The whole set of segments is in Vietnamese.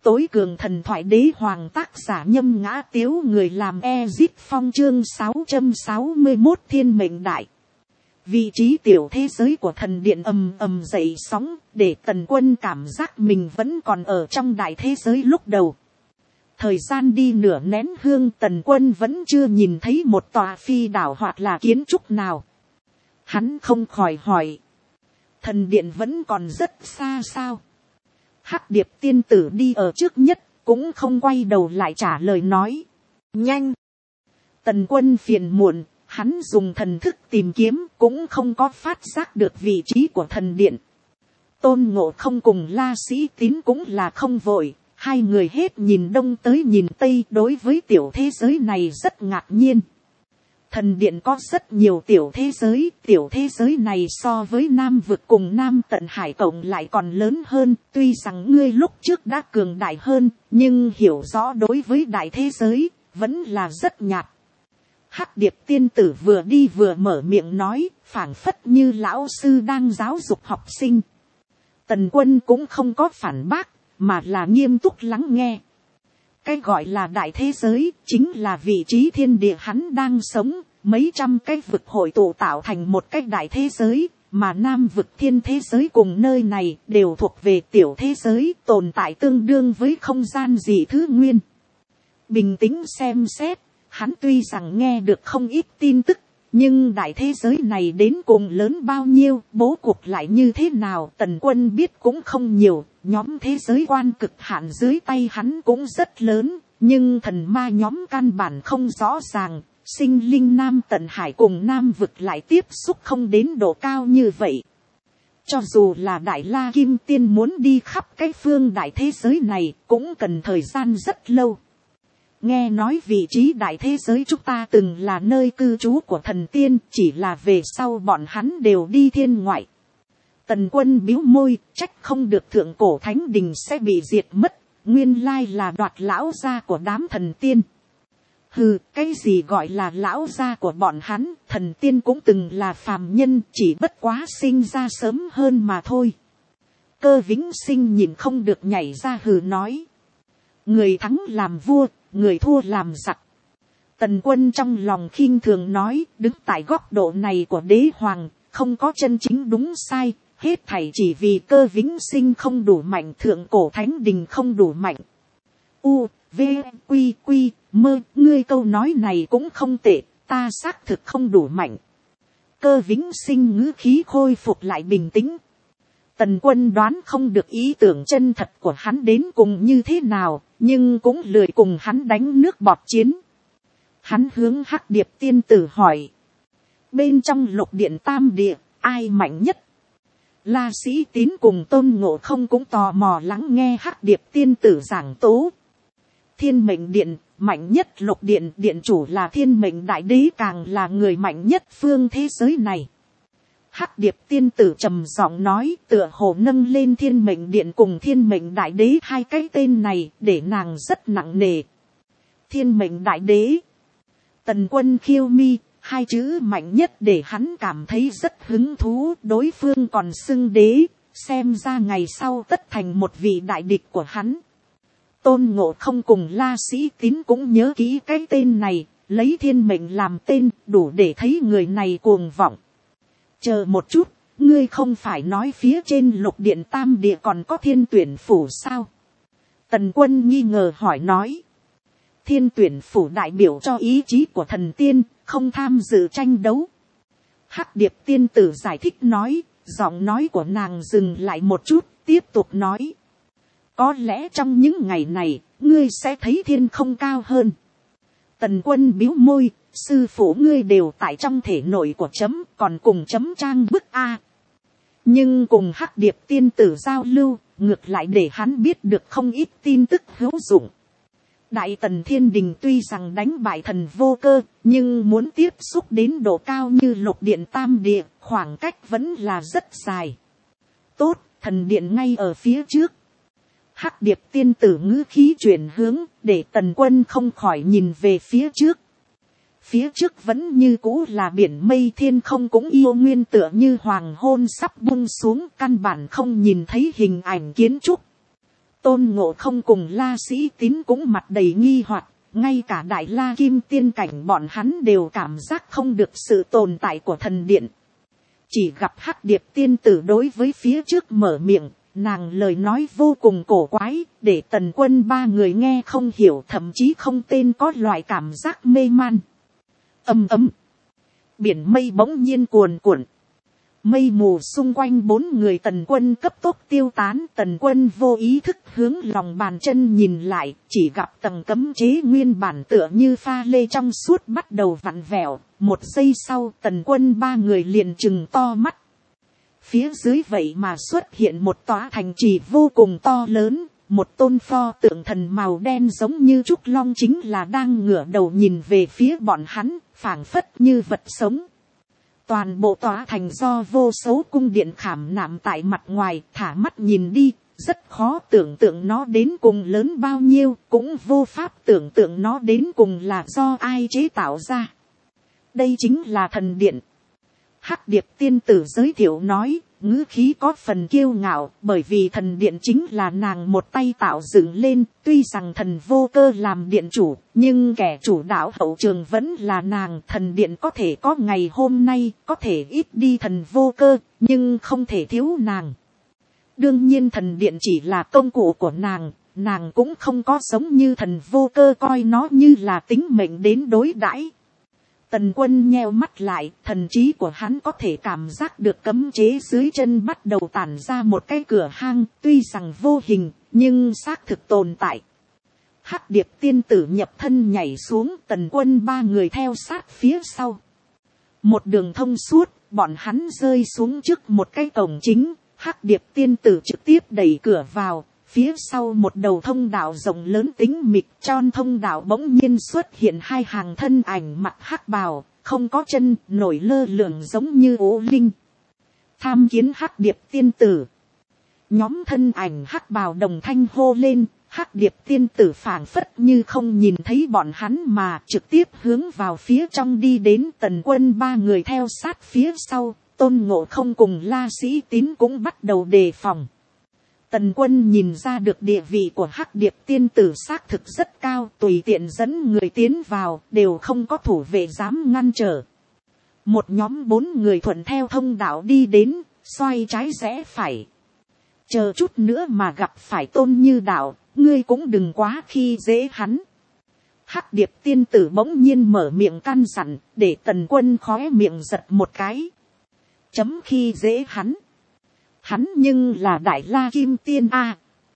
Tối cường thần thoại đế hoàng, tác giả Nhâm Ngã Tiếu, người làm Ezip Phong, chương 661 thiên mệnh đại. Vị trí tiểu thế giới của thần điện ầm ầm dậy sóng, để Tần Quân cảm giác mình vẫn còn ở trong đại thế giới lúc đầu. Thời gian đi nửa nén hương, Tần Quân vẫn chưa nhìn thấy một tòa phi đảo hoặc là kiến trúc nào. Hắn không khỏi hỏi, thần điện vẫn còn rất xa sao? Hắc Điệp tiên tử đi ở trước nhất, cũng không quay đầu lại trả lời nói, nhanh. Tần Quân phiền muộn, hắn dùng thần thức tìm kiếm, cũng không có phát giác được vị trí của thần điện. Tôn Ngộ Không cùng La Sĩ Tín cũng là không vội, hai người hết nhìn đông tới nhìn tây, đối với tiểu thế giới này rất ngạc nhiên. Thần điện có rất nhiều tiểu thế giới này so với Nam vực cùng Nam Tận Hải cộng lại còn lớn hơn, tuy rằng ngươi lúc trước đã cường đại hơn, nhưng hiểu rõ đối với đại thế giới, vẫn là rất nhạt. Hắc Điệp tiên tử vừa đi vừa mở miệng nói, phảng phất như lão sư đang giáo dục học sinh. Tần Quân cũng không có phản bác, mà là nghiêm túc lắng nghe. Cái gọi là đại thế giới, chính là vị trí thiên địa hắn đang sống, mấy trăm cái vực hội tụ tạo thành một cái đại thế giới, mà Nam vực thiên thế giới cùng nơi này đều thuộc về tiểu thế giới, tồn tại tương đương với không gian dị thứ nguyên. Bình tĩnh xem xét, hắn tuy rằng nghe được không ít tin tức, nhưng đại thế giới này đến cùng lớn bao nhiêu, bố cục lại như thế nào, Tần Quân biết cũng không nhiều. Nhóm thế giới quan cực hạn dưới tay hắn cũng rất lớn, nhưng thần ma nhóm căn bản không rõ ràng, sinh linh Nam Tận Hải cùng Nam vực lại tiếp xúc không đến độ cao như vậy. Cho dù là Đại La Kim Tiên muốn đi khắp cái phương đại thế giới này, cũng cần thời gian rất lâu. Nghe nói vị trí đại thế giới chúng ta từng là nơi cư trú của thần tiên, chỉ là về sau bọn hắn đều đi thiên ngoại. Tần Quân bĩu môi, trách không được thượng cổ thánh đình sẽ bị diệt mất, nguyên lai là đoạt lão gia của đám thần tiên. Hừ, cái gì gọi là lão gia của bọn hắn, thần tiên cũng từng là phàm nhân, chỉ bất quá sinh ra sớm hơn mà thôi. Cơ Vĩnh Sinh nhìn không được nhảy ra hừ nói, người thắng làm vua, người thua làm giặc. Tần Quân trong lòng khinh thường nói, đứng tại góc độ này của đế hoàng, không có chân chính đúng sai. Hết thảy chỉ vì Cơ Vĩnh Sinh không đủ mạnh, thượng cổ thánh đình không đủ mạnh. U, V, Quy, Quy, Mơ, ngươi câu nói này cũng không tệ, ta xác thực không đủ mạnh. Cơ Vĩnh Sinh ngữ khí khôi phục lại bình tĩnh. Tần Quân đoán không được ý tưởng chân thật của hắn đến cùng như thế nào, nhưng cũng lười cùng hắn đánh nước bọt chiến. Hắn hướng Hắc Điệp tiên tử hỏi, bên trong Lục Điện Tam Địa, ai mạnh nhất? La Sĩ Tín cùng Tôn Ngộ Không cũng tò mò lắng nghe Hắc Điệp tiên tử giảng tố. Thiên mệnh điện, mạnh nhất Lục Điện, điện chủ là thiên mệnh đại đế, càng là người mạnh nhất phương thế giới này. Hắc Điệp tiên tử trầm giọng nói, tựa hồ nâng lên thiên mệnh điện cùng thiên mệnh đại đế hai cái tên này, để nàng rất nặng nề. Thiên mệnh đại đế. Tần Quân khiêu mi. Hai chữ mạnh nhất để hắn cảm thấy rất hứng thú, đối phương còn xưng đế, xem ra ngày sau tất thành một vị đại địch của hắn. Tôn Ngộ Không cùng La Sĩ Tín cũng nhớ kỹ cái tên này, lấy thiên mệnh làm tên, đủ để thấy người này cuồng vọng. Chờ một chút, ngươi không phải nói phía trên Lục Điện Tam Địa còn có Thiên Tuyển Phủ sao? Tần Quân nghi ngờ hỏi nói. Thiên Tuyển Phủ đại biểu cho ý chí của thần tiên, không tham dự tranh đấu. Hắc Điệp tiên tử giải thích nói, giọng nói của nàng dừng lại một chút, tiếp tục nói. Có lẽ trong những ngày này, ngươi sẽ thấy thiên không cao hơn. Tần Quân bĩu môi, sư phụ ngươi đều tại trong thể nội của chấm, còn cùng chấm trang bức A. Nhưng cùng Hắc Điệp tiên tử giao lưu, ngược lại để hắn biết được không ít tin tức hữu dụng. Đại Tần Thiên Đình tuy rằng đánh bại thần Vô Cơ, nhưng muốn tiếp xúc đến độ cao như Lục Điện Tam Địa, khoảng cách vẫn là rất dài. Tốt, thần điện ngay ở phía trước. Hắc Điệp tiên tử ngữ khí chuyển hướng, để Tần Quân không khỏi nhìn về phía trước. Phía trước vẫn như cũ là biển mây, thiên không cũng yêu nguyên tựa như hoàng hôn sắp buông xuống, căn bản không nhìn thấy hình ảnh kiến trúc. Tôn Ngộ Không cùng La Sĩ Tín cũng mặt đầy nghi hoặc, ngay cả Đại La Kim Tiên cảnh bọn hắn đều cảm giác không được sự tồn tại của thần điện. Chỉ gặp Hắc Điệp tiên tử đối với phía trước mở miệng, nàng lời nói vô cùng cổ quái, để Tần Quân ba người nghe không hiểu, thậm chí không tên, có loại cảm giác mê man. Ầm ầm, biển mây bỗng nhiên cuồn cuộn, mây mù xung quanh bốn người Tần Quân cấp tốc tiêu tán. Tần Quân vô ý thức hướng lòng bàn chân nhìn lại, chỉ gặp tầng cấm chế nguyên bản tựa như pha lê trong suốt bắt đầu vặn vẹo. Một giây sau, Tần Quân ba người liền trừng to mắt. Phía dưới vậy mà xuất hiện một tòa thành trì vô cùng to lớn, một tôn pho tượng thần màu đen giống như trúc long chính là đang ngửa đầu nhìn về phía bọn hắn, phảng phất như vật sống. Toàn bộ tòa thành do vô số cung điện khảm nạm tại mặt ngoài, thả mắt nhìn đi, rất khó tưởng tượng nó đến cùng lớn bao nhiêu, cũng vô pháp tưởng tượng nó đến cùng là do ai chế tạo ra. Đây chính là thần điện. Hắc Điệp tiên tử giới thiệu nói, ngữ khí có phần kiêu ngạo, bởi vì thần điện chính là nàng một tay tạo dựng lên. Tuy rằng thần Vô Cơ làm điện chủ, nhưng kẻ chủ đạo hậu trường vẫn là nàng. Thần điện có thể có ngày hôm nay, có thể ít đi thần Vô Cơ, nhưng không thể thiếu nàng. Đương nhiên thần điện chỉ là công cụ của nàng cũng không có giống như thần Vô Cơ coi nó như là tính mệnh đến đối đãi. Tần Quân nheo mắt lại, thần trí của hắn có thể cảm giác được cấm chế dưới chân bắt đầu tản ra một cái cửa hang, tuy rằng vô hình, nhưng xác thực tồn tại. Hắc Điệp tiên tử nhập thân nhảy xuống, Tần Quân ba người theo sát phía sau. Một đường thông suốt, bọn hắn rơi xuống trước một cái cổng chính, Hắc Điệp tiên tử trực tiếp đẩy cửa vào. Phía sau một đầu thông đạo rộng lớn tính mịt, tròn thông đạo bỗng nhiên xuất hiện hai hàng thân ảnh mặc hắc bào, không có chân, nổi lơ lửng giống như ố linh. Tham kiến Hắc Điệp tiên tử. Nhóm thân ảnh hắc bào đồng thanh hô lên. Hắc Điệp tiên tử phảng phất như không nhìn thấy bọn hắn mà trực tiếp hướng vào phía trong đi đến. Tần Quân ba người theo sát phía sau, Tôn Ngộ Không cùng La Sĩ Tín cũng bắt đầu đề phòng. Tần Quân nhìn ra được địa vị của Hắc Điệp tiên tử xác thực rất cao, tùy tiện dẫn người tiến vào, đều không có thủ vệ dám ngăn trở. Một nhóm 4 người thuận theo thông đạo đi đến, xoay trái rẽ phải. Chờ chút nữa mà gặp phải Tôn Như Đạo, ngươi cũng đừng quá khi dễ hắn. Hắc Điệp tiên tử bỗng nhiên mở miệng căn dặn, để Tần Quân khóe miệng giật một cái. Chấm khi dễ hắn. Hắn nhưng là Đại La Kim Tiên a,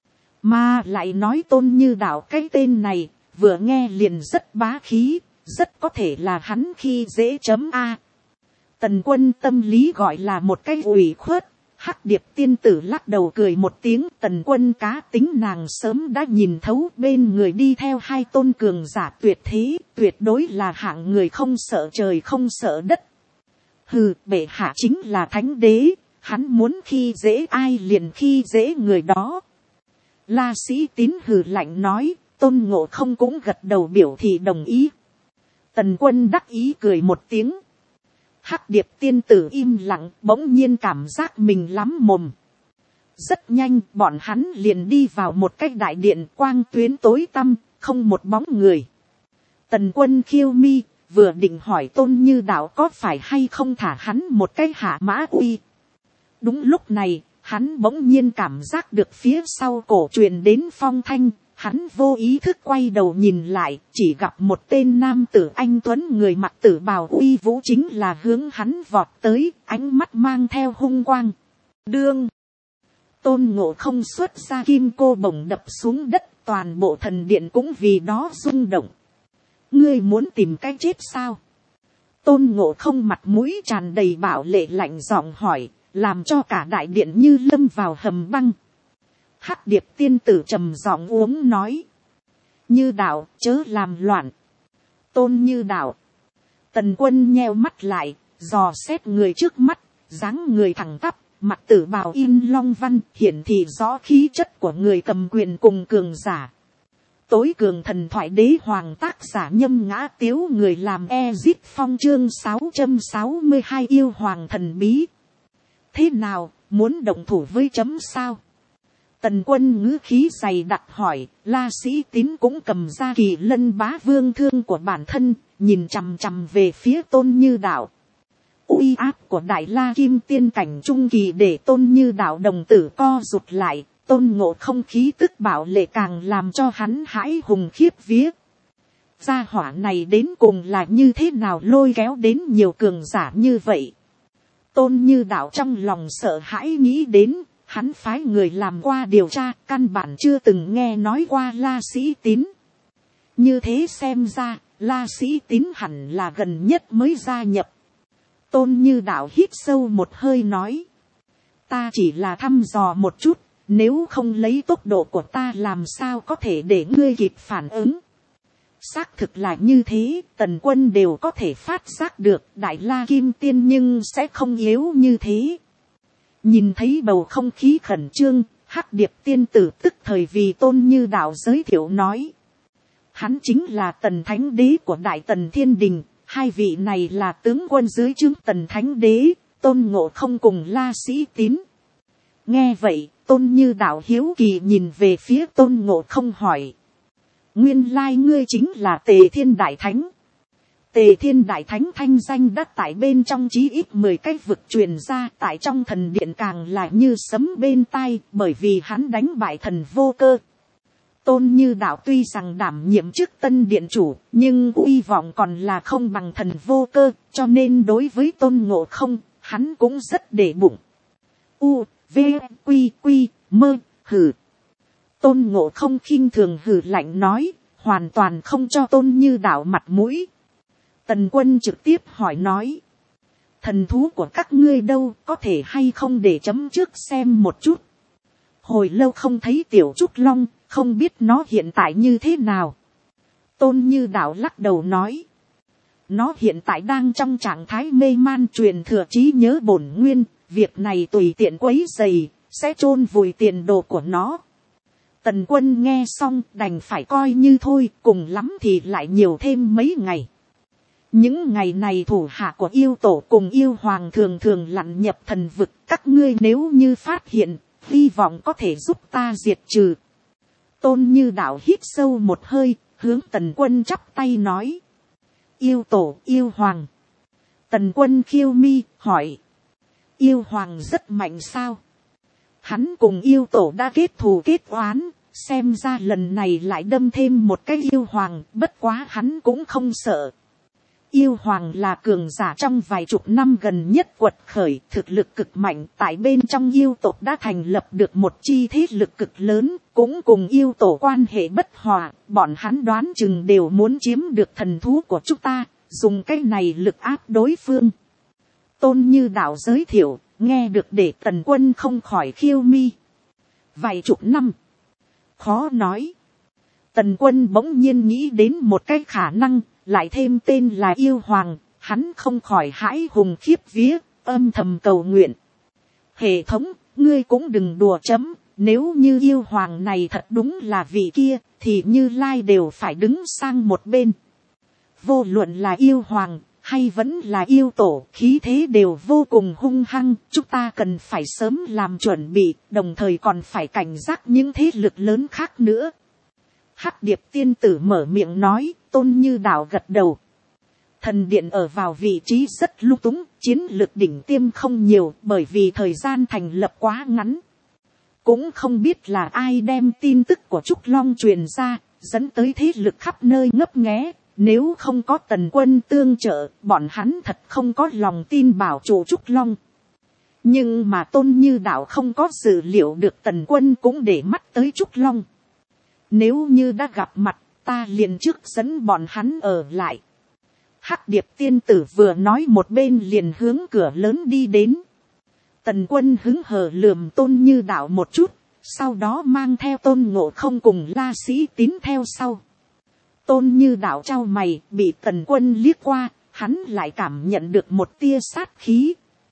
mà lại nói Tôn Như Đạo cái tên này, vừa nghe liền rất bá khí, rất có thể là hắn khi dễ chấm a. Tần Quân tâm lý gọi là một cái ủy khuất. Hắc Điệp tiên tử lắc đầu cười một tiếng. Tần Quân cá tính nàng sớm đã nhìn thấu, bên người đi theo 2 tôn cường giả tuyệt thế, tuyệt đối là hạng người không sợ trời không sợ đất. Hừ, bệ hạ chính là thánh đế, hắn muốn khi dễ ai liền khi dễ người đó. La Sĩ Tín hừ lạnh nói, Tôn Ngộ Không cũng gật đầu biểu thị đồng ý. Tần Quân đắc ý cười một tiếng. Hắc Điệp tiên tử im lặng, bỗng nhiên cảm giác mình lắm mồm. Rất nhanh, bọn hắn liền đi vào một cái đại điện, quang tuyến tối tăm, không một bóng người. Tần Quân khiêu mi, vừa định hỏi Tôn Như Đạo có phải hay không thả hắn một cái hạ mã uy. Đúng lúc này, hắn bỗng nhiên cảm giác được phía sau cổ truyền đến phong thanh, hắn vô ý thức quay đầu nhìn lại, chỉ gặp một tên nam tử anh tuấn người mặc tử bào uy vũ chính là hướng hắn vọt tới, ánh mắt mang theo hung quang. Đương, Tôn Ngộ Không xuất ra kim cô bổng đập xuống đất, toàn bộ thần điện cũng vì đó rung động. Ngươi muốn tìm cái chết sao? Tôn Ngộ Không mặt mũi tràn đầy bạo lệ lạnh giọng hỏi, làm cho cả đại điện như lâm vào hầm băng. Hắc Điệp tiên tử trầm giọng uống nói, Như Đạo chớ làm loạn. Tôn Như Đạo. Tần Quân nheo mắt lại, dò xét người trước mắt, dáng người thẳng tắp, mặt tử bào in long văn, hiển thị rõ khí chất của người cầm quyền cùng cường giả. Tối cường thần thoại đế hoàng tác giả Nhâm Ngã Tiếu, người làm Ezit Phong chương 662 yêu hoàng thần bí. Thế nào, muốn động thủ với chấm sao? Tần Quân ngữ khí dày đặc hỏi, La Sĩ Tín cũng cầm ra Kỳ Lân Bá Vương thương của bản thân, nhìn chằm chằm về phía Tôn Như Đạo. Uy áp của Đại La Kim Tiên cảnh trung kỳ để Tôn Như Đạo đồng tử co rụt lại, Tôn Ngộ Không khí tức bảo lệ càng làm cho hắn hãi hùng khiếp vía. Gia hỏa này đến cùng là như thế nào lôi kéo đến nhiều cường giả như vậy? Tôn Như Đạo trong lòng sợ hãi nghĩ đến, hắn phái người làm qua điều tra, căn bản chưa từng nghe nói qua La Sĩ Tín. Như thế xem ra, La Sĩ Tín hẳn là gần nhất mới gia nhập. Tôn Như Đạo hít sâu một hơi nói, ta chỉ là thăm dò một chút, nếu không lấy tốc độ của ta làm sao có thể để ngươi kịp phản ứng. Xác thực là như thế, Tần Quân đều có thể phát giác được Đại La Kim Tiên nhưng sẽ không yếu như thế. Nhìn thấy bầu không khí khẩn trương, Hắc Điệp tiên tử tức thời vì Tôn Như Đạo giới thiệu nói. Hắn chính là Tần Thánh Đế của Đại Tần Thiên Đình, hai vị này là tướng quân dưới trướng Tần Thánh Đế, Tôn Ngộ Không cùng La Sĩ Tín. Nghe vậy, Tôn Như Đạo hiếu kỳ nhìn về phía Tôn Ngộ Không hỏi. Nguyên lai ngươi chính là Tề Thiên Đại Thánh. Tề Thiên Đại Thánh thanh danh đã tại bên trong chí ít 10 cái vực truyền ra, tại trong thần điện càng là như sấm bên tai, bởi vì hắn đánh bại thần Vô Cơ. Tôn Như Đạo tuy rằng đảm nhiệm chức tân điện chủ, nhưng uy vọng còn là không bằng thần Vô Cơ, cho nên đối với Tôn Ngộ Không, hắn cũng rất để bụng. U, V, Quy, Quy, Mơ, hử. Tôn Ngộ Không khinh thường hử lạnh nói, hoàn toàn không cho Tôn Như Đạo mặt mũi. Tần Quân trực tiếp hỏi nói, thần thú của các ngươi đâu, có thể hay không để chấm trước xem một chút. Hồi lâu không thấy Tiểu Trúc Long, không biết nó hiện tại như thế nào. Tôn Như Đạo lắc đầu nói, nó hiện tại đang trong trạng thái mê man truyền thừa trí nhớ bổn nguyên, việc này tùy tiện quấy dày, sẽ chôn vùi tiền đồ của nó. Tần Quân nghe xong đành phải coi như thôi, cùng lắm thì lại nhiều thêm mấy ngày. Những ngày này thủ hạ của yêu tổ cùng yêu hoàng thường thường lặn nhập thần vực, các ngươi nếu như phát hiện, hy vọng có thể giúp ta diệt trừ. Tôn Như Đạo hít sâu một hơi, hướng Tần Quân chắp tay nói. Yêu tổ, yêu hoàng. Tần Quân khiêu mi, hỏi. Yêu hoàng rất mạnh sao? Hắn cùng yêu tổ đã kết thù kết oán, xem ra lần này lại đâm thêm một cái yêu hoàng, bất quá hắn cũng không sợ. Yêu hoàng là cường giả trong vài chục năm gần nhất quật khởi, thực lực cực mạnh, tại bên trong yêu tộc đã thành lập được một chi thế lực cực lớn, cũng cùng yêu tổ quan hệ bất hòa, bọn hắn đoán chừng đều muốn chiếm được thần thú của chúng ta, dùng cái này lực áp đối phương. Tôn Như Đạo giới thiệu, nghe được để Tần Quân không khỏi khiêu mi. Vài chục năm, khó nói. Tần Quân bỗng nhiên nghĩ đến một cái khả năng, lại thêm tên là yêu hoàng, hắn không khỏi hãi hùng khiếp vía, âm thầm cầu nguyện. Hệ thống, ngươi cũng đừng đùa chấm, nếu như yêu hoàng này thật đúng là vị kia, thì Như Lai đều phải đứng sang một bên. Vô luận là yêu hoàng, hay vẫn là yêu tổ, khí thế đều vô cùng hung hăng, chúng ta cần phải sớm làm chuẩn bị, đồng thời còn phải cảnh giác những thế lực lớn khác nữa. Hắc Điệp tiên tử mở miệng nói, Tôn Như Đạo gật đầu. Thần điện ở vào vị trí rất lung túng, chiến lược đỉnh tiêm không nhiều, bởi vì thời gian thành lập quá ngắn. Cũng không biết là ai đem tin tức của Trúc Long truyền ra, dẫn tới thế lực khắp nơi ngấp nghé. Nếu không có Tần Quân tương trợ, bọn hắn thật không có lòng tin bảo chủ Trúc Long. Nhưng mà Tôn Như Đạo không có dự liệu được Tần Quân cũng để mắt tới Trúc Long. Nếu như đã gặp mặt, ta liền trước dẫn bọn hắn ở lại. Hắc Điệp tiên tử vừa nói một bên liền hướng cửa lớn đi đến. Tần Quân hứng hờ lườm Tôn Như Đạo một chút, sau đó mang theo Tôn Ngộ Không cùng La Sĩ Tín theo sau. Tôn Như Đạo trao mày, bị Tần Quân liếc qua, hắn lại cảm nhận được một tia sát khí.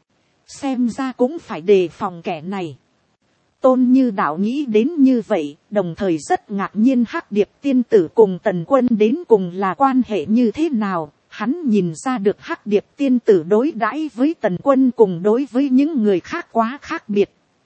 Xem ra cũng phải đề phòng kẻ này. Tôn Như Đạo nghĩ đến như vậy, đồng thời rất ngạc nhiên Hắc Điệp tiên tử cùng Tần Quân đến cùng là quan hệ như thế nào. Hắn nhìn ra được Hắc Điệp tiên tử đối đãi với Tần Quân cùng đối với những người khác quá khác biệt.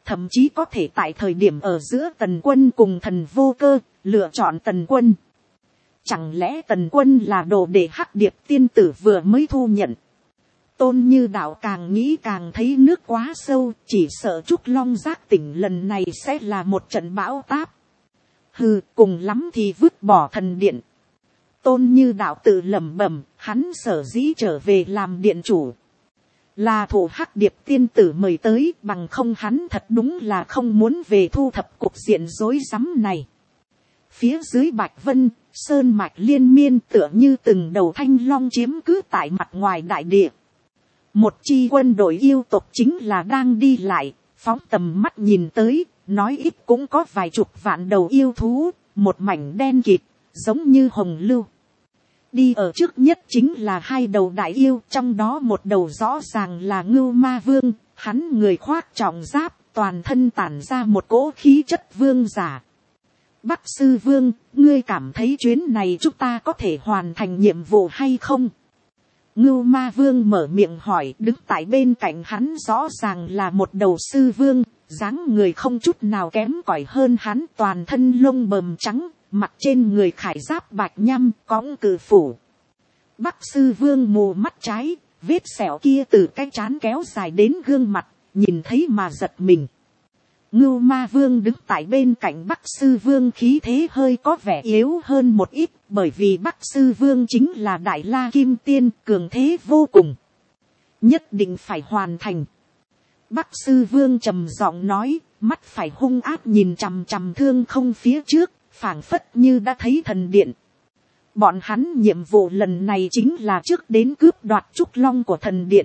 thậm chí có thể tại thời điểm ở giữa tần quân cùng thần vô cơ, lựa chọn tần quân. Chẳng lẽ tần quân là đồ để Hắc Điệp tiên tử vừa mới thu nhận? Tôn Như Đạo càng nghĩ càng thấy nước quá sâu, chỉ sợ Trúc Long giác tỉnh lần này sẽ là một trận bão táp. Hừ, cùng lắm thì vứt bỏ thần điện. Tôn Như Đạo tự lẩm bẩm, hắn sở dĩ trở về làm điện chủ là thủ Hắc Điệp tiên tử mời tới, bằng không hắn thật đúng là không muốn về thu thập cục diện rối rắm này. Phía dưới Bạch Vân, sơn mạch liên miên tựa như từng đầu thanh long chiếm cứ tại mặt ngoài đại địa. Một chi quân đội yêu tộc chính là đang đi lại, phóng tầm mắt nhìn tới, nói ít cũng có vài chục vạn đầu yêu thú, một mảnh đen kịt, giống như hồng lưu. Đi ở trước nhất chính là hai đầu đại yêu, trong đó một đầu rõ ràng là Ngưu Ma Vương, hắn người khoác trọng giáp, toàn thân tản ra một cỗ khí chất vương giả. Bắc Sư Vương, ngươi cảm thấy chuyến này chúng ta có thể hoàn thành nhiệm vụ hay không? Ngưu Ma Vương mở miệng hỏi, đứng tại bên cạnh hắn rõ ràng là một đầu sư vương, dáng người không chút nào kém cỏi hơn hắn, toàn thân lông bờm trắng, mặt trên người khải giáp bạch nhăm, cõng cự phủ. Bắc Sư Vương mù mắt trái, vết sẹo kia từ cái trán kéo dài đến gương mặt, nhìn thấy mà giật mình. Ngưu Ma Vương đứng tại bên cạnh Bắc Sư Vương khí thế hơi có vẻ yếu hơn một ít, bởi vì Bắc Sư Vương chính là Đại La Kim Tiên, cường thế vô cùng. Nhất định phải hoàn thành. Bắc Sư Vương trầm giọng nói, mắt phải hung ác nhìn chằm chằm Thương Không phía trước, phảng phất như đã thấy thần điện. Bọn hắn nhiệm vụ lần này chính là trước đến cướp đoạt trúc long của thần điện.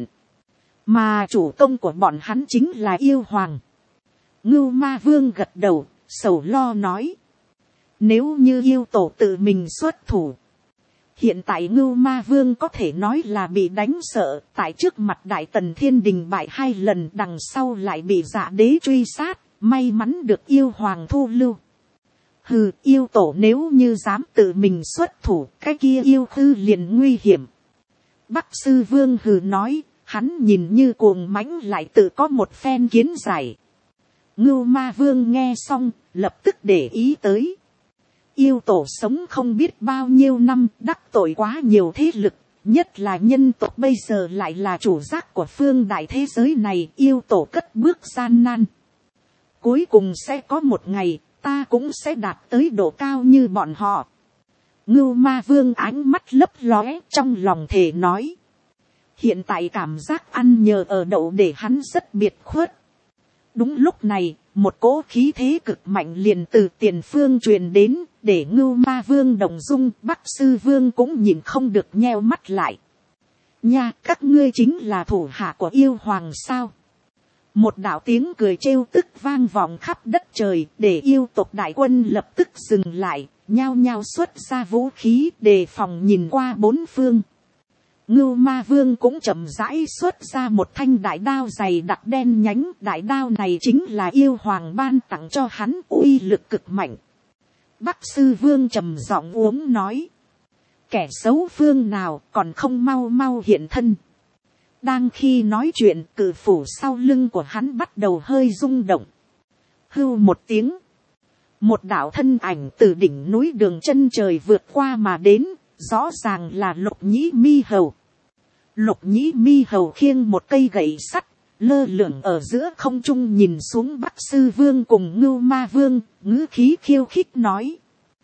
Mà chủ công của bọn hắn chính là yêu hoàng. Ngưu Ma Vương gật đầu, sầu lo nói. Nếu như yêu tổ tự mình xuất thủ. Hiện tại Ngưu Ma Vương có thể nói là bị đánh sợ. Tại trước mặt Đại Tần Thiên Đình bại 2 lần, đằng sau lại bị Dạ Đế truy sát. May mắn được yêu hoàng thu lưu. Hừ, yêu tổ nếu như dám tự mình xuất thủ, cái kia yêu khư liền nguy hiểm. Bắc Sư Vương hừ nói, hắn nhìn như cuồng mãnh lại tự có một phen kiến giải. Ngưu Ma Vương nghe xong, lập tức để ý tới. Yêu tổ sống không biết bao nhiêu năm, đắc tội quá nhiều thế lực, nhất là nhân tộc bây giờ lại là chủ giác của phương đại thế giới này, yêu tổ cất bước gian nan. Cuối cùng sẽ có một ngày, ta cũng sẽ đạt tới độ cao như bọn họ. Ngưu Ma Vương ánh mắt lấp lóe, trong lòng thề nói. Hiện tại cảm giác ăn nhờ ở đậu để hắn rất biệt khuất. Đúng lúc này, một cỗ khí thế cực mạnh liền từ tiền phương truyền đến, để Ngưu Ma Vương động dung. Bắc Sư Vương cũng nhìn không được nheo mắt lại. Nha, các ngươi chính là thủ hạ của yêu hoàng sao? Một đạo tiếng cười trêu tức vang vọng khắp đất trời, để yêu tộc đại quân lập tức dừng lại, nhao nhao xuất ra vũ khí đề phòng nhìn qua bốn phương. Ngưu Ma Vương cũng chậm rãi xuất ra một thanh đại đao dày đặc đen nhánh, đại đao này chính là yêu hoàng ban tặng cho hắn, uy lực cực mạnh. Bắc Sư Vương trầm giọng uống nói, kẻ xấu phương nào còn không mau mau hiện thân. Đang khi nói chuyện, cự phủ sau lưng của hắn bắt đầu hơi rung động. Hưu một tiếng, một đạo thân ảnh từ đỉnh núi đường chân trời vượt qua mà đến, rõ ràng là Lục Nhĩ Mi Hầu. Lục Nhĩ Mi Hầu khiêng một cây gậy sắt, lơ lửng ở giữa không trung nhìn xuống Bắc Sư Vương cùng Ngưu Ma Vương, ngữ khí khiêu khích nói.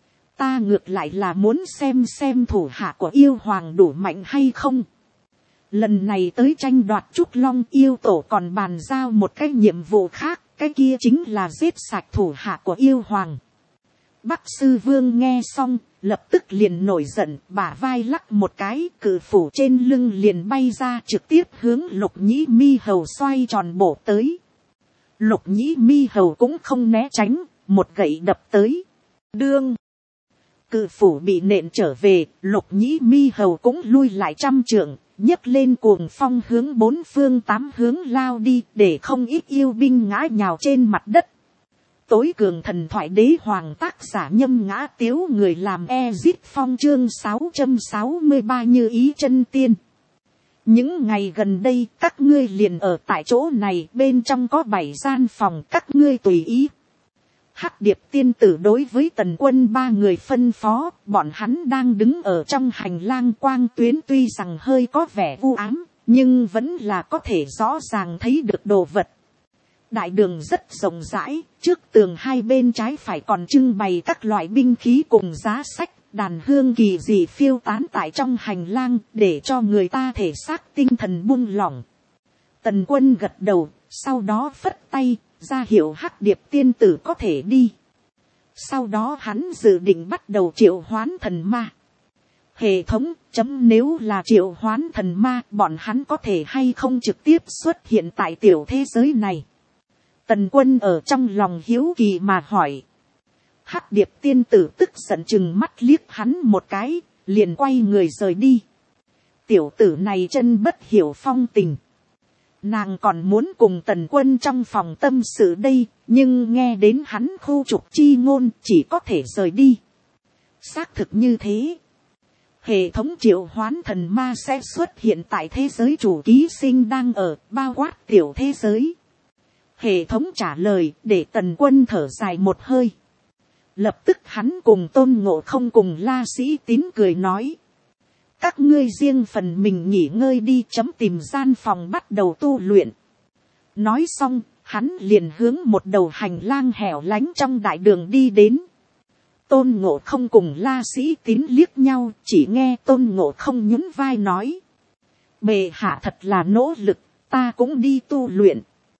Ta ngược lại là muốn xem thủ hạ của yêu hoàng đủ mạnh hay không. Lần này tới tranh đoạt trúc long, yêu tổ còn bàn giao một cái nhiệm vụ khác, cái kia chính là giết sạch thủ hạ của yêu hoàng. Bắc Sư Vương nghe xong, lập tức liền nổi giận, bả vai lắc một cái, cự phủ trên lưng liền bay ra, trực tiếp hướng Lục Nhĩ Mi Hầu xoay tròn bổ tới. Lục Nhĩ Mi Hầu cũng không né tránh, một gậy đập tới. Đương, cự phủ bị nện trở về, Lục Nhĩ Mi Hầu cũng lui lại 100 trượng, nhấc lên cuồng phong hướng 4 phương 8 hướng lao đi, để không ít yêu binh ngã nhào trên mặt đất. Tối cường thần thoại đế hoàng, tác giả Nhâm Ngã Tiếu, người làm Ezit Phong, chương 663 Như Ý chân tiên. những ngày gần đây các ngươi liền ở tại chỗ này, bên trong có 7 gian phòng, các ngươi tùy ý. Hắc Điệp tiên tử đối với Tần Quân 3 người phân phó, bọn hắn đang đứng ở trong hành lang, quang tuyến tuy rằng hơi có vẻ u ám, nhưng vẫn là có thể rõ ràng thấy được đồ vật. Đại đường rất rộng rãi, trước tường hai bên trái phải còn trưng bày các loại binh khí cùng giá sách, đàn hương kỳ dị phiêu tán tại trong hành lang, để cho người ta thể xác tinh thần buông lỏng. Tần Quân gật đầu, sau đó phất tay, ra hiệu Hắc Điệp tiên tử có thể đi. Sau đó hắn dự định bắt đầu triệu hoán thần ma. Hệ thống chấm nếu là triệu hoán thần ma, bọn hắn có thể hay không trực tiếp xuất hiện tại tiểu thế giới này. Tần Quân ở trong lòng hiếu kỳ mà hỏi. Hắc Điệp tiên tử tức giận chừng mắt liếc hắn một cái, liền quay người rời đi. Tiểu tử này chân bất hiểu phong tình. Nàng còn muốn cùng Tần Quân trong phòng tâm sự đây, nhưng nghe đến hắn khu trục chi ngôn, chỉ có thể rời đi. Xác thực như thế. Hệ thống triệu hoán thần ma sẽ xuất hiện tại thế giới chủ ký sinh đang ở, bao quát tiểu thế giới. Hệ thống trả lời, để Tần Quân thở dài một hơi. Lập tức hắn cùng Tôn Ngộ Không cùng La Sĩ Tín cười nói. Các ngươi riêng phần mình nghỉ ngơi đi, chấm tìm gian phòng bắt đầu tu luyện. Nói xong, hắn liền hướng một đầu hành lang hẻo lánh trong đại đường đi đến. Tôn Ngộ Không cùng La Sĩ Tín liếc nhau, chỉ nghe Tôn Ngộ Không nhún vai nói. Bệ hạ thật là nỗ lực, ta cũng đi tu luyện.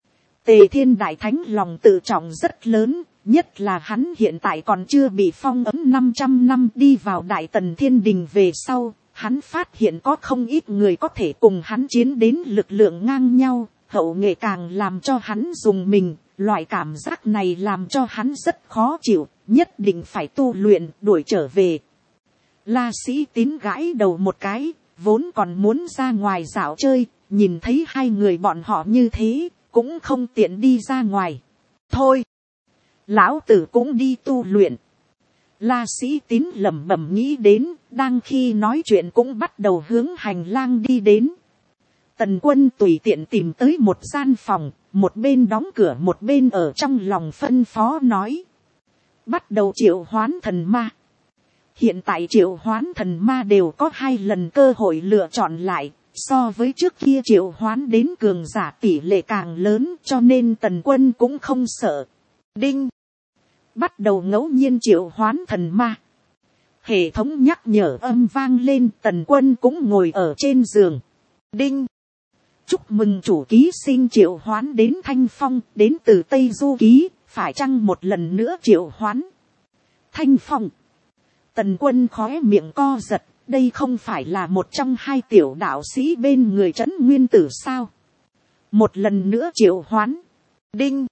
Tề Thiên Đại Thánh lòng tự trọng rất lớn, nhất là hắn hiện tại còn chưa bị phong ấn 500 năm, đi vào Đại Tần Thiên Đình về sau. Hắn phát hiện có không ít người có thể cùng hắn chiến đến lực lượng ngang nhau, hậu nghệ càng làm cho hắn dùng mình, loại cảm giác này làm cho hắn rất khó chịu, nhất định phải tu luyện đuổi trở về. La Sĩ Tín gãi đầu một cái, vốn còn muốn ra ngoài dạo chơi, nhìn thấy hai người bọn họ như thế, cũng không tiện đi ra ngoài. Thôi, lão tử cũng đi tu luyện. La Sĩ Tín lẩm bẩm nghĩ đến, đang khi nói chuyện cũng bắt đầu hướng hành lang đi đến. Tần Quân tùy tiện tìm tới một gian phòng, một bên đóng cửa một bên ở trong lòng phân phó nói. Bắt đầu triệu hoán thần ma. Hiện tại triệu hoán thần ma đều có 2 lần cơ hội lựa chọn lại, so với trước kia triệu hoán đến cường giả tỷ lệ càng lớn, cho nên Tần Quân cũng không sợ. Đinh. Bắt đầu ngẫu nhiên triệu hoán thần ma. Hệ thống nhắc nhở âm vang lên, Tần Quân cũng ngồi ở trên giường. Đinh. Chúc mừng chủ ký sinh triệu hoán đến Thanh Phong, đến từ Tây Du Ký, phải chăng một lần nữa triệu hoán? Thanh Phong. Tần Quân khóe miệng co giật, đây không phải là một trong 2 tiểu đạo sĩ bên người Trấn Nguyên Tử sao? Một lần nữa triệu hoán. Đinh.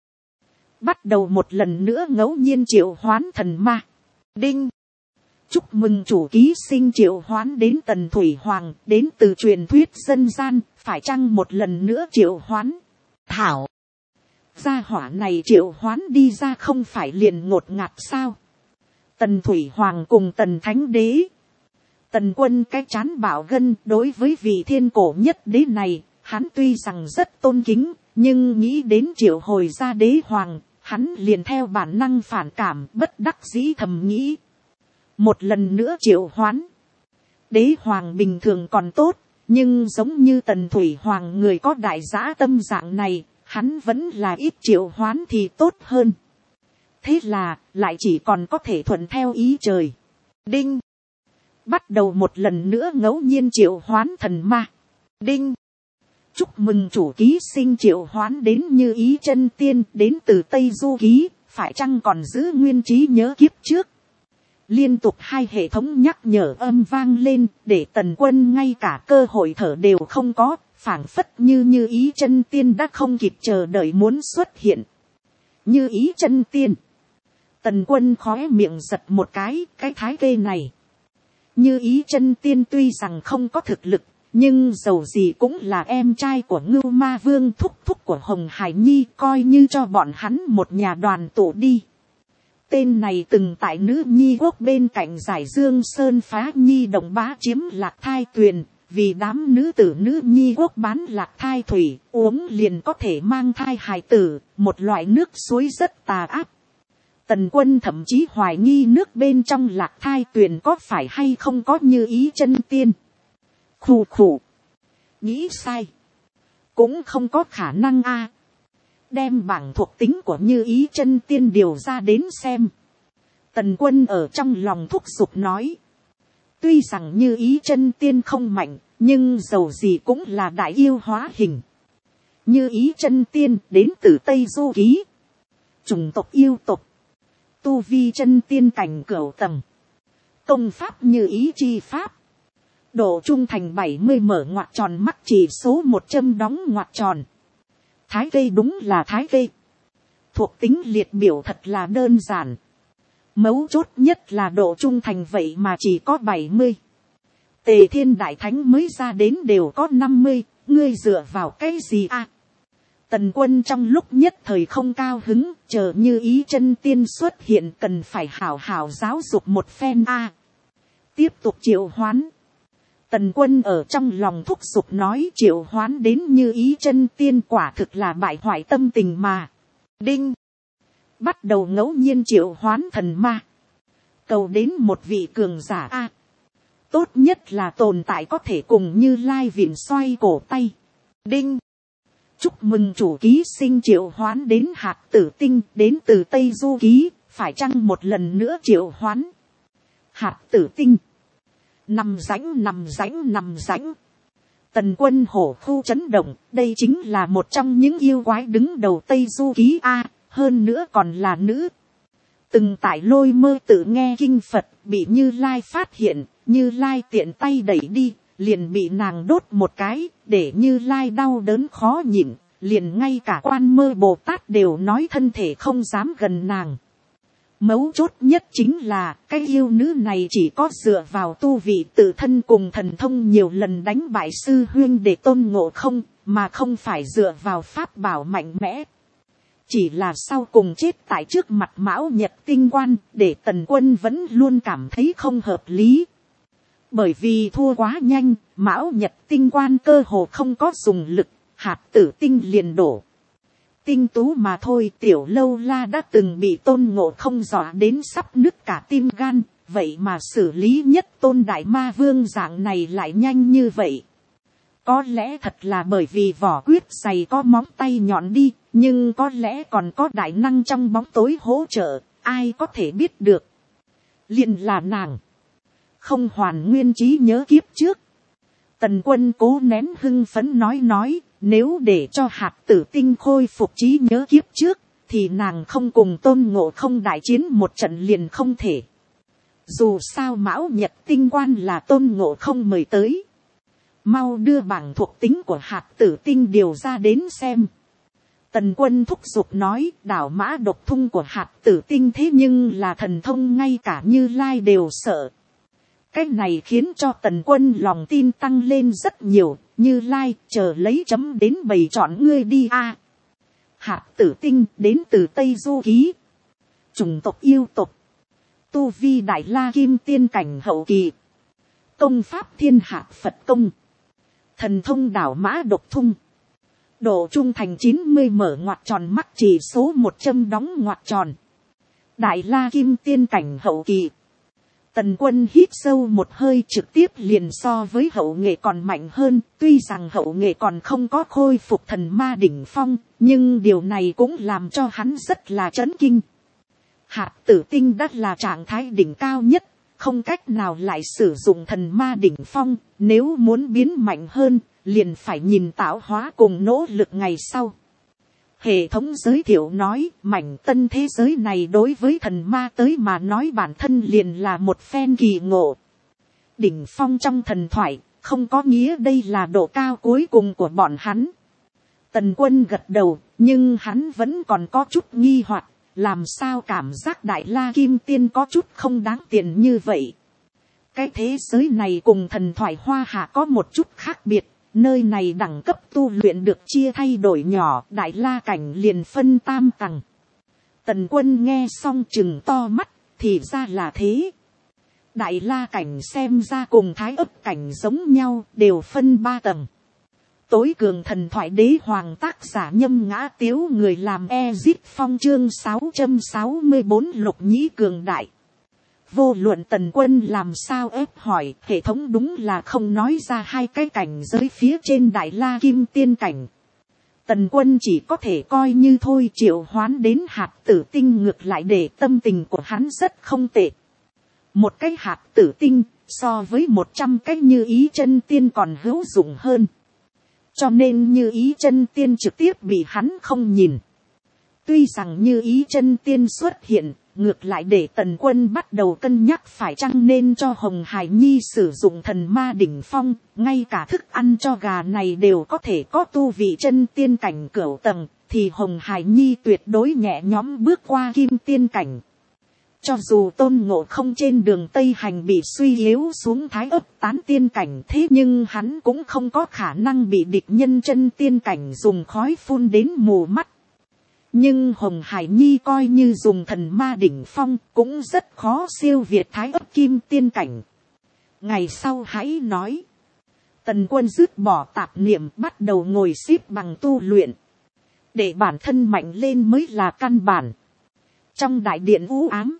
Bắt đầu một lần nữa ngẫu nhiên triệu hoán thần ma. Đinh. Chúc mừng chủ ký sinh triệu hoán đến Tần Thủy Hoàng, đến từ truyền thuyết dân gian, phải chăng một lần nữa triệu hoán? Thảo. Gia hỏa này triệu hoán đi ra không phải liền ngột ngạt sao? Tần Thủy Hoàng cùng Tần Thánh Đế. Tần Quân cái chán bảo gân, đối với vị thiên cổ nhất đế này, hắn tuy rằng rất tôn kính, nhưng nghĩ đến triệu hồi ra đế hoàng, hắn liền theo bản năng phản cảm, bất đắc dĩ thầm nghĩ. Một lần nữa triệu hoán. Đế hoàng bình thường còn tốt, nhưng giống như Tần Thủy Hoàng người có đại dã tâm dạng này, hắn vẫn là ít triệu hoán thì tốt hơn. Thế là, lại chỉ còn có thể thuận theo ý trời. Đinh. Bắt đầu một lần nữa ngẫu nhiên triệu hoán thần ma. Đinh. Chúc mừng chủ ký sinh triệu hoán đến Như Ý Chân Tiên, đến từ Tây Du Ký, phải chăng còn giữ nguyên trí nhớ kiếp trước? Liên tục 2 hệ thống nhắc nhở âm vang lên, để Tần Quân ngay cả cơ hội thở đều không có, phảng phất như Như Ý Chân Tiên đã không kịp chờ đợi muốn xuất hiện. Như Ý Chân Tiên. Tần Quân khóe miệng giật một cái thái kê này. Như Ý Chân Tiên tuy rằng không có thực lực, nhưng dầu gì cũng là em trai của Ngưu Ma Vương, thúc thúc của Hồng Hải Nhi, coi như cho bọn hắn một nhà đoàn tụ đi. Tên này từng tại Nữ Nhi Quốc bên cạnh Giải Dương Sơn phá Nhi Đồng Bá chiếm Lạc Thai Tuyền, vì đám nữ tử nữ nhi quốc bán lạc thai thủy, uống liền có thể mang thai hài tử, một loại nước suối rất tà ác. Tần Quân thậm chí hoài nghi nước bên trong lạc thai tuyền có phải hay không có Như Ý chân tiên. Khù khù. Nghĩ sai. Cũng không có khả năng a. Đem bảng thuộc tính của Như Ý chân tiên điều ra đến xem. Tần Quân ở trong lòng thúc giục nói. Tuy rằng Như Ý chân tiên không mạnh, nhưng dầu gì cũng là đại yêu hóa hình. Như Ý chân tiên đến từ Tây Du Ký. Chủng tộc yêu tộc. Tu vi chân tiên cảnh cửu tầng. Công pháp Như Ý chi pháp. Độ trung thành 70 mở ngoặc tròn, mắc chỉ số 100 đóng ngoặc tròn. Thái cây đúng là thái cây. Thuộc tính liệt biểu thật là đơn giản. Mấu chốt nhất là độ trung thành vậy mà chỉ có 70. Tề Thiên Đại Thánh mới ra đến đều có 50, ngươi dựa vào cái gì a? Tần Quân trong lúc nhất thời không cao hứng, chờ Như Ý chân tiên xuất hiện cần phải hảo hảo giáo dục một phen a. Tiếp tục triệu hoán. Tần Quân ở trong lòng thúc giục nói triệu hoán đến Như Ý chân tiên quả thực là bại hoại tâm tình mà. Đinh. Bắt đầu ngẫu nhiên triệu hoán thần ma. Cầu đến một vị cường giả a. Tốt nhất là tồn tại có thể cùng Như Lai vịn xoay cổ tay. Đinh. Chúc mừng chủ ký sinh triệu hoán đến hạt tử tinh đến từ Tây Du Ký, phải chăng một lần nữa triệu hoán. Hạt tử tinh. Nằm rãnh. Tần Quân hổ khu chấn động, đây chính là một trong những yêu quái đứng đầu Tây Du Ký a, hơn nữa còn là nữ. Từng tại Lôi Mơ tự nghe kinh Phật, bị Như Lai phát hiện, Như Lai tiện tay đẩy đi, liền bị nàng đốt một cái, để Như Lai đau đớn khó nhịn, liền ngay cả Quan Mơ Bồ Tát đều nói thân thể không dám gần nàng. Mấu chốt nhất chính là, cái yêu nữ này chỉ có dựa vào tu vị tự thân cùng thần thông nhiều lần đánh bại sư huynh để Tôn Ngộ Không, mà không phải dựa vào pháp bảo mạnh mẽ. Chỉ là sau cùng chết tại trước mặt Mão Nhật Tinh Quan, để Tần Quân vẫn luôn cảm thấy không hợp lý. Bởi vì thua quá nhanh, Mão Nhật Tinh Quan cơ hồ không có dùng lực, hạt tử tinh liền đổ. Tinh tú mà thôi, Tiểu Lâu La đã từng bị Tôn Ngộ Không dọa đến sắp nứt cả tim gan, vậy mà xử lý nhất Tôn Đại Ma Vương dạng này lại nhanh như vậy. Có lẽ thật là bởi vì vỏ quyết dày có móng tay nhọn đi, nhưng có lẽ còn có đại năng trong bóng tối hỗ trợ, ai có thể biết được. Liền là nàng. Không hoàn nguyên trí nhớ kiếp trước. Tần Quân cố nén hưng phấn nói, nếu để cho hạt tử tinh khôi phục trí nhớ kiếp trước, thì nàng không cùng Tôn Ngộ Không đại chiến một trận liền không thể. Dù sao Mão Nhật Tinh Quan là Tôn Ngộ Không mời tới. Mau đưa bảng thuộc tính của hạt tử tinh điều ra đến xem. Tần Quân thúc giục nói, đảo mã độc thung của hạt tử tinh thế nhưng là thần thông ngay cả Như Lai đều sợ. Cái này khiến cho Tần Quân lòng tin tăng lên rất nhiều, Như Lai chờ lấy chấm đến bày chọn ngươi đi a. Hạt tử tinh đến từ Tây Du Ký. Chủng tộc yêu tộc. Tu vi Đại La Kim Tiên cảnh hậu kỳ. Công pháp Thiên Hạ Phật công. Thần thông đảo mã độc thung. Độ trung thành 90 mở ngoặc tròn, mắc chỉ số 100 đóng ngoặc tròn. Đại La Kim Tiên cảnh hậu kỳ. Tần Quân hít sâu một hơi, trực tiếp liền so với hậu nghệ còn mạnh hơn, tuy rằng hậu nghệ còn không có khôi phục thần ma đỉnh phong, nhưng điều này cũng làm cho hắn rất là chấn kinh. Hạt tử tinh đã là trạng thái đỉnh cao nhất, không cách nào lại sử dụng thần ma đỉnh phong, nếu muốn biến mạnh hơn, liền phải nhìn tạo hóa cùng nỗ lực ngày sau. Hệ thống giới thiệu nói, mảnh tân thế giới này đối với thần ma tới mà nói bản thân liền là một phen kỳ ngộ. Đỉnh phong trong thần thoại, không có nghĩa đây là độ cao cuối cùng của bọn hắn. Tần Quân gật đầu, nhưng hắn vẫn còn có chút nghi hoặc, làm sao cảm giác Đại La Kim Tiên có chút không đáng tiền như vậy. Cái thế giới này cùng thần thoại Hoa Hạ có một chút khác biệt. Nơi này đẳng cấp tu luyện được chia thay đổi nhỏ, Đại La cảnh liền phân tam tầng. Tần Quân nghe xong chừng to mắt, thì ra là thế. Đại la cảnh xem ra cùng thái ấp cảnh giống nhau, đều phân 3 tầng. Tối cường thần thoại đế hoàng tác giả Nhâm Ngã Tiếu, người làm Ezit Phong, chương 664 lục nhĩ cường đại. Vô luận Tần Quân làm sao ép hỏi, hệ thống đúng là không nói ra 2 cái cảnh giới phía trên đại la kim tiên cảnh. Tần Quân chỉ có thể coi như thôi, triệu hoán đến hạt tử tinh ngược lại để tâm tình của hắn rất không tệ. Một cái hạt tử tinh so với 100 cái Như Ý chân tiên còn hữu dụng hơn. Cho nên Như Ý chân tiên trực tiếp bị hắn không nhìn. Tuy rằng Như Ý chân tiên xuất hiện, ngược lại để Tần Quân bắt đầu cân nhắc phải chăng nên cho Hồng Hải Nhi sử dụng thần ma đỉnh phong, ngay cả thức ăn cho gà này đều có thể có tu vị chân tiên cảnh cửu tầng, thì Hồng Hải Nhi tuyệt đối nhẹ nhõm bước qua kim tiên cảnh. Cho dù Tôn Ngộ Không trên đường Tây Hành bị suy yếu xuống thái ấp tán tiên cảnh, thế nhưng hắn cũng không có khả năng bị địch nhân chân tiên cảnh dùng khói phun đến mù mắt. Nhưng Hồng Hải Nhi coi như dùng thần ma đỉnh phong cũng rất khó siêu việt thái ấp kim tiên cảnh. Ngày sau hãy nói. Tần Quân dứt bỏ tạp niệm, bắt đầu ngồi xếp bằng tu luyện. Để bản thân mạnh lên mới là căn bản. Trong đại điện u ám,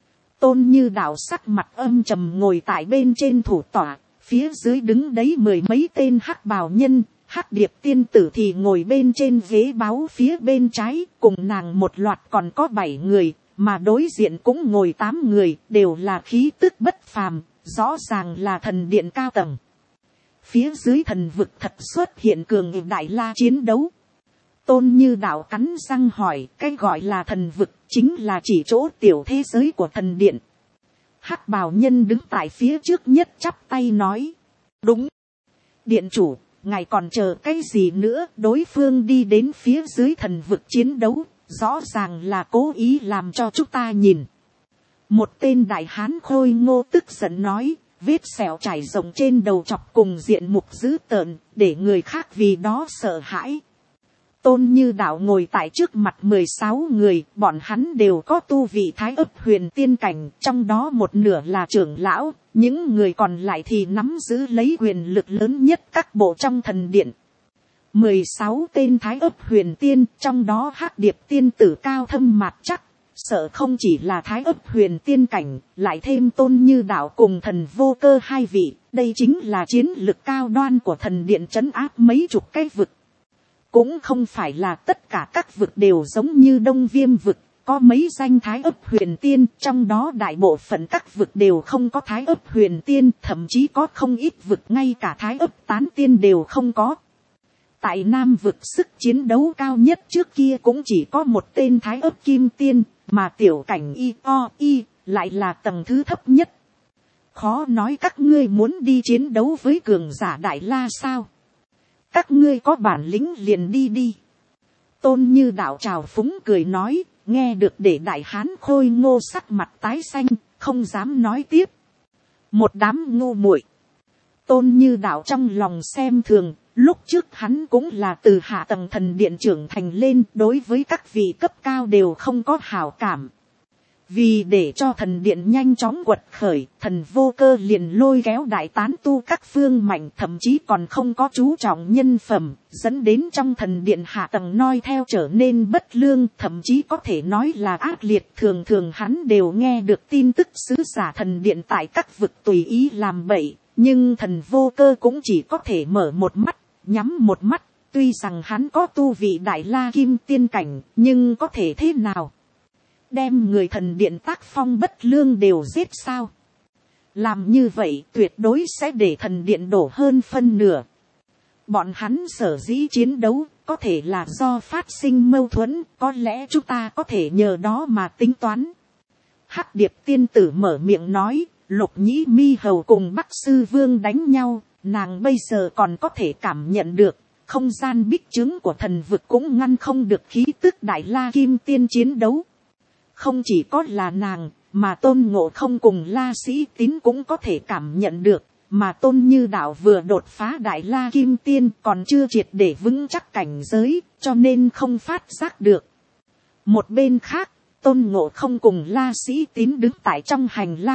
Tôn Như Đạo sắc mặt âm trầm ngồi tại bên trên thủ tọa, phía dưới đứng đấy 10 mấy tên hắc bào nhân. Hắc Điệp tiên tử thì ngồi bên trên ghế báu phía bên trái, cùng nàng một loạt còn có 7 người, mà đối diện cũng ngồi 8 người, đều là khí tức bất phàm, rõ ràng là thần điện cao tầng. Phía dưới thần vực thật xuất hiện cường đại la chiến đấu. Tôn Như Đạo cắn răng hỏi, cái gọi là thần vực chính là chỉ chỗ tiểu thế giới của thần điện. Hắc bào nhân đứng tại phía trước nhất chắp tay nói, đúng, điện chủ. Ngài còn chờ cái gì nữa, đối phương đi đến phía dưới thần vực chiến đấu, rõ ràng là cố ý làm cho chúng ta nhìn. Một tên đại hán khôi ngô tức giận nói, vết sẹo trải rộng trên đầu chọc cùng diện mục dữ tợn, để người khác vì đó sợ hãi. Tôn Như Đạo ngồi tại trước mặt 16 người, bọn hắn đều có tu vị thái ấp huyền tiên cảnh, trong đó một nửa là trưởng lão, những người còn lại thì nắm giữ lấy quyền lực lớn nhất các bộ trong thần điện. 16 tên thái ấp huyền tiên, trong đó Hắc Điệp tiên tử cao thâm mạt chắc, sợ không chỉ là thái ấp huyền tiên cảnh, lại thêm Tôn Như Đạo cùng Thần Vô Cơ 2 vị, đây chính là chiến lực cao đoan của thần điện trấn áp mấy chục cái vực. Cũng không phải là tất cả các vực đều giống như Đông Viêm vực, có mấy danh thái ấp huyền tiên, trong đó đại bộ phận các vực đều không có thái ấp huyền tiên, thậm chí có không ít vực ngay cả thái ấp tán tiên đều không có. Tại Nam vực sức chiến đấu cao nhất trước kia cũng chỉ có một tên thái ấp kim tiên, mà tiểu cảnh y lại là tầng thứ thấp nhất. Khó nói các ngươi muốn đi chiến đấu với cường giả đại la sao? Các ngươi có bản lĩnh liền đi đi. Tôn Như Đạo trào phúng cười nói, nghe được để đại hán khôi ngô sắc mặt tái xanh, không dám nói tiếp. Một đám ngu muội. Tôn Như Đạo trong lòng xem thường, lúc trước hắn cũng là từ hạ tầng thần điện trưởng thành lên, đối với các vị cấp cao đều không có hảo cảm. Vì để cho thần điện nhanh chóng quật khởi, Thần Vô Cơ liền lôi kéo đại tán tu các phương mạnh, thậm chí còn không có chú trọng nhân phẩm, dẫn đến trong thần điện hạ tầng noi theo trở nên bất lương, thậm chí có thể nói là ác liệt. Thường thường hắn đều nghe được tin tức sứ giả thần điện tại các vực tùy ý làm bậy, nhưng Thần Vô Cơ cũng chỉ có thể mở một mắt, nhắm một mắt. Tuy rằng hắn có tu vị đại la kim tiên cảnh, nhưng có thể thế nào? Đem người thần điện tác phong bất lương đều giết sao? Làm như vậy tuyệt đối sẽ để thần điện đổ hơn phân nửa. Bọn hắn sở dĩ chiến đấu, có thể là do phát sinh mâu thuẫn, có lẽ chúng ta có thể nhờ đó mà tính toán. Hắc Điệp tiên tử mở miệng nói, Lục Nhĩ Mi Hầu cùng Bắc Sư Vương đánh nhau, nàng bây giờ còn có thể cảm nhận được, không gian bích trướng của thần vực cũng ngăn không được khí tức đại la kim tiên chiến đấu. Không chỉ có là nàng, mà Tôn Ngộ Không cùng La Sĩ Tín cũng có thể cảm nhận được, mà Tôn Như Đạo vừa đột phá đại la kim tiên còn chưa triệt để vững chắc cảnh giới, cho nên không phát giác được. Một bên khác, Tôn Ngộ Không cùng La Sĩ Tín đứng tại trong hành lang,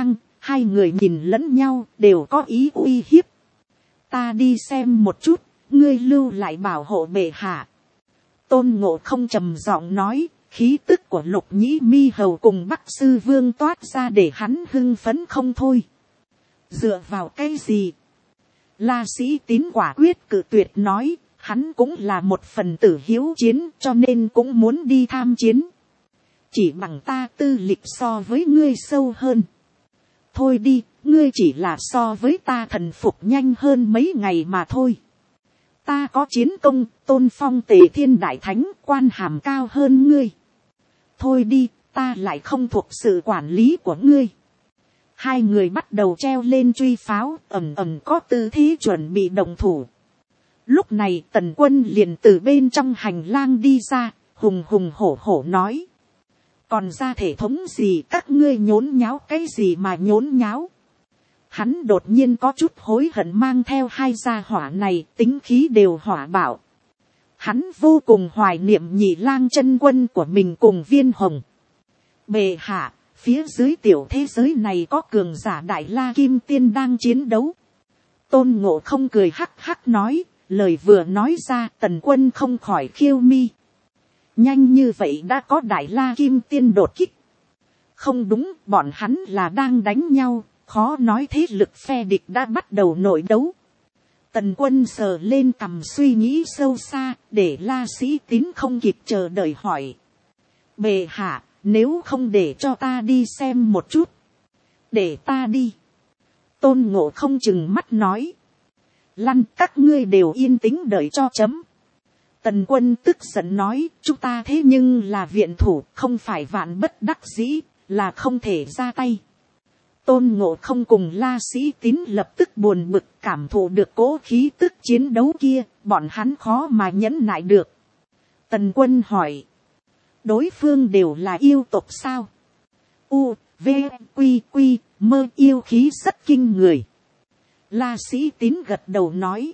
Hai người nhìn lẫn nhau đều có ý uy hiếp. Ta đi xem một chút, ngươi lưu lại bảo hộ bệ hạ. Tôn Ngộ Không trầm giọng nói, khí tức của Lục Nhĩ Mi Hầu cùng Bắc Sư Vương toát ra để hắn hưng phấn không thôi. Dựa vào cái gì? La Sĩ Tín quả quyết cự tuyệt nói, hắn cũng là một phần tử hiếu chiến cho nên cũng muốn đi tham chiến. Chỉ bằng ta tư lịch so với ngươi sâu hơn. Thôi đi, ngươi chỉ là so với ta thần phục nhanh hơn mấy ngày mà thôi. Ta có chiến công, tôn phong Tề Thiên Đại Thánh, quan hàm cao hơn ngươi. Thôi đi, ta lại không thuộc sự quản lý của ngươi. Hai người bắt đầu treo lên truy pháo, ầm ầm có tư thế chuẩn bị động thủ. Lúc này Tần Quân liền từ bên trong hành lang đi ra, hùng hùng hổ hổ nói. Còn ra thể thống gì các ngươi nhốn nháo cái gì mà nhốn nháo. Hắn đột nhiên có chút hối hận mang theo hai gia hỏa này, tính khí đều hỏa bạo. Hắn vô cùng hoài niệm Nhị Lang chân quân của mình cùng Viên Hồng. Bệ hạ, phía dưới tiểu thế giới này có cường giả Đại La Kim Tiên đang chiến đấu. Tôn Ngộ Không cười hắc hắc nói, lời vừa nói ra Tần Quân không khỏi khiêu mi. Nhanh như vậy đã có Đại La Kim Tiên đột kích. Không đúng, bọn hắn là đang đánh nhau, khó nói thế lực phe địch đã bắt đầu nội đấu. Tần Quân sờ lên cằm suy nghĩ sâu xa, để La Sĩ Tín không kịp chờ đợi hỏi. Bệ hạ, nếu không để cho ta đi xem một chút. Để ta đi. Tôn Ngộ Không chừng mắt nói. Lăn, các ngươi đều yên tĩnh đợi cho chấm. Tần Quân tức giận nói, chúng ta thế nhưng là viện thủ, không phải vạn bất đắc dĩ, là không thể ra tay. Tôn Ngộ Không cùng La Sĩ Tín lập tức buồn bực, cảm thụ được cỗ khí tức chiến đấu kia, bọn hắn khó mà nhẫn nại được. Tần Quân hỏi, đối phương đều là yêu tộc sao? U, V, Quy, Quy, Mơ, yêu khí rất kinh người. La Sĩ Tín gật đầu nói,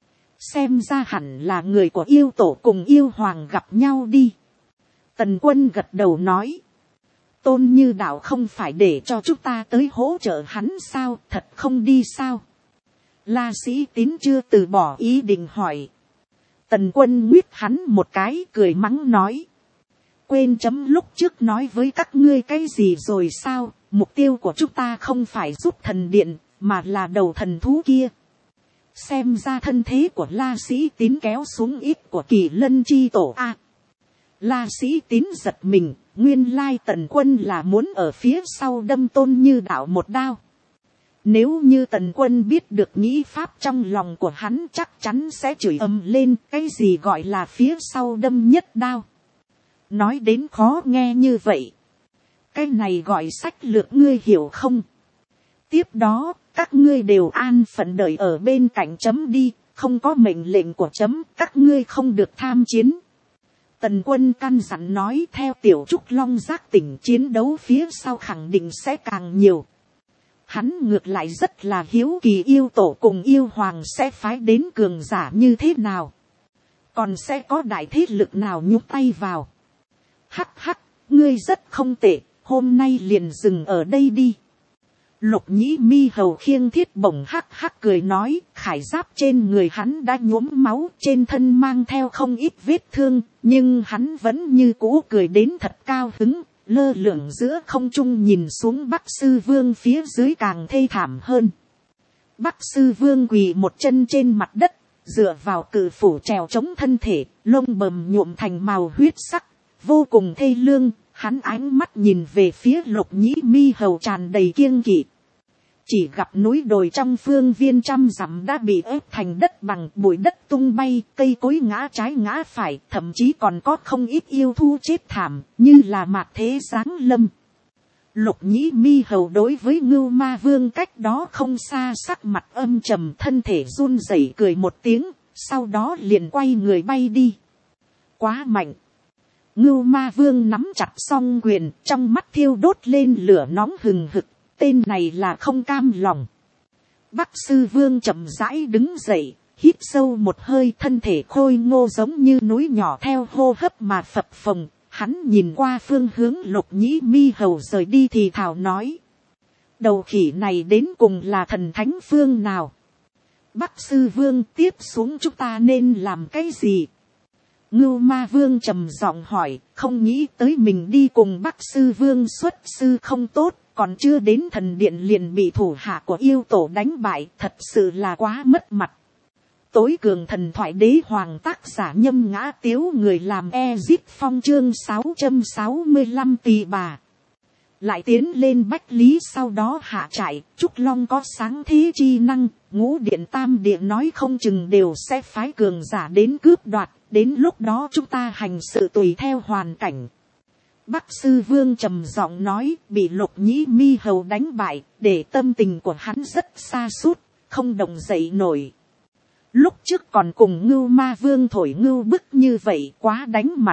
xem ra hẳn là người của yêu tổ cùng yêu hoàng gặp nhau đi. Tần Quân gật đầu nói, Tôn Như Đạo không phải để cho chúng ta tới hỗ trợ hắn sao, thật không đi sao? La Sĩ Tín chưa từ bỏ ý định hỏi. Tần Quân nguyết hắn một cái cười mắng nói, quên chấm lúc trước nói với các ngươi cái gì rồi sao? Mục tiêu của chúng ta không phải giúp thần điện, mà là đầu thần thú kia. Xem ra thân thế của La Sĩ Tín kéo xuống ít của Kỳ Lân chi tổ a. La Sĩ Tín giật mình, nguyên lai Tần Quân là muốn ở phía sau đâm Tôn Như Đạo một đao. Nếu như Tần Quân biết được nghĩ pháp trong lòng của hắn chắc chắn sẽ chửi ầm lên, cái gì gọi là phía sau đâm nhất đao. Nói đến khó nghe như vậy. Cái này gọi sách lược, ngươi hiểu không? Tiếp đó, các ngươi đều an phận đợi ở bên cạnh chấm đi, không có mệnh lệnh của chấm, các ngươi không được tham chiến. Tần Quân căn dặn nói, theo Tiểu Trúc Long giác tỉnh chiến đấu phía sau khẳng định sẽ càng nhiều. Hắn ngược lại rất là hiếu kỳ yêu tổ cùng yêu hoàng sẽ phái đến cường giả như thế nào. Còn sẽ có đại thế lực nào nhúc tay vào. Hắc hắc, ngươi rất không tệ, hôm nay liền dừng ở đây đi. Lục Nhĩ Mi Hầu khiêng thiết bổng hắc hắc cười nói, khải giáp trên người hắn đã nhuốm máu, trên thân mang theo không ít vết thương, nhưng hắn vẫn như cũ cười đến thật cao hứng, lơ lửng giữa không trung nhìn xuống Bắc Sư Vương phía dưới càng thê thảm hơn. Bắc Sư Vương quỳ một chân trên mặt đất, dựa vào cự phủ trèo chống thân thể, lông bầm nhuộm thành màu huyết sắc, vô cùng thê lương. Hắn ánh mắt nhìn về phía Lục Nhĩ Mi Hầu tràn đầy kiêng kỵ. Chỉ gặp núi đồi trong phương viên trăm dặm đã bị ép thành đất bằng, bụi đất tung bay, cây cối ngã trái ngã phải, thậm chí còn có không ít yêu thú chết thảm, như là mạt thế giáng lâm. Lục Nhĩ Mi Hầu đối với Ngưu Ma Vương cách đó không xa sắc mặt âm trầm, thân thể run rẩy cười một tiếng, sau đó liền quay người bay đi. Quá mạnh. Ngưu Ma Vương nắm chặt song quyền, trong mắt thiêu đốt lên lửa nóng hừng hực, tên này là không cam lòng. Bắc Sư Vương chậm rãi đứng dậy, hít sâu một hơi, thân thể khôi ngô giống như núi nhỏ theo hô hấp mà phập phồng. Hắn nhìn qua phương hướng Lục Nhĩ Mi Hầu rời đi thì thào nói, đầu khỉ này đến cùng là thần thánh phương nào. Bắc sư vương, tiếp xuống chúng ta nên làm cái gì? Ngưu ma vương trầm giọng hỏi, không nghĩ tới mình đi cùng Bắc sư vương xuất sư không tốt, còn chưa đến thần điện liền bị thủ hạ của yêu tổ đánh bại, thật sự là quá mất mặt. Tối cường thần thoại đế hoàng, tác giả Nhâm Ngã Tiếu, người làm Ezip Phong, chương 665 tỳ bà. Lại tiến lên Bách Lý, sau đó hạ trại. Trúc Long có sáng thế chi năng, Ngũ Điện Tam Điện nói không chừng đều sẽ phái cường giả đến cướp đoạt, đến lúc đó chúng ta hành sự tùy theo hoàn cảnh. Bắc sư vương trầm giọng nói, bị Lục Nhĩ Mi Hầu đánh bại, để tâm tình của hắn rất sa sút, không động dậy nổi. Lúc trước còn cùng Ngưu Ma Vương thổi ngưu bức như vậy, quá đánh mặt.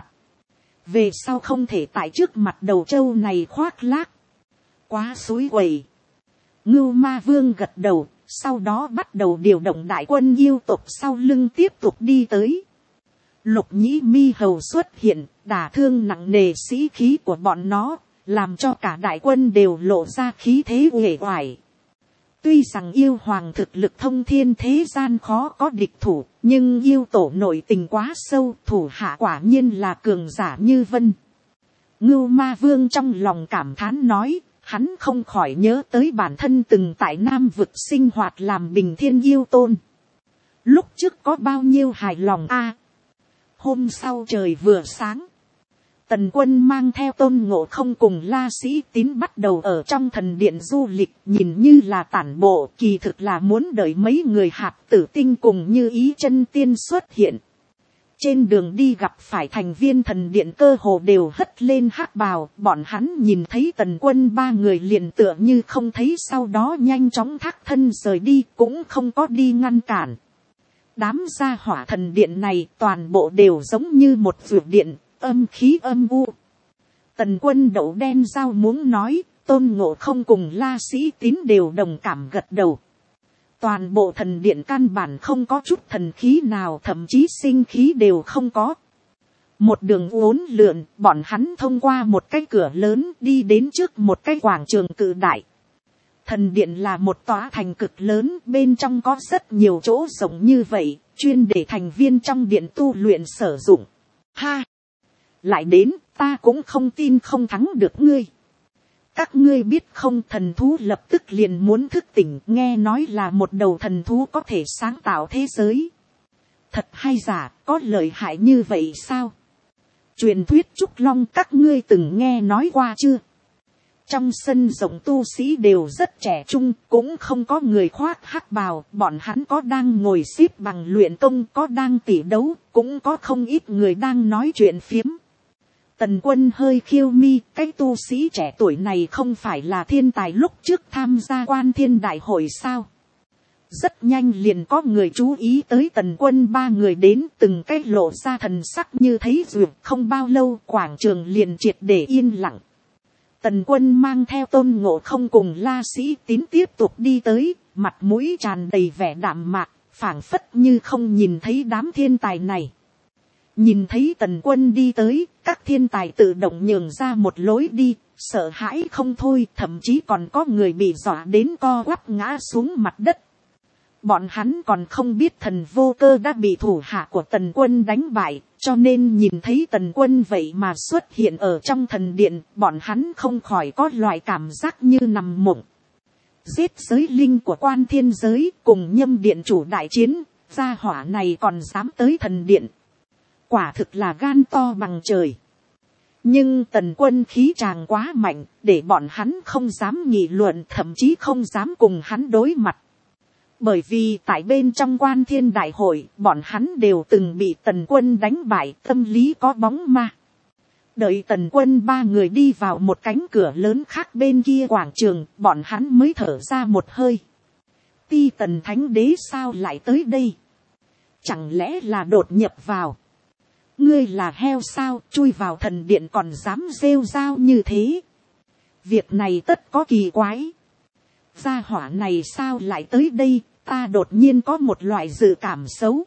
Về sau không thể tại trước mặt đầu trâu này khoác lác, quá xúi quẩy. Ngưu Ma Vương gật đầu, sau đó bắt đầu điều động đại quân yêu tộc sau lưng tiếp tục đi tới. Lục Nhĩ Mi Hầu xuất hiện, đả thương nặng nề sĩ khí của bọn nó, làm cho cả đại quân đều lộ ra khí thế uể oải. Tuy rằng yêu hoàng thực lực thông thiên thế gian khó có địch thủ, nhưng yêu tổ nội tình quá sâu, thủ hạ quả nhiên là cường giả như vân. Ngưu Ma Vương trong lòng cảm thán nói, hắn không khỏi nhớ tới bản thân từng tại Nam vực sinh hoạt làm Bình Thiên yêu tôn. Lúc trước có bao nhiêu hài lòng a. Hôm sau trời vừa sáng, Tần Quân mang theo Tôn Ngộ Không cùng La Sĩ Tín bắt đầu ở trong thần điện du lịch, nhìn như là tản bộ, kỳ thực là muốn đợi mấy người Hạp Tử Tinh cùng Như Ý Chân Tiên xuất hiện. Trên đường đi gặp phải thành viên thần điện cơ hồ đều hất lên hắc bào, bọn hắn nhìn thấy Tần Quân ba người liền tựa như không thấy, sau đó nhanh chóng thác thân rời đi, cũng không có đi ngăn cản. Đám gia hỏa thần điện này toàn bộ đều giống như một vượt điện, âm khí âm u. Tần Quân đậu đen rau muống nói, Tôn Ngộ Không cùng La Sĩ Tín đều đồng cảm gật đầu. Toàn bộ thần điện căn bản không có chút thần khí nào, thậm chí sinh khí đều không có. Một đường uốn lượn, bọn hắn thông qua một cái cửa lớn đi đến trước một cái quảng trường cự đại. Thần điện là một tòa thành cực lớn, bên trong có rất nhiều chỗ rộng như vậy, chuyên để thành viên trong điện tu luyện sử dụng. Ha! Lại đến, ta cũng không tin không thắng được ngươi. Các ngươi biết không, thần thú lập tức liền muốn thức tỉnh, nghe nói là một đầu thần thú có thể sáng tạo thế giới. Thật hay giả, có lợi hại như vậy sao? Truyền thuyết Trúc Long các ngươi từng nghe nói qua chưa? Trong sân rộng tu sĩ đều rất trẻ trung, cũng không có người khoác hắc bào, bọn hắn có đang ngồi xếp bằng luyện công, có đang tỉ đấu, cũng có không ít người đang nói chuyện phiếm. Tần Quân hơi khiêu mi, cái tu sĩ trẻ tuổi này không phải là thiên tài lúc trước tham gia Quan Thiên Đại hội sao? Rất nhanh liền có người chú ý tới Tần Quân ba người đến, từng cái lộ ra thần sắc như thấy duyệt, không bao lâu quảng trường liền triệt để yên lặng. Tần Quân mang theo Tôn Ngộ Không cùng La Sĩ Tín tiếp tục đi tới, mặt mũi tràn đầy vẻ đạm mạc, phảng phất như không nhìn thấy đám thiên tài này. Nhìn thấy Tần Quân đi tới, các thiên tài tự động nhường ra một lối đi, sợ hãi không thôi, thậm chí còn có người bị dọa đến co quắp ngã xuống mặt đất. Bọn hắn còn không biết Thần Vô Cơ đã bị thủ hạ của Tần Quân đánh bại, cho nên nhìn thấy Tần Quân vậy mà xuất hiện ở trong thần điện, bọn hắn không khỏi có loại cảm giác như nằm mộng. Giết giới linh của Quan Thiên giới cùng Nhâm điện chủ đại chiến, gia hỏa này còn dám tới thần điện. Quả thực là gan to bằng trời. Nhưng Tần Quân khí tràng quá mạnh, để bọn hắn không dám nghị luận, thậm chí không dám cùng hắn đối mặt. Bởi vì tại bên trong Quan Thiên Đại hội, bọn hắn đều từng bị Tần Quân đánh bại, tâm lý có bóng ma. Đợi Tần Quân ba người đi vào một cánh cửa lớn khác bên kia quảng trường, bọn hắn mới thở ra một hơi. Ti Tần Thánh Đế sao lại tới đây? Chẳng lẽ là đột nhập vào? Ngươi là heo sao, chui vào thần điện còn dám rêu rao như thế? Việc này tất có kỳ quái. Gia hỏa này sao lại tới đây, ta đột nhiên có một loại dự cảm xấu.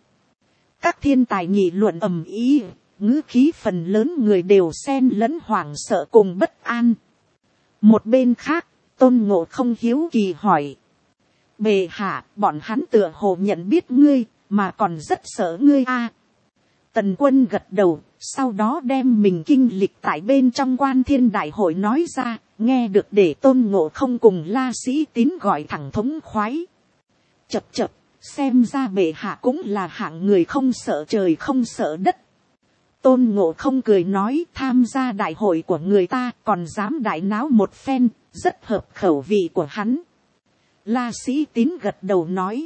Các thiên tài nghị luận ầm ĩ, ngữ khí phần lớn người đều xen lẫn hoảng sợ cùng bất an. Một bên khác, Tôn Ngộ Không hiếu kỳ hỏi. Bệ hạ, bọn hắn tựa hồ nhận biết ngươi, mà còn rất sợ ngươi a. Tần Quân gật đầu, sau đó đem mình kinh lịch tại bên trong Quan Thiên Đại Hội nói ra, nghe được để Tôn Ngộ Không cùng La Sĩ Tín gọi thẳng thống khoái. Chập chập, xem ra bệ hạ cũng là hạng người không sợ trời không sợ đất. Tôn Ngộ Không cười nói, tham gia đại hội của người ta còn dám đại náo một phen, rất hợp khẩu vị của hắn. La Sĩ Tín gật đầu nói,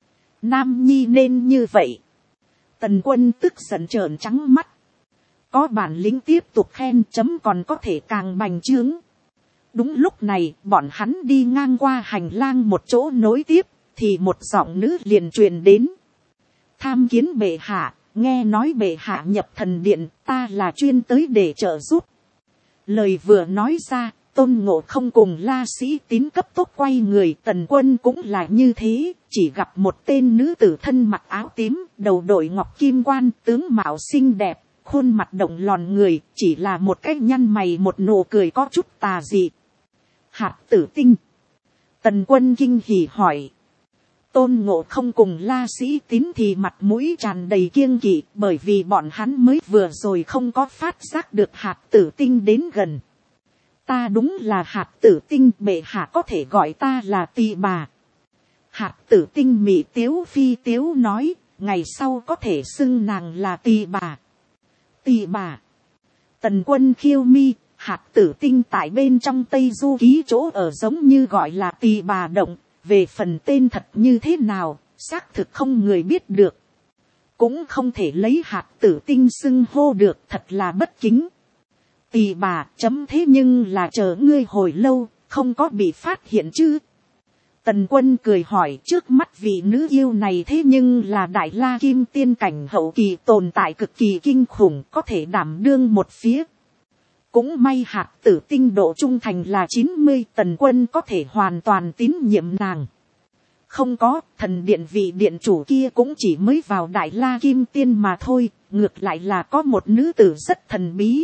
Nam Nhi nên như vậy. Tần Quân tức giận trợn trắng mắt. Có bản lĩnh tiếp tục khen chấm còn có thể càng bành trướng. Đúng lúc này, bọn hắn đi ngang qua hành lang một chỗ nối tiếp, thì một giọng nữ liền truyền đến. Tham kiến bệ hạ, nghe nói bệ hạ nhập thần điện, ta là chuyên tới để trợ giúp. Lời vừa nói ra, Tôn Ngộ Không cùng La Sĩ Tín cấp tốc quay người. Tần Quân cũng là như thế, chỉ gặp một tên nữ tử thân mặc áo tím, đầu đội ngọc kim quan, tướng mạo xinh đẹp, khuôn mặt động lòn người, chỉ là một cái nhăn mày một nụ cười có chút tà dị. Hạt Tử Tinh. Tần Quân kinh hỉ hỏi. Tôn Ngộ Không cùng La Sĩ Tín thì mặt mũi tràn đầy kiêng kỵ, bởi vì bọn hắn mới vừa rồi không có phát giác được Hạt Tử Tinh đến gần. Ta đúng là Hạt Tử Tinh, bệ hạ có thể gọi ta là Tỳ Bà. Hạt Tử Tinh mị tiếu phi tiếu nói, ngày sau có thể xưng nàng là Tỳ Bà. Tỳ Bà. Tần Quân khiêu mi, Hạt Tử Tinh tại bên trong Tây Du Ký chỗ ở giống như gọi là Tỳ Bà Động. Về phần tên thật như thế nào, xác thực không người biết được. Cũng không thể lấy Hạt Tử Tinh xưng hô được, thật là bất kính. Tỳ bà, chấm thế nhưng là chờ ngươi hồi lâu, không có bị phát hiện chứ. Tần Quân cười hỏi, trước mắt vị nữ yêu này thế nhưng là Đại La Kim Tiên cảnh hậu kỳ, tồn tại cực kỳ kinh khủng, có thể đảm đương một phía. Cũng may Hạt Tử Tinh độ trung thành là 90, Tần Quân có thể hoàn toàn tín nhiệm nàng. Không có, thần điện vị điện chủ kia cũng chỉ mới vào Đại La Kim Tiên mà thôi, ngược lại là có một nữ tử rất thần bí.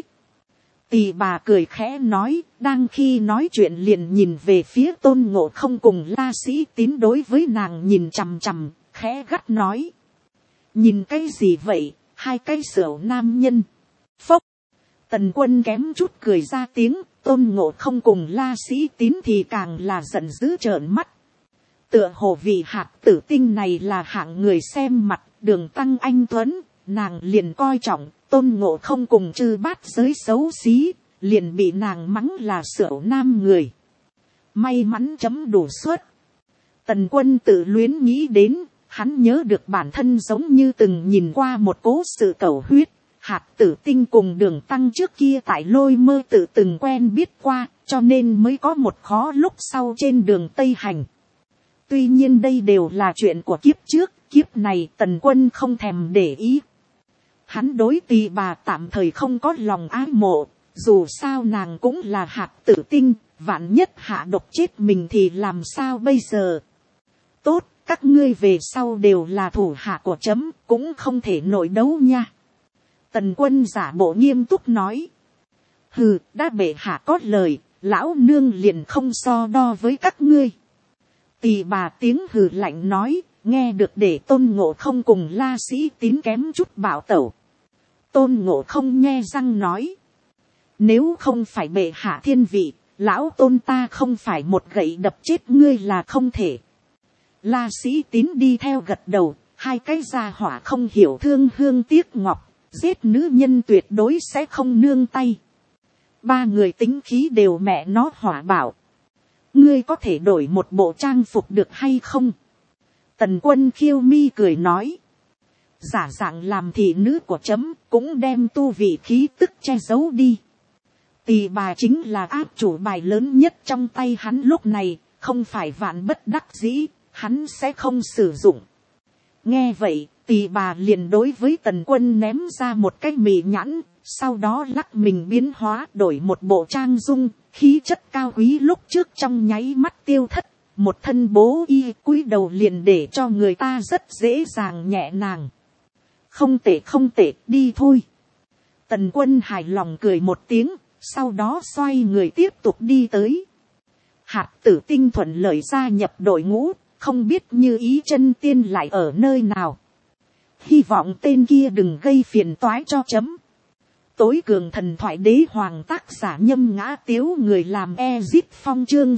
Tỳ bà cười khẽ nói, đang khi nói chuyện liền nhìn về phía Tôn Ngộ Không cùng La Sĩ Tín, đối với nàng nhìn chằm chằm, khẽ gắt nói. Nhìn cái gì vậy, hai cái xỉu nam nhân. Phốc. Tần Quân kém chút cười ra tiếng, Tôn Ngộ Không cùng La Sĩ Tín thì càng là giận dữ trợn mắt. Tựa hồ vì Hạt Tử Tinh này là hạng người xem mặt, đường tăng anh tuấn, nàng liền coi trọng. Tôn Ngộ Không cùng Chư Bát Giới xấu xí, liền bị nàng mắng là xỉu nam người. May mắn chấm đủ suất. Tần Quân tự luyến nghĩ đến, hắn nhớ được bản thân giống như từng nhìn qua một cố sự cầu huyết. Hạt Tử Tinh cùng đường tăng trước kia tại Lôi Mơ tự từng quen biết qua, cho nên mới có một khó lúc sau trên đường Tây Hành. Tuy nhiên đây đều là chuyện của kiếp trước, kiếp này Tần Quân không thèm để ý. Hắn đối Tỳ bà tạm thời không có lòng ái mộ, dù sao nàng cũng là Hạt Tử Tinh, vạn nhất hạ độc chết mình thì làm sao bây giờ. Tốt, các ngươi về sau đều là thủ hạ của chấm, cũng không thể nội đấu nha. Tần Quân giả bộ nghiêm túc nói. Hừ, đã bệ hạ có lời, lão nương liền không so đo với các ngươi. Tỳ bà tiếng hừ lạnh nói, nghe được để Tôn Ngộ Không cùng La Sĩ Tín kém chút bạo tẩu. Tôn Ngộ Không nhe răng nói. Nếu không phải bệ hạ thiên vị, lão Tôn ta không phải một gậy đập chết ngươi là không thể. La Sĩ Tín đi theo gật đầu, hai cái gia hỏa không hiểu thương hương tiếc ngọc, giết nữ nhân tuyệt đối sẽ không nương tay. Ba người tính khí đều mẹ nó hỏa bảo. Ngươi có thể đổi một bộ trang phục được hay không? Tần Quân khiêu mi cười nói. Giả dạng làm thị nữ của chấm, cũng đem tu vị khí tức che giấu đi. Tỳ bà chính là áp chủ bài lớn nhất trong tay hắn lúc này, không phải vạn bất đắc dĩ, hắn sẽ không sử dụng. Nghe vậy, Tỳ bà liền đối với Tần Quân ném ra một cái mì nhãn, sau đó lắc mình biến hóa đổi một bộ trang dung, khí chất cao quý lúc trước trong nháy mắt tiêu thất, một thân bố y cúi đầu liền để cho người ta rất dễ dàng nhẹ nàng. Không tệ không tệ, đi thôi. Tần Quân hài lòng cười một tiếng, sau đó xoay người tiếp tục đi tới. Hạt Tử Tinh thuận lợi gia nhập đội ngũ, không biết Như Ý Chân Tiên lại ở nơi nào. Hy vọng tên kia đừng gây phiền toái cho chấm. Tối cường thần thoại đế hoàng tác giả Nhâm Ngã Tiếu, người làm Ezip Phong. Chương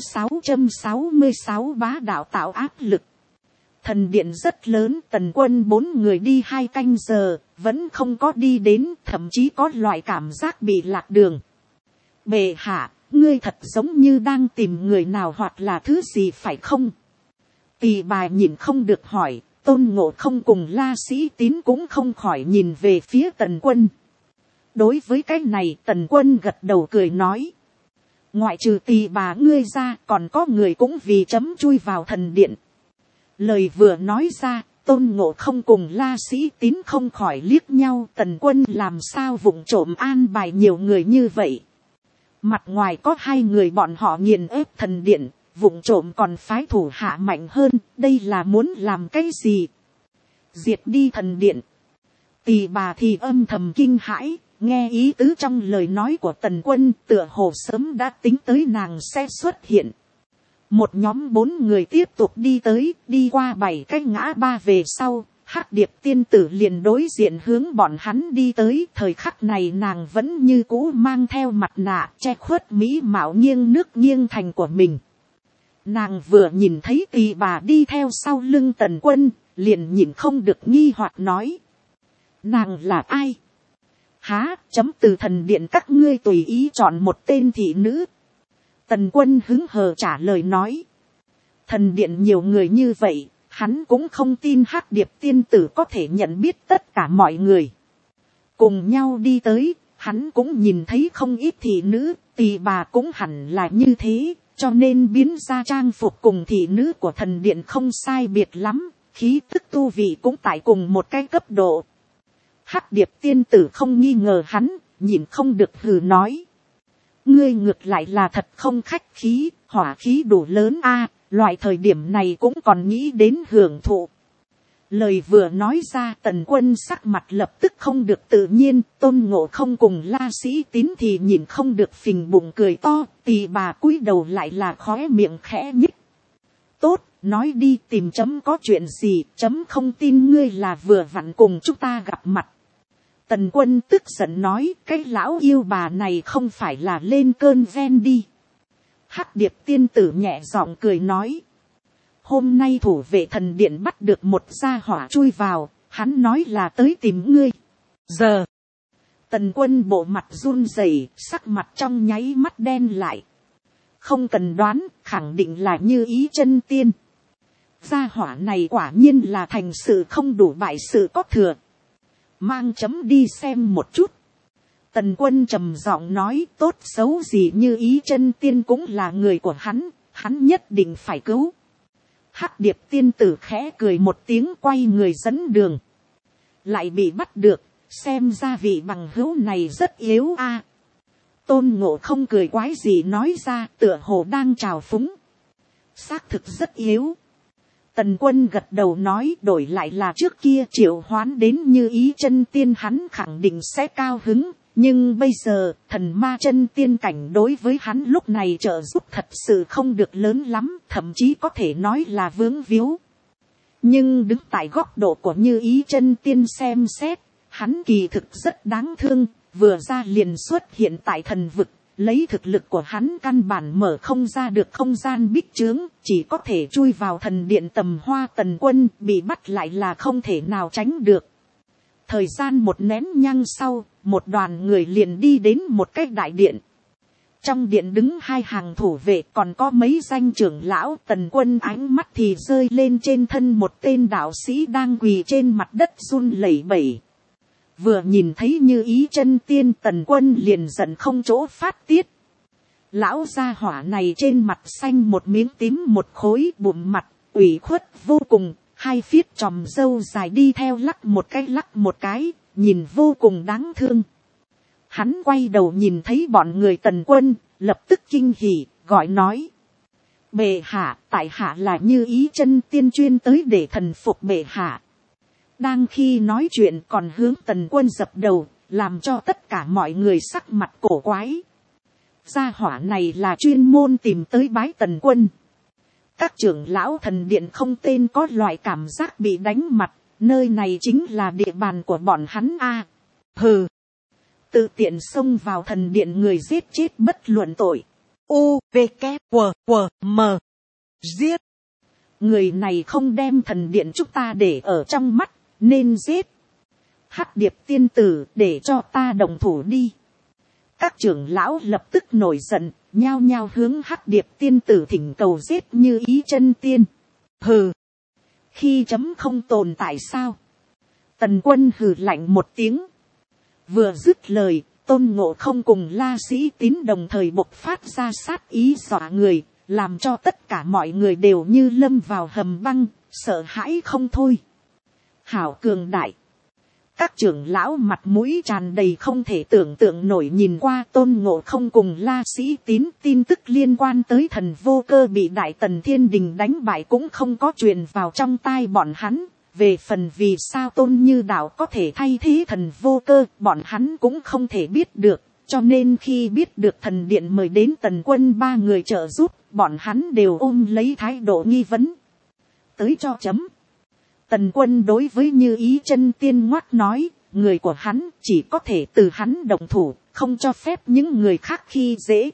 666 bá đạo tạo áp lực. Thần điện rất lớn, Tần Quân 4 người đi 2 canh giờ, vẫn không có đi đến, thậm chí có loại cảm giác bị lạc đường. Bệ hạ, ngươi thật giống như đang tìm người nào hoặc là thứ gì phải không? Tỳ bà nhìn không được hỏi, Tôn Ngộ Không cùng La Sĩ Tín cũng không khỏi nhìn về phía Tần Quân. Đối với cái này, Tần Quân gật đầu cười nói. Ngoại trừ tỳ bà ngươi ra, còn có người cũng vì chấm chui vào thần điện. Lời vừa nói ra, Tôn Ngộ Không cùng La Sĩ Tín không khỏi liếc nhau. Tần Quân làm sao vụng trộm an bài nhiều người như vậy. Mặt ngoài có 2 người bọn họ nghiền ép thần điện, vụng trộm còn phái thủ hạ mạnh hơn. Đây là muốn làm cái gì? Diệt đi thần điện. Tỳ bà thì âm thầm kinh hãi. Nghe ý tứ trong lời nói của Tần Quân, tựa hồ sớm đã tính tới nàng sẽ xuất hiện. Một nhóm 4 người tiếp tục đi tới, đi qua 7 cái ngã ba về sau, Hắc Điệp tiên tử liền đối diện hướng bọn hắn đi tới. Thời khắc này nàng vẫn như cũ mang theo mặt nạ, che khuất mỹ mạo nghiêng nước nghiêng thành của mình. Nàng vừa nhìn thấy tỳ bà đi theo sau lưng Tần Quân, liền nhìn không được nghi hoặc nói. Nàng là ai? Há, chấm từ thần điện các ngươi tùy ý chọn một tên thị nữ. Tần Quân hứng hờ trả lời nói. Thần điện nhiều người như vậy, hắn cũng không tin Hắc Điệp tiên tử có thể nhận biết tất cả mọi người. Cùng nhau đi tới, hắn cũng nhìn thấy không ít thị nữ, tỳ bà cũng hẳn là như thế, cho nên biến ra trang phục cùng thị nữ của thần điện không sai biệt lắm, khí tức tu vị cũng tại cùng một cái cấp độ. Hắc Điệp tiên tử không nghi ngờ hắn, nhìn không được hừ nói. Ngươi ngược lại là thật không khách khí, hỏa khí đủ lớn a, loại thời điểm này cũng còn nghĩ đến hưởng thụ. Lời vừa nói ra, Tần Quân sắc mặt lập tức không được tự nhiên. Tôn Ngộ Không cùng La Sĩ Tín thì nhìn không được phình bụng cười to. Tỳ bà cúi đầu lại là khóe miệng khẽ nhích. Tốt, nói đi, tìm chấm có chuyện gì, chấm không tin ngươi là vừa vặn cùng chúng ta gặp mặt. Tần Quân tức giận nói, cái lão yêu bà này không phải là lên cơn ven đi. Hắc Điệp tiên tử nhẹ giọng cười nói. Hôm nay thủ vệ thần điện bắt được một gia hỏa chui vào, hắn nói là tới tìm ngươi. Giờ, Tần Quân bộ mặt run rẩy, sắc mặt trong nháy mắt đen lại. Không cần đoán, khẳng định là Như Ý Chân Tiên. Gia hỏa này quả nhiên là thành sự không đủ bại sự có thừa. Mang chấm đi xem một chút. Tần Quân trầm giọng nói, tốt xấu gì Như Ý Chân Tiên cũng là người của hắn nhất định phải cứu. Hắc Điệp tiên tử khẽ cười một tiếng, quay người dẫn đường. Lại bị bắt được, xem ra vị bằng hữu này rất yếu a. Tôn Ngộ Không cười quái gì nói ra, tựa hồ đang trào phúng. Xác thực rất yếu. Tần Quân gật đầu nói, đổi lại là trước kia triệu hoán đến Như Ý Chân Tiên hắn khẳng định sẽ cao hứng. Nhưng bây giờ, thần ma chân tiên cảnh đối với hắn lúc này trợ giúp thật sự không được lớn lắm, thậm chí có thể nói là vướng víu. Nhưng đứng tại góc độ của Như Ý Chân Tiên xem xét, hắn kỳ thực rất đáng thương, vừa ra liền xuất hiện tại thần vực, lấy thực lực của hắn căn bản mở không ra được không gian bích chướng, chỉ có thể chui vào thần điện tầm hoa. Tần Quân bị bắt lại là không thể nào tránh được. Thời gian một nén nhang sau, một đoàn người liền đi đến một cái đại điện. Trong điện đứng 2 hàng thủ vệ, còn có mấy danh trưởng lão. Tần Quân ánh mắt thì rơi lên trên thân một tên đạo sĩ đang quỳ trên mặt đất run lẩy bẩy. Vừa nhìn thấy Như Ý Chân Tiên, Tần Quân liền giận không chỗ phát tiết. Lão gia hỏa này trên mặt xanh một miếng tím một khối, bụng mặt ủy khuất vô cùng, 2 phiết chòm râu dài đi theo lắc một cái, nhìn vô cùng đáng thương. Hắn quay đầu nhìn thấy bọn người Tần Quân, lập tức kinh hỉ, gọi nói. Bệ hạ, tại hạ là Như Ý Chân Tiên chuyên tới để thần phục bệ hạ. Đang khi nói chuyện còn hướng Tần Quân dập đầu, làm cho tất cả mọi người sắc mặt cổ quái. gia hỏa này là chuyên môn tìm tới bái Tần Quân. Các trưởng lão thần điện không tên có loại cảm giác bị đánh mặt, nơi này chính là địa bàn của bọn hắn a. Hừ, tự tiện xông vào thần điện người giết chết bất luận tội. U, V, K, W, W, M. Giết. Người này không đem thần điện chúng ta để ở trong mắt, nên giết. Hắc Điệp tiên tử, để cho ta đồng thủ đi. Các trưởng lão lập tức nổi giận, nhao nhao hướng Hắc Điệp tiên tử thỉnh cầu giết Như Ý chân tiên. Hừ, khi chấm không tồn tại sao? Tần Quân hừ lạnh một tiếng. Vừa dứt lời, Tôn Ngộ Không cùng La Sĩ Tín đồng thời bộc phát ra sát ý dọa người, làm cho tất cả mọi người đều như lâm vào hầm băng, sợ hãi không thôi. Hảo cường đại. Các trưởng lão mặt mũi tràn đầy không thể tưởng tượng nổi nhìn qua Tôn Ngộ Không cùng La Sĩ Tín. Tin tức liên quan tới thần Vô Cơ bị Đại Tần Thiên Đình đánh bại cũng không có truyền vào trong tai bọn hắn. Về phần vì sao Tôn Như Đạo có thể thay thế thần Vô Cơ, bọn hắn cũng không thể biết được. Cho nên khi biết được thần điện mời đến Tần Quân 3 người trợ giúp, bọn hắn đều ôm lấy thái độ nghi vấn. Tới cho chấm. Tần Quân đối với Như Ý chân tiên ngoắc nói, người của hắn chỉ có thể từ hắn động thủ, không cho phép những người khác khi dễ.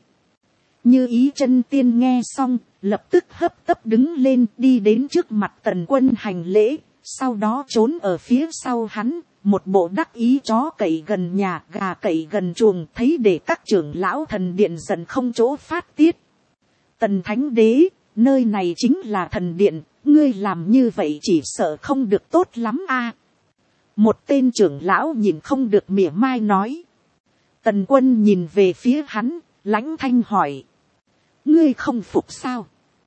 Như Ý chân tiên nghe xong, lập tức hấp tấp đứng lên đi đến trước mặt Tần Quân hành lễ, sau đó trốn ở phía sau hắn, một bộ đắc ý chó cậy gần nhà, gà cậy gần chuồng, thấy để các trưởng lão thần điện giận không chỗ phát tiết. Tần Thánh Đế, nơi này chính là thần điện, ngươi làm như vậy chỉ sợ không được tốt lắm a. Một tên trưởng lão nhìn không được mỉa mai nói. Tần Quân nhìn về phía hắn, lãnh thanh hỏi. Ngươi không phục sao?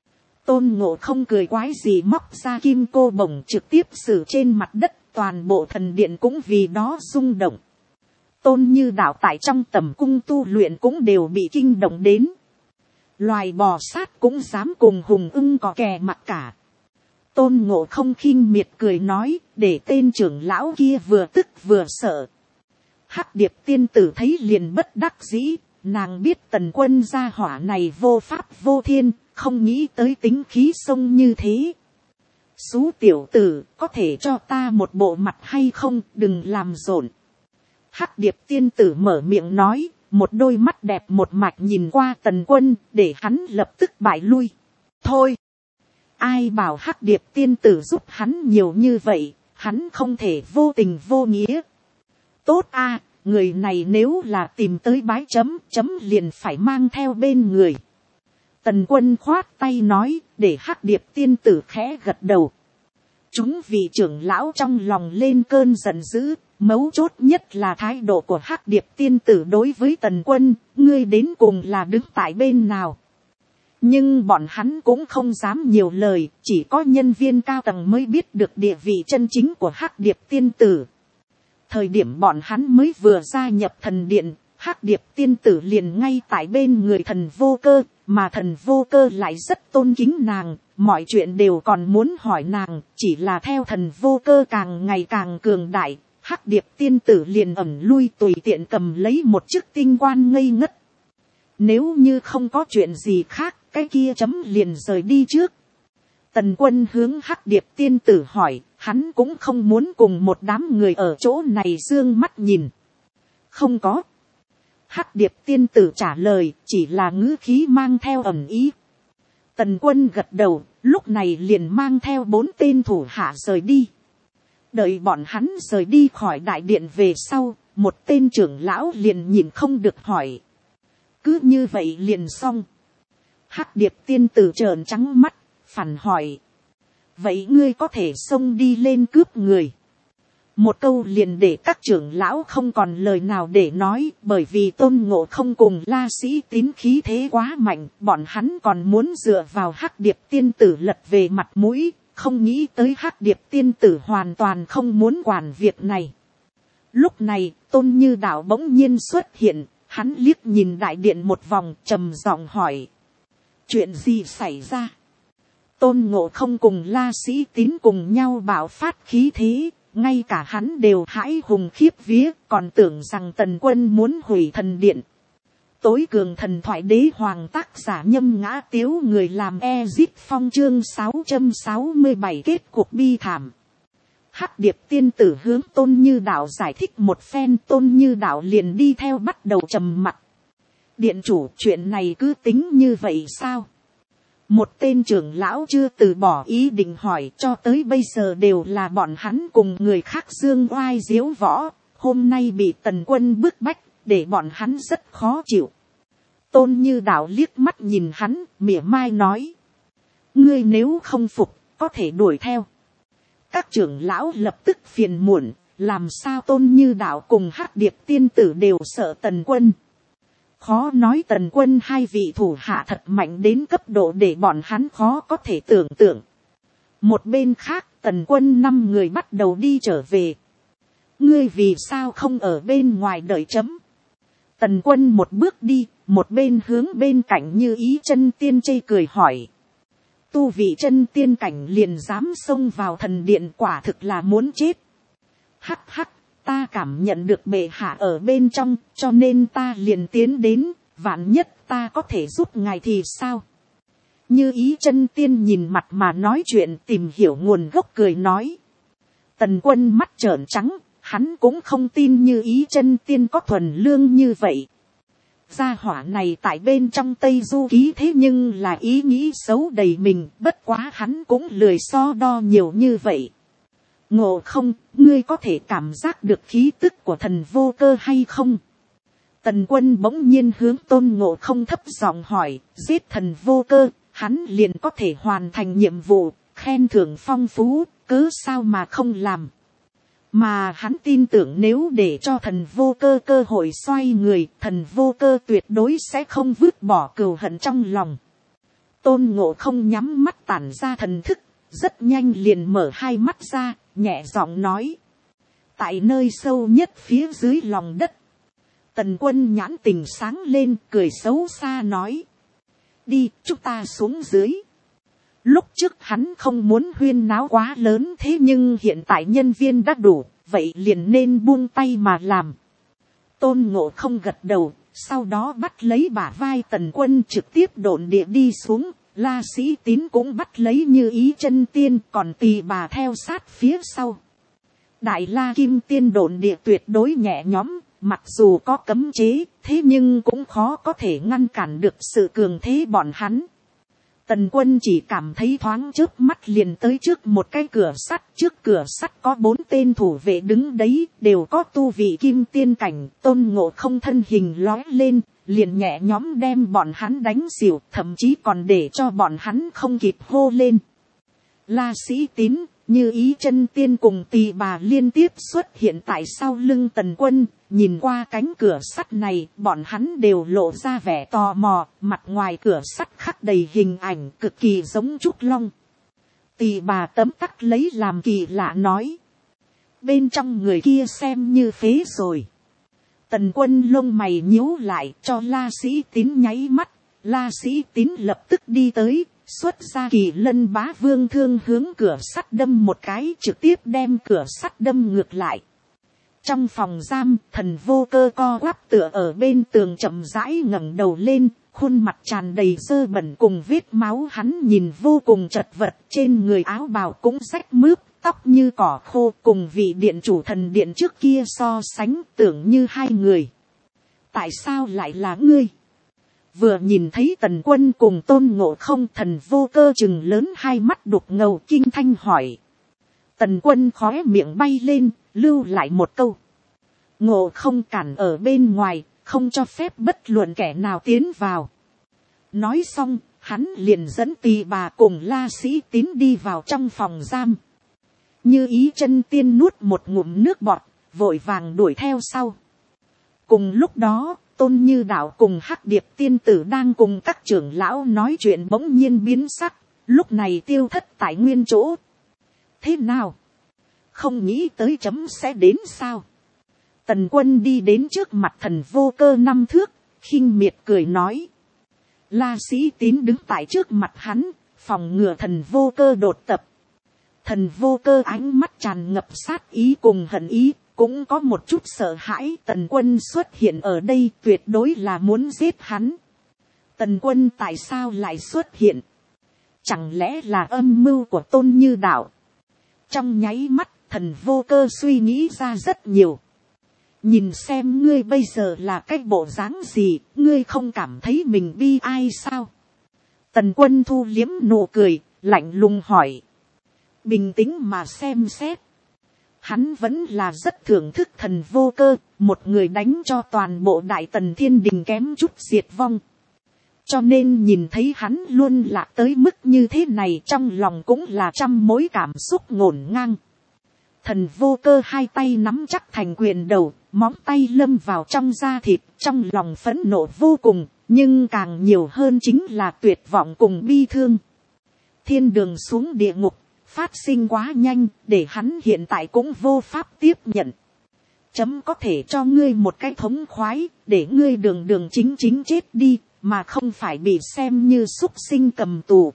Tôn Ngộ Không cười quái gì móc ra kim cô bổng trực tiếp xử trên mặt đất, toàn bộ thần điện cũng vì đó rung động. Tôn Như Đạo tại trong tầm cung tu luyện cũng đều bị kinh động đến. Loài bò sát cũng dám cùng hùng ưng có kè mặt cả. Tôn Ngộ Không khinh miệt cười nói, để tên trưởng lão kia vừa tức vừa sợ. Hắc Điệp tiên tử thấy liền bất đắc dĩ, nàng biết Tần Quân gia hỏa này vô pháp vô thiên, không nghĩ tới tính khí sông như thế. Xú tiểu tử, có thể cho ta một bộ mặt hay không, đừng làm rộn. Hắc Điệp tiên tử mở miệng nói, một đôi mắt đẹp một mạch nhìn qua Tần Quân, để hắn lập tức bại lui. Thôi, ai bảo Hắc Điệp tiên tử giúp hắn nhiều như vậy, hắn không thể vô tình vô nghĩa. Tốt a, người này nếu là tìm tới bái chấm, chấm liền phải mang theo bên người. Tần Quân khoát tay nói, để Hắc Điệp tiên tử khẽ gật đầu. Chúng vị trưởng lão trong lòng lên cơn giận dữ, mấu chốt nhất là thái độ của Hắc Điệp tiên tử đối với Tần Quân, ngươi đến cùng là đứng tại bên nào. Nhưng bọn hắn cũng không dám nhiều lời, chỉ có nhân viên cao tầng mới biết được địa vị chân chính của Hắc Điệp tiên tử. Thời điểm bọn hắn mới vừa gia nhập thần điện, Hắc Điệp tiên tử liền ngay tại bên người thần Vô Cơ, mà thần Vô Cơ lại rất tôn kính nàng, mọi chuyện đều còn muốn hỏi nàng, chỉ là theo thần Vô Cơ càng ngày càng cường đại, Hắc Điệp tiên tử liền ẩn lui tùy tiện cầm lấy một chức tinh quan ngây ngất. Nếu như không có chuyện gì khác, cái kia chấm liền rời đi trước. Tần Quân hướng Hắc Điệp tiên tử hỏi, hắn cũng không muốn cùng một đám người ở chỗ này dương mắt nhìn. Không có. Hắc Điệp tiên tử trả lời, chỉ là ngữ khí mang theo ẩn ý. Tần Quân gật đầu, lúc này liền mang theo 4 tên thủ hạ rời đi. Đợi bọn hắn rời đi khỏi đại điện về sau, một tên trưởng lão liền nhìn không được hỏi. Cứ như vậy liền xong. Hắc Điệp tiên tử trợn trắng mắt, phản hỏi. Vậy ngươi có thể xông đi lên cướp người? Một câu liền để các trưởng lão không còn lời nào để nói, bởi vì Tôn Ngộ Không cùng La Sĩ Tín khí thế quá mạnh, bọn hắn còn muốn dựa vào Hắc Điệp tiên tử lật về mặt mũi, không nghĩ tới Hắc Điệp tiên tử hoàn toàn không muốn quản việc này. Lúc này, Tôn Như Đạo bỗng nhiên xuất hiện, hắn liếc nhìn đại điện một vòng, trầm giọng hỏi. Chuyện gì xảy ra? Tôn Ngộ Không cùng La Sĩ Tín cùng nhau bạo phát khí thế, ngay cả hắn đều hãi hùng khiếp vía, còn tưởng rằng Tần Quân muốn hủy thần điện. tối cường thần thoại đế hoàng, tác giả Nhâm Ngã Tiếu, người làm Ezip Phong, chương 667 kết cuộc bi thảm. Hắc Điệp tiên tử hướng Tôn Như Đạo giải thích một phen, Tôn Như Đạo liền đi theo bắt đầu trầm mặc. Điện chủ, chuyện này cứ tính như vậy sao? Một tên trưởng lão chưa từ bỏ ý định hỏi, cho tới bây giờ đều là bọn hắn cùng người khác dương oai diếu võ, hôm nay bị Tần Quân bức bách, để bọn hắn rất khó chịu. Tôn Như Đạo liếc mắt nhìn hắn, mỉa mai nói: ngươi nếu không phục, có thể đuổi theo. Các trưởng lão lập tức phiền muộn, làm sao Tôn Như Đạo cùng Hắc Điệp tiên tử đều sợ Tần Quân. Khó nói Tần Quân hai vị thủ hạ thật mạnh đến cấp độ để bọn hắn khó có thể tưởng tượng. Một bên khác, Tần Quân 5 người bắt đầu đi trở về. Ngươi vì sao không ở bên ngoài đợi chấm? Tần Quân một bước đi, một bên hướng bên cạnh Như Ý chân tiên chê cười hỏi. Tu vị chân tiên cảnh liền dám xông vào thần điện, quả thực là muốn chết. Hắc hắc, ta cảm nhận được bệ hạ ở bên trong, cho nên ta liền tiến đến, vạn nhất ta có thể giúp ngài thì sao? Như Ý chân tiên nhìn mặt mà nói chuyện, tìm hiểu nguồn gốc cười nói. Tần Quân mắt trợn trắng, hắn cũng không tin Như Ý chân tiên có thuần lương như vậy. Gia hỏa này tại bên trong Tây Du Ký thế nhưng là ý nghĩ xấu đầy mình, bất quá hắn cũng lười so đo nhiều như vậy. Ngộ không, ngươi có thể cảm giác được khí tức của thần vô cơ hay không? Tần Quân bỗng nhiên hướng Tôn Ngộ Không thấp giọng hỏi, giết thần vô cơ, hắn liền có thể hoàn thành nhiệm vụ, khen thưởng phong phú, cớ sao mà không làm. Mà hắn tin tưởng nếu để cho thần vô cơ cơ hội xoay người, thần vô cơ tuyệt đối sẽ không vứt bỏ cừu hận trong lòng. Tôn Ngộ Không nhắm mắt tản ra thần thức, rất nhanh liền mở hai mắt ra, nhẹ giọng nói. Tại nơi sâu nhất phía dưới lòng đất. Tần Quân nhãn tình sáng lên, cười xấu xa nói. Đi, chúng ta xuống dưới. Lúc trước hắn không muốn huyên náo quá lớn, thế nhưng hiện tại nhân viên đã đủ, vậy liền nên buông tay mà làm. Tôn Ngộ Không gật đầu, sau đó bắt lấy bả vai Tần Quân trực tiếp độn địa đi xuống. La Sĩ Tín cũng bắt lấy Như Ý chân tiên, còn Tỳ Bà theo sát phía sau. Đại La Kim Tiên độn địa tuyệt đối nhẹ nhõm, mặc dù có cấm chế, thế nhưng cũng khó có thể ngăn cản được sự cường thế bọn hắn. Tần Quân chỉ cảm thấy thoáng chớp mắt liền tới trước một cái cửa sắt, trước cửa sắt có 4 tên thủ vệ đứng đấy, đều có tu vị kim tiên cảnh. Tôn Ngộ Không thân hình lói lên, liền nhẹ nhõm đem bọn hắn đánh xỉu, thậm chí còn để cho bọn hắn không kịp hô lên. La Sĩ Tín, Như Ý chân tiên cùng Tỳ Bà liên tiếp xuất hiện tại sau lưng Tần Quân, nhìn qua cánh cửa sắt này, bọn hắn đều lộ ra vẻ tò mò, mặt ngoài cửa sắt khắc đầy hình ảnh cực kỳ giống Trúc Long. Tỳ Bà tấm tắc lấy làm kỳ lạ nói. Bên trong người kia xem như phế rồi. Tần Quân lông mày nhíu lại, cho La Sĩ Tín nháy mắt. La Sĩ Tín lập tức đi tới, xuất ra Kỳ Lân Bá Vương thương hướng cửa sắt đâm một cái, trực tiếp đem cửa sắt đâm ngược lại. Trong phòng giam, thần vô cơ co quắp tựa ở bên tường chậm rãi ngẩng đầu lên, khuôn mặt tràn đầy dơ bẩn cùng vết máu, hắn nhìn vô cùng chật vật, trên người áo bào cũng rách mướp, tóc như cỏ khô, cùng vị điện chủ thần điện trước kia so sánh tưởng như hai người. Tại sao lại là ngươi? Vừa nhìn thấy Tần Quân cùng Tôn Ngộ Không, thần vô cơ chừng lớn hai mắt đục ngầu kinh thanh hỏi. Tần Quân khóe miệng bay lên, lưu lại một câu. Ngộ Không cản ở bên ngoài, không cho phép bất luận kẻ nào tiến vào. Nói xong, hắn liền dẫn Tỳ Bà cùng La Sĩ Tín đi vào trong phòng giam. Như Ý chân tiên nuốt một ngụm nước bọt, vội vàng đuổi theo sau. Cùng lúc đó, Tôn Như Đạo cùng Hắc Điệp tiên tử đang cùng các trưởng lão nói chuyện bỗng nhiên biến sắc, lúc này tiêu thất tại nguyên chỗ. Thế nào? Không nghĩ tới chấm sẽ đến sao? Tần Quân đi đến trước mặt thần vô cơ 5 thước, khinh miệt cười nói. La Sĩ Tín đứng tại trước mặt hắn, phòng ngừa thần vô cơ đột tập. Thần vô cơ ánh mắt tràn ngập sát ý cùng hận ý, cũng có một chút sợ hãi Tần Quân xuất hiện ở đây tuyệt đối là muốn giết hắn. Tần Quân tại sao lại xuất hiện? Chẳng lẽ là âm mưu của Tôn Như Đạo? Trong nháy mắt, Thần Vô Cơ suy nghĩ ra rất nhiều. Nhìn xem ngươi bây giờ là cái bộ dáng gì, ngươi không cảm thấy mình bi ai sao? Tần Quân thu liếm nụ cười, lạnh lùng hỏi. Bình tĩnh mà xem xét. Hắn vẫn là rất thưởng thức Thần Vô Cơ, một người đánh cho toàn bộ Đại Tần Thiên Đình kém chút diệt vong. Cho nên nhìn thấy hắn luôn lạc tới mức như thế này trong lòng cũng là trăm mối cảm xúc ngổn ngang. Thần Vô Cơ hai tay nắm chắc thành quyền đầu, móng tay lâm vào trong da thịt, trong lòng phẫn nộ vô cùng, nhưng càng nhiều hơn chính là tuyệt vọng cùng bi thương. Thiên đường xuống địa ngục, phát sinh quá nhanh, để hắn hiện tại cũng vô pháp tiếp nhận. Chấm có thể cho ngươi một cái thống khoái, để ngươi đường đường chính chính chết đi, mà không phải bị xem như súc sinh cầm tù.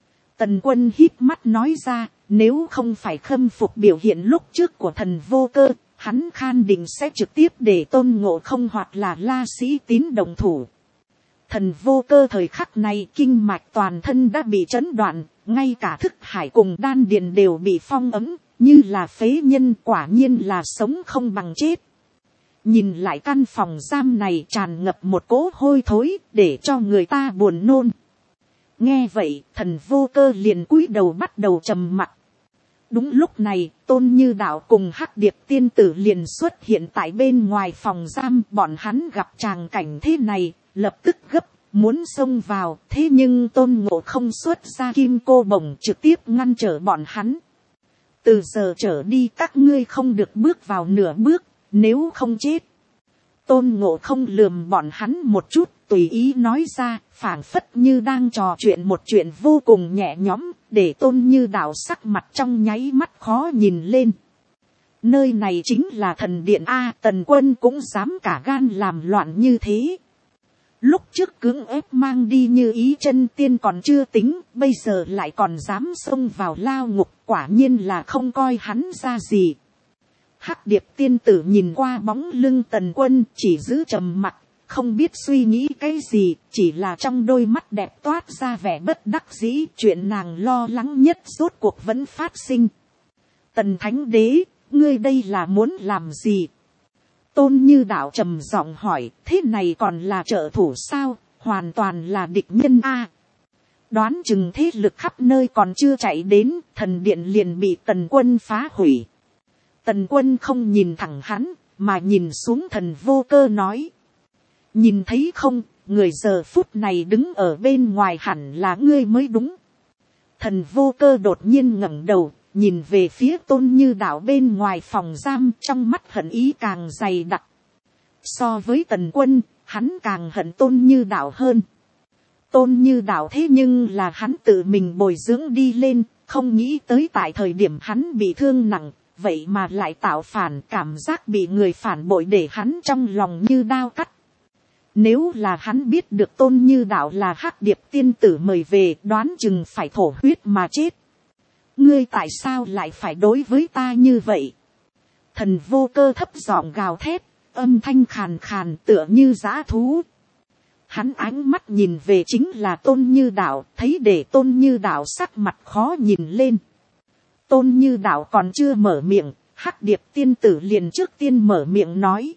Tần Quân híp mắt nói ra, nếu không phải khâm phục biểu hiện lúc trước của Thần Vô Cơ, hắn khan định sẽ trực tiếp để Tôn Ngộ Không hoặc là La Sĩ Tín đồng thủ. Thần Vô Cơ thời khắc này kinh mạch toàn thân đã bị chấn đoạn, ngay cả thức hải cùng đan điền đều bị phong ấm, như là phế nhân, quả nhiên là sống không bằng chết. Nhìn lại căn phòng giam này tràn ngập một cỗ hôi thối, để cho người ta buồn nôn. Nghe vậy, Thần Vô Cơ liền cúi đầu bắt đầu trầm mặc. Đúng lúc này, Tôn Như Đạo cùng Hắc Điệp tiên tử liền xuất hiện tại bên ngoài phòng giam. Bọn hắn gặp tràng cảnh thế này, lập tức gấp, muốn xông vào. Thế nhưng Tôn Ngộ Không xuất ra kim cô bổng trực tiếp ngăn trở bọn hắn. Từ giờ trở đi các ngươi không được bước vào nửa bước, nếu không chết. Tôn Ngộ Không lườm bọn hắn một chút, tùy ý nói ra, phảng phất như đang trò chuyện một chuyện vô cùng nhẹ nhõm, để Tôn Như Đạo sắc mặt trong nháy mắt khó nhìn lên. Nơi này chính là thần điện A, Tần Quân cũng dám cả gan làm loạn như thế. Lúc trước cưỡng ép mang đi Như Ý chân tiên còn chưa tính, bây giờ lại còn dám xông vào lao ngục, quả nhiên là không coi hắn ra gì. Hắc Điệp tiên tử nhìn qua bóng lưng Tần Quân, chỉ giữ trầm mặc, không biết suy nghĩ cái gì, chỉ là trong đôi mắt đẹp toát ra vẻ bất đắc dĩ. Chuyện nàng lo lắng nhất rốt cuộc vẫn phát sinh. Tần Thánh Đế, ngươi đây là muốn làm gì? Tôn Như Đạo trầm giọng hỏi, thế này còn là trợ thủ sao, hoàn toàn là địch nhân a. Đoán chừng thế lực khắp nơi còn chưa chạy đến, thần điện liền bị Tần Quân phá hủy. Tần Quân không nhìn thẳng hắn, mà nhìn xuống Thần Vô Cơ nói. Nhìn thấy không, người giờ phút này đứng ở bên ngoài hẳn là ngươi mới đúng. Thần Vô Cơ đột nhiên ngẩng đầu, nhìn về phía Tôn Như Đạo bên ngoài phòng giam, trong mắt hận ý càng dày đặc. So với Tần Quân, hắn càng hận Tôn Như Đạo hơn. Tôn Như Đạo thế nhưng là hắn tự mình bồi dưỡng đi lên, không nghĩ tới tại thời điểm hắn bị thương nặng, vậy mà lại tạo phản, cảm giác bị người phản bội để hắn trong lòng như đao cắt. Nếu là hắn biết được Tôn Như Đạo là Hắc Điệp tiên tử mời về, đoán chừng phải thổ huyết mà chết. Ngươi tại sao lại phải đối với ta như vậy? Thần Vô Cơ thấp giọng gào thét, âm thanh khàn khàn tựa như dã thú. Hắn ánh mắt nhìn về chính là Tôn Như Đạo, thấy để Tôn Như Đạo sắc mặt khó nhìn lên. Tôn Như Đạo còn chưa mở miệng, Hắc Điệp tiên tử liền trước tiên mở miệng nói.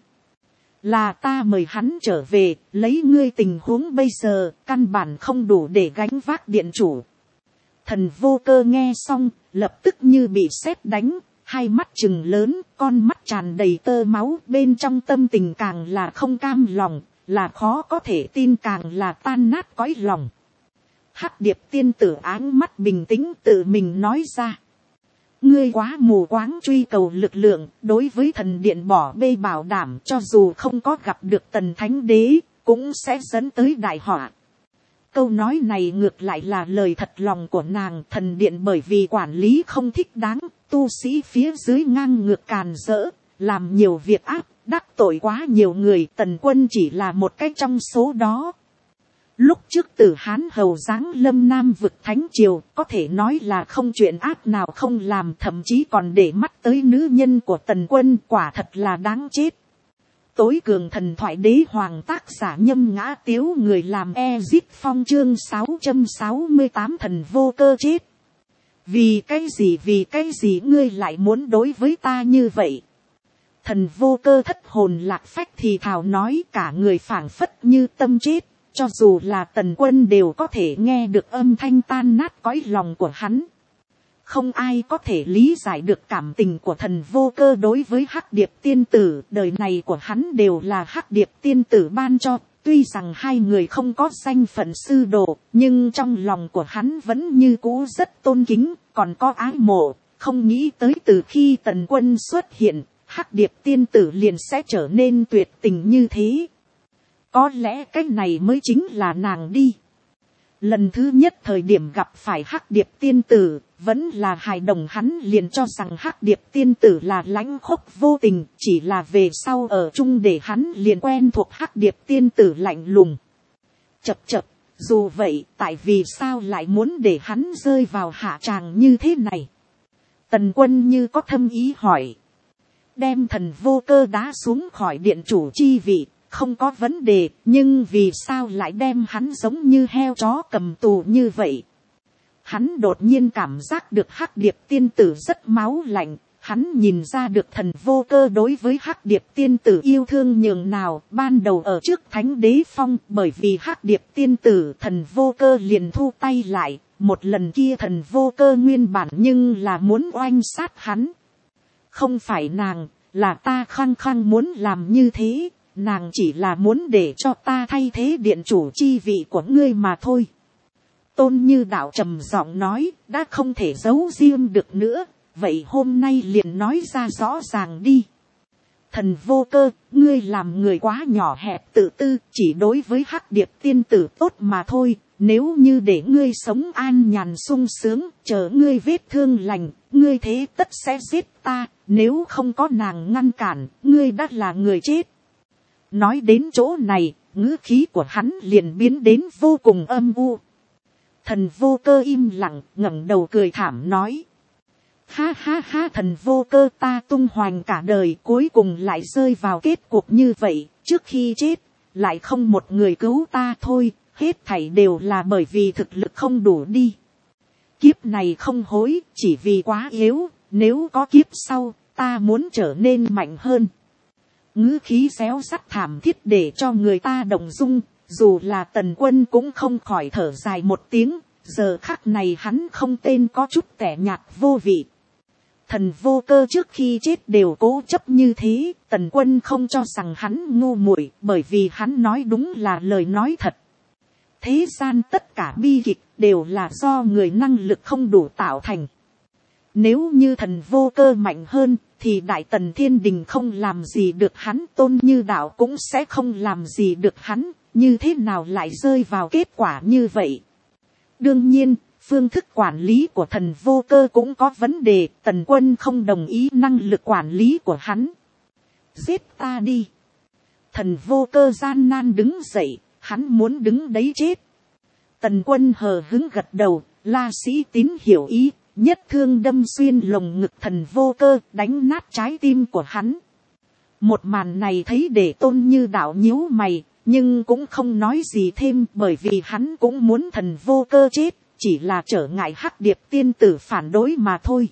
Là ta mời hắn trở về, lấy ngươi tình huống bây giờ, căn bản không đủ để gánh vác điện chủ. Thần Vô Cơ nghe xong, lập tức như bị sét đánh, hai mắt trừng lớn, con mắt tràn đầy tơ máu, bên trong tâm tình càng là không cam lòng, là khó có thể tin, càng là tan nát cõi lòng. Hắc Điệp tiên tử áng mắt bình tĩnh tự mình nói ra. Ngươi quá mù quáng truy cầu lực lượng, đối với thần điện bỏ bê bảo đảm, cho dù không có gặp được Tần Thánh Đế, cũng sẽ dẫn tới đại họa. Câu nói này ngược lại là lời thật lòng của nàng. Thần điện bởi vì quản lý không thích đáng, tu sĩ phía dưới ngang ngược càn rỡ, làm nhiều việc ác, đắc tội quá nhiều người. Tần Quân chỉ là một cái trong số đó. Lúc trước từ Hán Hầu giáng lâm Nam vực Thánh Triều, có thể nói là không chuyện ác nào không làm, thậm chí còn để mắt tới nữ nhân của Tần Quân, quả thật là đáng chết. Tối cường thần thoại đế hoàng, tác giả Nhâm Ngã Tiếu, người làm Ezip Phong, chương 668 thần vô cơ chết. Vì cái gì ngươi lại muốn đối với ta như vậy? Thần vô cơ thất hồn lạc phách thì thào nói, cả người phảng phất như tâm chết. Cho dù là Tần Quân đều có thể nghe được âm thanh tan nát cõi lòng của hắn. Không ai có thể lý giải được cảm tình của thần vô cơ đối với Hắc Điệp tiên tử. Đời này của hắn đều là Hắc Điệp tiên tử ban cho. Tuy rằng hai người không có danh phận sư đồ, nhưng trong lòng của hắn vẫn như cũ rất tôn kính, còn có ái mộ. Không nghĩ tới từ khi Tần Quân xuất hiện, Hắc Điệp tiên tử liền sẽ trở nên tuyệt tình như thế. Có lẽ cái này mới chính là nàng đi. Lần thứ nhất thời điểm gặp phải Hắc Điệp tiên tử, vẫn là hài đồng, hắn liền cho rằng Hắc Điệp tiên tử là lãnh khốc vô tình, chỉ là về sau ở chung để hắn liền quen thuộc Hắc Điệp tiên tử lạnh lùng. Chập, dù vậy, tại vì sao lại muốn để hắn rơi vào hạ tràng như thế này? Tần Quân như có thâm ý hỏi. Đem thần vô cơ đá xuống khỏi điện chủ chi vị, không có vấn đề, nhưng vì sao lại đem hắn giống như heo chó cầm tù như vậy? Hắn đột nhiên cảm giác được Hắc Điệp tiên tử rất máu lạnh, hắn nhìn ra được thần vô cơ đối với Hắc Điệp tiên tử yêu thương nhường nào. Ban đầu ở trước Thánh Đế Phong, bởi vì Hắc Điệp tiên tử, thần vô cơ liền thu tay lại. Một lần kia thần vô cơ nguyên bản nhưng là muốn oanh sát hắn. Không phải nàng, là ta khăng khăng muốn làm như thế. Nàng chỉ là muốn để cho ta thay thế điện chủ chi vị của ngươi mà thôi. Tôn Như Đạo trầm giọng nói, đã không thể giấu riêng được nữa, vậy hôm nay liền nói ra rõ ràng đi. Thần vô cơ, ngươi làm người quá nhỏ hẹp tự tư, chỉ đối với Hắc Điệp tiên tử tốt mà thôi. Nếu như để ngươi sống an nhàn sung sướng, chờ ngươi vết thương lành, ngươi thế tất sẽ giết ta. Nếu không có nàng ngăn cản, ngươi đã là người chết. Nói đến chỗ này, ngữ khí của hắn liền biến đến vô cùng âm u. Thần vô cơ im lặng, ngẩng đầu cười thảm nói. Ha ha ha, thần vô cơ, ta tung hoành cả đời cuối cùng lại rơi vào kết cục như vậy. Trước khi chết, lại không một người cứu ta thôi, hết thảy đều là bởi vì thực lực không đủ đi. Kiếp này không hối, chỉ vì quá yếu, nếu có kiếp sau, ta muốn trở nên mạnh hơn. Ngữ khí réo sắt thảm thiết để cho người ta động dung, dù là Tần Quân cũng không khỏi thở dài một tiếng, giờ khắc này hắn không tên có chút tẻ nhạt vô vị. Thần vô cơ trước khi chết đều cố chấp như thế, Tần Quân không cho rằng hắn ngu muội, bởi vì hắn nói đúng là lời nói thật. Thế gian tất cả bi kịch đều là do người năng lực không đủ tạo thành. Nếu như thần vô cơ mạnh hơn, thì Đại Tần Thiên Đình không làm gì được hắn, Tôn Như Đạo cũng sẽ không làm gì được hắn, như thế nào lại rơi vào kết quả như vậy? Đương nhiên, phương thức quản lý của thần vô cơ cũng có vấn đề, Tần Quân không đồng ý năng lực quản lý của hắn. Giết ta đi. Thần vô cơ gian nan đứng dậy, hắn muốn đứng đấy chết. Tần Quân hờ hững gật đầu, La Sĩ Tín hiểu ý. Nhất thương đâm xuyên lồng ngực thần vô cơ, đánh nát trái tim của hắn. Một màn này thấy để Tôn Như Đạo nhíu mày, nhưng cũng không nói gì thêm, bởi vì hắn cũng muốn thần vô cơ chết, chỉ là trở ngại Hắc Điệp tiên tử phản đối mà thôi.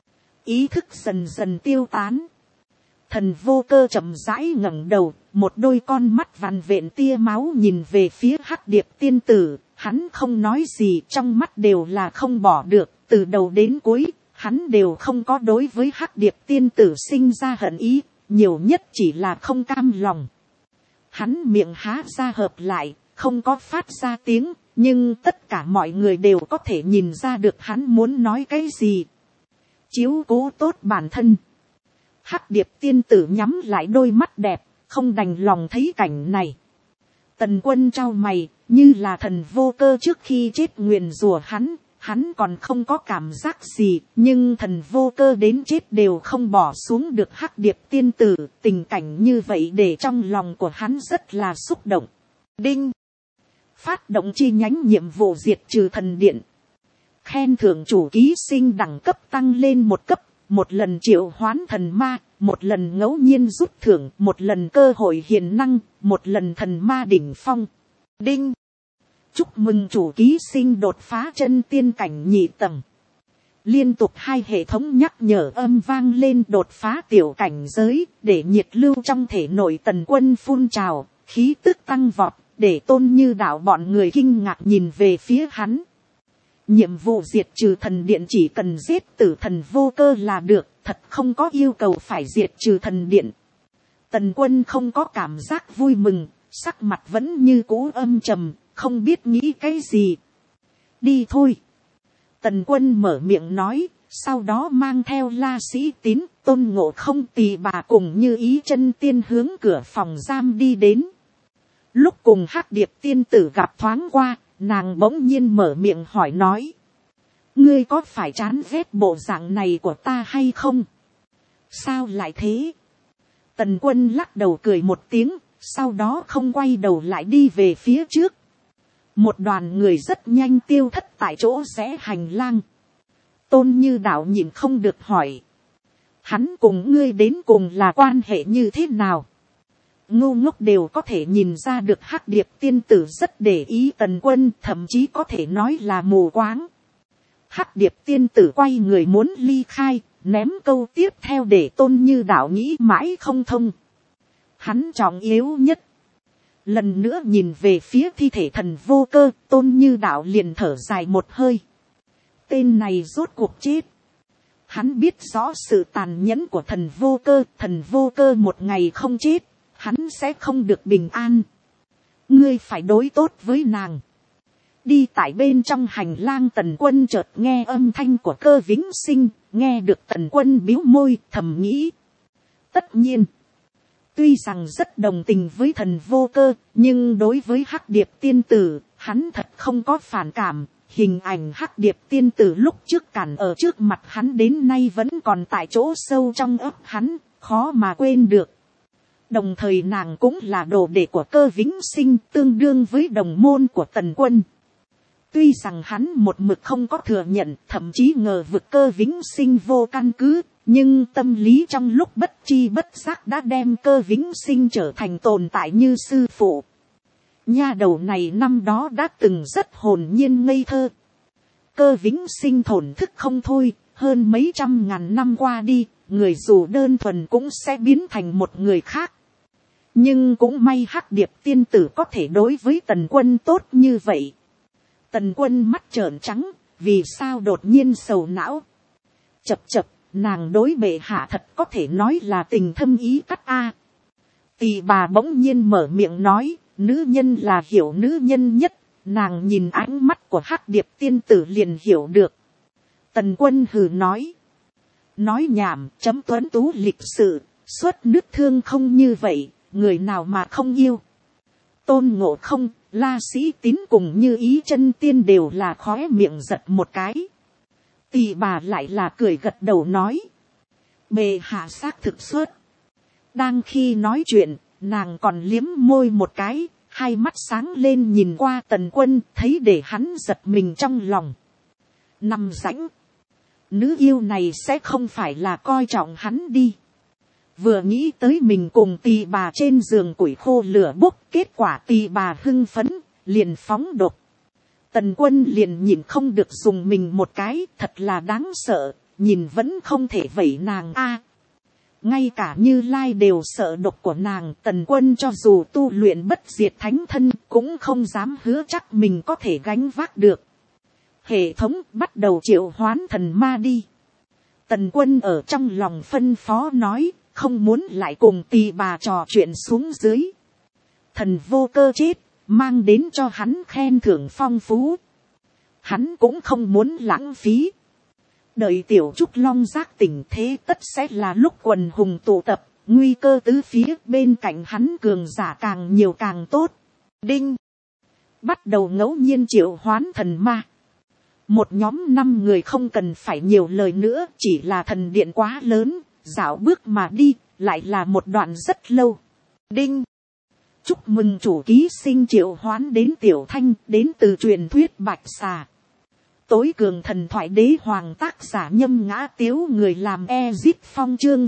Ý thức dần dần tiêu tán. Thần vô cơ chậm rãi ngẩng đầu, một đôi con mắt vằn vện tia máu nhìn về phía Hắc Điệp tiên tử, hắn không nói gì, trong mắt đều là không bỏ được. Từ đầu đến cuối, hắn đều không có đối với Hắc Điệp tiên tử sinh ra hận ý, nhiều nhất chỉ là không cam lòng. Hắn miệng há ra hợp lại, không có phát ra tiếng, nhưng tất cả mọi người đều có thể nhìn ra được hắn muốn nói cái gì. Chiếu cố tốt bản thân. Hắc Điệp tiên tử nhắm lại đôi mắt đẹp, không đành lòng thấy cảnh này. Tần Quân trao mày, như là thần vô cơ trước khi chết nguyền rủa hắn. Hắn còn không có cảm giác gì, nhưng thần vô cơ đến chết đều không bỏ xuống được Hắc Điệp tiên tử. Tình cảnh như vậy để trong lòng của hắn rất là xúc động. Đinh! phát động chi nhánh nhiệm vụ diệt trừ thần điện, khen thưởng chủ ký sinh đẳng cấp tăng lên một cấp, một lần triệu hoán thần ma, một lần ngẫu nhiên rút thưởng, một lần cơ hội hiền năng, một lần thần ma đỉnh phong. Đinh, chúc mừng chủ ký sinh đột phá chân tiên cảnh nhị tầng. Liên tục 2 hệ thống nhắc nhở âm vang lên đột phá tiểu cảnh giới, để nhiệt lưu trong thể nội Tần Quân phun trào, khí tức tăng vọt, để Tôn Như Đạo bọn người kinh ngạc nhìn về phía hắn. Nhiệm vụ diệt trừ thần điện chỉ cần giết tử thần Vô Cơ là được, thật không có yêu cầu phải diệt trừ thần điện. Tần Quân không có cảm giác vui mừng, sắc mặt vẫn như cũ âm trầm, không biết nghĩ cái gì. Đi thôi. Tần Quân mở miệng nói, sau đó mang theo La Sĩ Tín, Tôn Ngộ Không, Tỳ Bà cùng Như Ý chân tiên hướng cửa phòng giam đi đến. Lúc cùng Hắc Điệp tiên tử gặp thoáng qua, nàng bỗng nhiên mở miệng hỏi nói. Ngươi có phải chán ghét bộ dạng này của ta hay không? Sao lại thế? Tần Quân lắc đầu cười một tiếng, sau đó không quay đầu lại đi về phía trước. Một đoàn người rất nhanh tiêu thất tại chỗ rẽ hành lang. Tôn Như Đạo nhìn không được hỏi. Hắn cùng ngươi đến cùng là quan hệ như thế nào? Ngu ngốc đều có thể nhìn ra được Hắc Điệp tiên tử rất để ý Tần Quân, thậm chí có thể nói là mù quáng. Hắc Điệp tiên tử quay người muốn ly khai, ném câu tiếp theo để Tôn Như Đạo nghĩ mãi không thông. Hắn trọng yếu nhất. Lần nữa nhìn về phía thi thể thần Vô Cơ, Tôn Như Đạo liền thở dài một hơi. Tên này rốt cuộc chết. Hắn biết rõ sự tàn nhẫn của thần Vô Cơ một ngày không chết, hắn sẽ không được bình an. Ngươi phải đối tốt với nàng. Đi tại bên trong hành lang, Tần Quân chợt nghe âm thanh của Cơ Vĩnh Sinh, nghe được Tần Quân bĩu môi thầm nghĩ. Tất nhiên, tuy rằng rất đồng tình với thần Vô Cơ, nhưng đối với Hắc Điệp tiên tử, hắn thật không có phản cảm. Hình ảnh Hắc Điệp tiên tử lúc trước cản ở trước mặt hắn đến nay vẫn còn tại chỗ sâu trong óc hắn, khó mà quên được. Đồng thời nàng cũng là đồ đệ của Cơ Vĩnh Sinh, tương đương với đồng môn của Tần Quân. Tuy rằng hắn một mực không có thừa nhận, thậm chí ngờ vực Cơ Vĩnh Sinh vô căn cứ, nhưng tâm lý trong lúc bất chi bất giác đã đem Cơ Vĩnh Sinh trở thành tồn tại như sư phụ. Nha đầu này năm đó đã từng rất hồn nhiên ngây thơ. Cơ Vĩnh Sinh thổn thức không thôi, hơn mấy trăm ngàn năm qua đi, người dù đơn thuần cũng sẽ biến thành một người khác. Nhưng cũng may Hắc Điệp tiên tử có thể đối với Tần Quân tốt như vậy. Tần Quân mắt trợn trắng, vì sao đột nhiên sầu não. Chập chập, nàng đối bệ hạ thật có thể nói là tình thâm ý cắt a. Tỳ Bà bỗng nhiên mở miệng nói, nữ nhân là hiểu nữ nhân nhất, nàng nhìn ánh mắt của Hắc Điệp tiên tử liền hiểu được. Tần Quân hừ nói nhảm, chấm tuấn tú lịch sự, xuất nước thương không như vậy, người nào mà không yêu. Tôn Ngộ Không, La Sĩ Tín cùng Như Ý chân tiên đều là khóe miệng giật một cái. Tỳ Bà lại là cười gật đầu nói. Bệ hạ xác thực xuất. Đang khi nói chuyện, nàng còn liếm môi một cái, hai mắt sáng lên nhìn qua Tần Quân, thấy để hắn giật mình trong lòng. Nằm rãnh. Nữ yêu này sẽ không phải là coi trọng hắn đi. Vừa nghĩ tới mình cùng Tỳ Bà trên giường củi khô lửa bốc, kết quả Tỳ Bà hưng phấn, liền phóng đột. Tần Quân liền nhìn không được dùng mình một cái, thật là đáng sợ, nhìn vẫn không thể vẩy nàng a. Ngay cả Như Lai đều sợ độc của nàng, Tần Quân cho dù tu luyện bất diệt thánh thân cũng không dám hứa chắc mình có thể gánh vác được. Hệ thống bắt đầu triệu hoán thần ma đi. Tần Quân ở trong lòng phân phó nói, không muốn lại cùng Tỳ Bà trò chuyện xuống dưới. Thần Vô Cơ chết, mang đến cho hắn khen thưởng phong phú. Hắn cũng không muốn lãng phí. Đợi tiểu Trúc Long giác tỉnh thế tất sẽ là lúc quần hùng tụ tập, nguy cơ tứ phía, bên cạnh hắn cường giả càng nhiều càng tốt. Đinh. Bắt đầu ngẫu nhiên triệu hoán thần ma. Một nhóm 5 người không cần phải nhiều lời nữa, chỉ là thần điện quá lớn, dạo bước mà đi, lại là một đoạn rất lâu. Đinh. Chúc mừng chủ ký sinh triệu hoán đến tiểu thanh, đến từ truyền thuyết bạch xà. Tối cường thần thoại đế hoàng, tác giả Nhâm Ngã Tiếu, người làm Ezip Phong, chương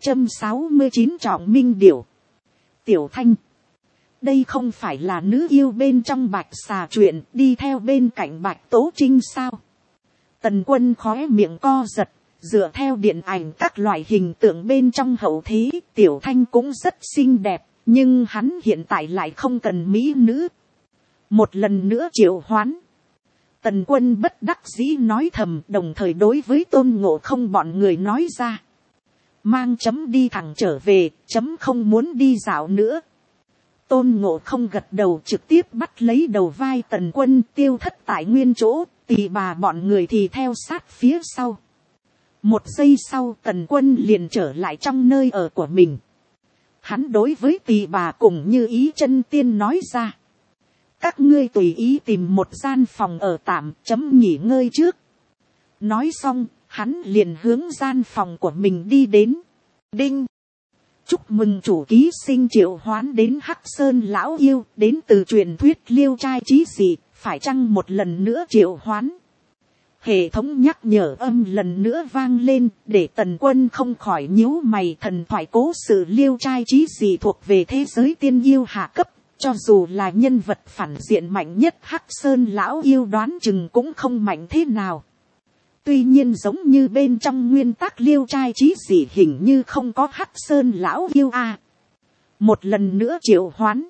669 trọng minh điểu. Tiểu thanh. Đây không phải là nữ yêu bên trong bạch xà chuyện đi theo bên cạnh bạch tố trinh sao? Tần Quân khóe miệng co giật, dựa theo điện ảnh các loại hình tượng bên trong hậu thế, tiểu thanh cũng rất xinh đẹp, nhưng hắn hiện tại lại không cần mỹ nữ. Một lần nữa triệu hoán. Tần Quân bất đắc dĩ nói thầm, đồng thời đối với Tôn Ngộ Không bọn người nói ra. Mang chấm đi thẳng trở về, chấm không muốn đi dạo nữa. Tôn Ngộ Không gật đầu, trực tiếp bắt lấy đầu vai Tần Quân, tiêu thất tại nguyên chỗ, Tỳ Bà bọn người thì theo sát phía sau. Một giây sau, Tần Quân liền trở lại trong nơi ở của mình. Hắn đối với Tỳ Bà cùng Như Ý Chân Tiên nói ra. Các ngươi tùy ý tìm một gian phòng ở tạm, chấm nghỉ ngơi trước. Nói xong, hắn liền hướng gian phòng của mình đi đến. Đinh. Chúc mừng chủ ký sinh triệu hoán đến Hắc Sơn lão yêu, đến từ truyền thuyết Liêu Trai Chí Dị, phải chăng một lần nữa triệu hoán? Hệ thống nhắc nhở âm lần nữa vang lên, để Tần Quân không khỏi nhíu mày. Thần thoại cố sự Liêu Trai Chí Dị thuộc về thế giới tiên yêu hạ cấp, cho dù là nhân vật phản diện mạnh nhất Hắc Sơn lão yêu đoán chừng cũng không mạnh thế nào. Tuy nhiên giống như bên trong nguyên tắc Liêu Trai Chí Dị hình như không có Hắc Sơn lão yêu a. Một lần nữa triệu hoán.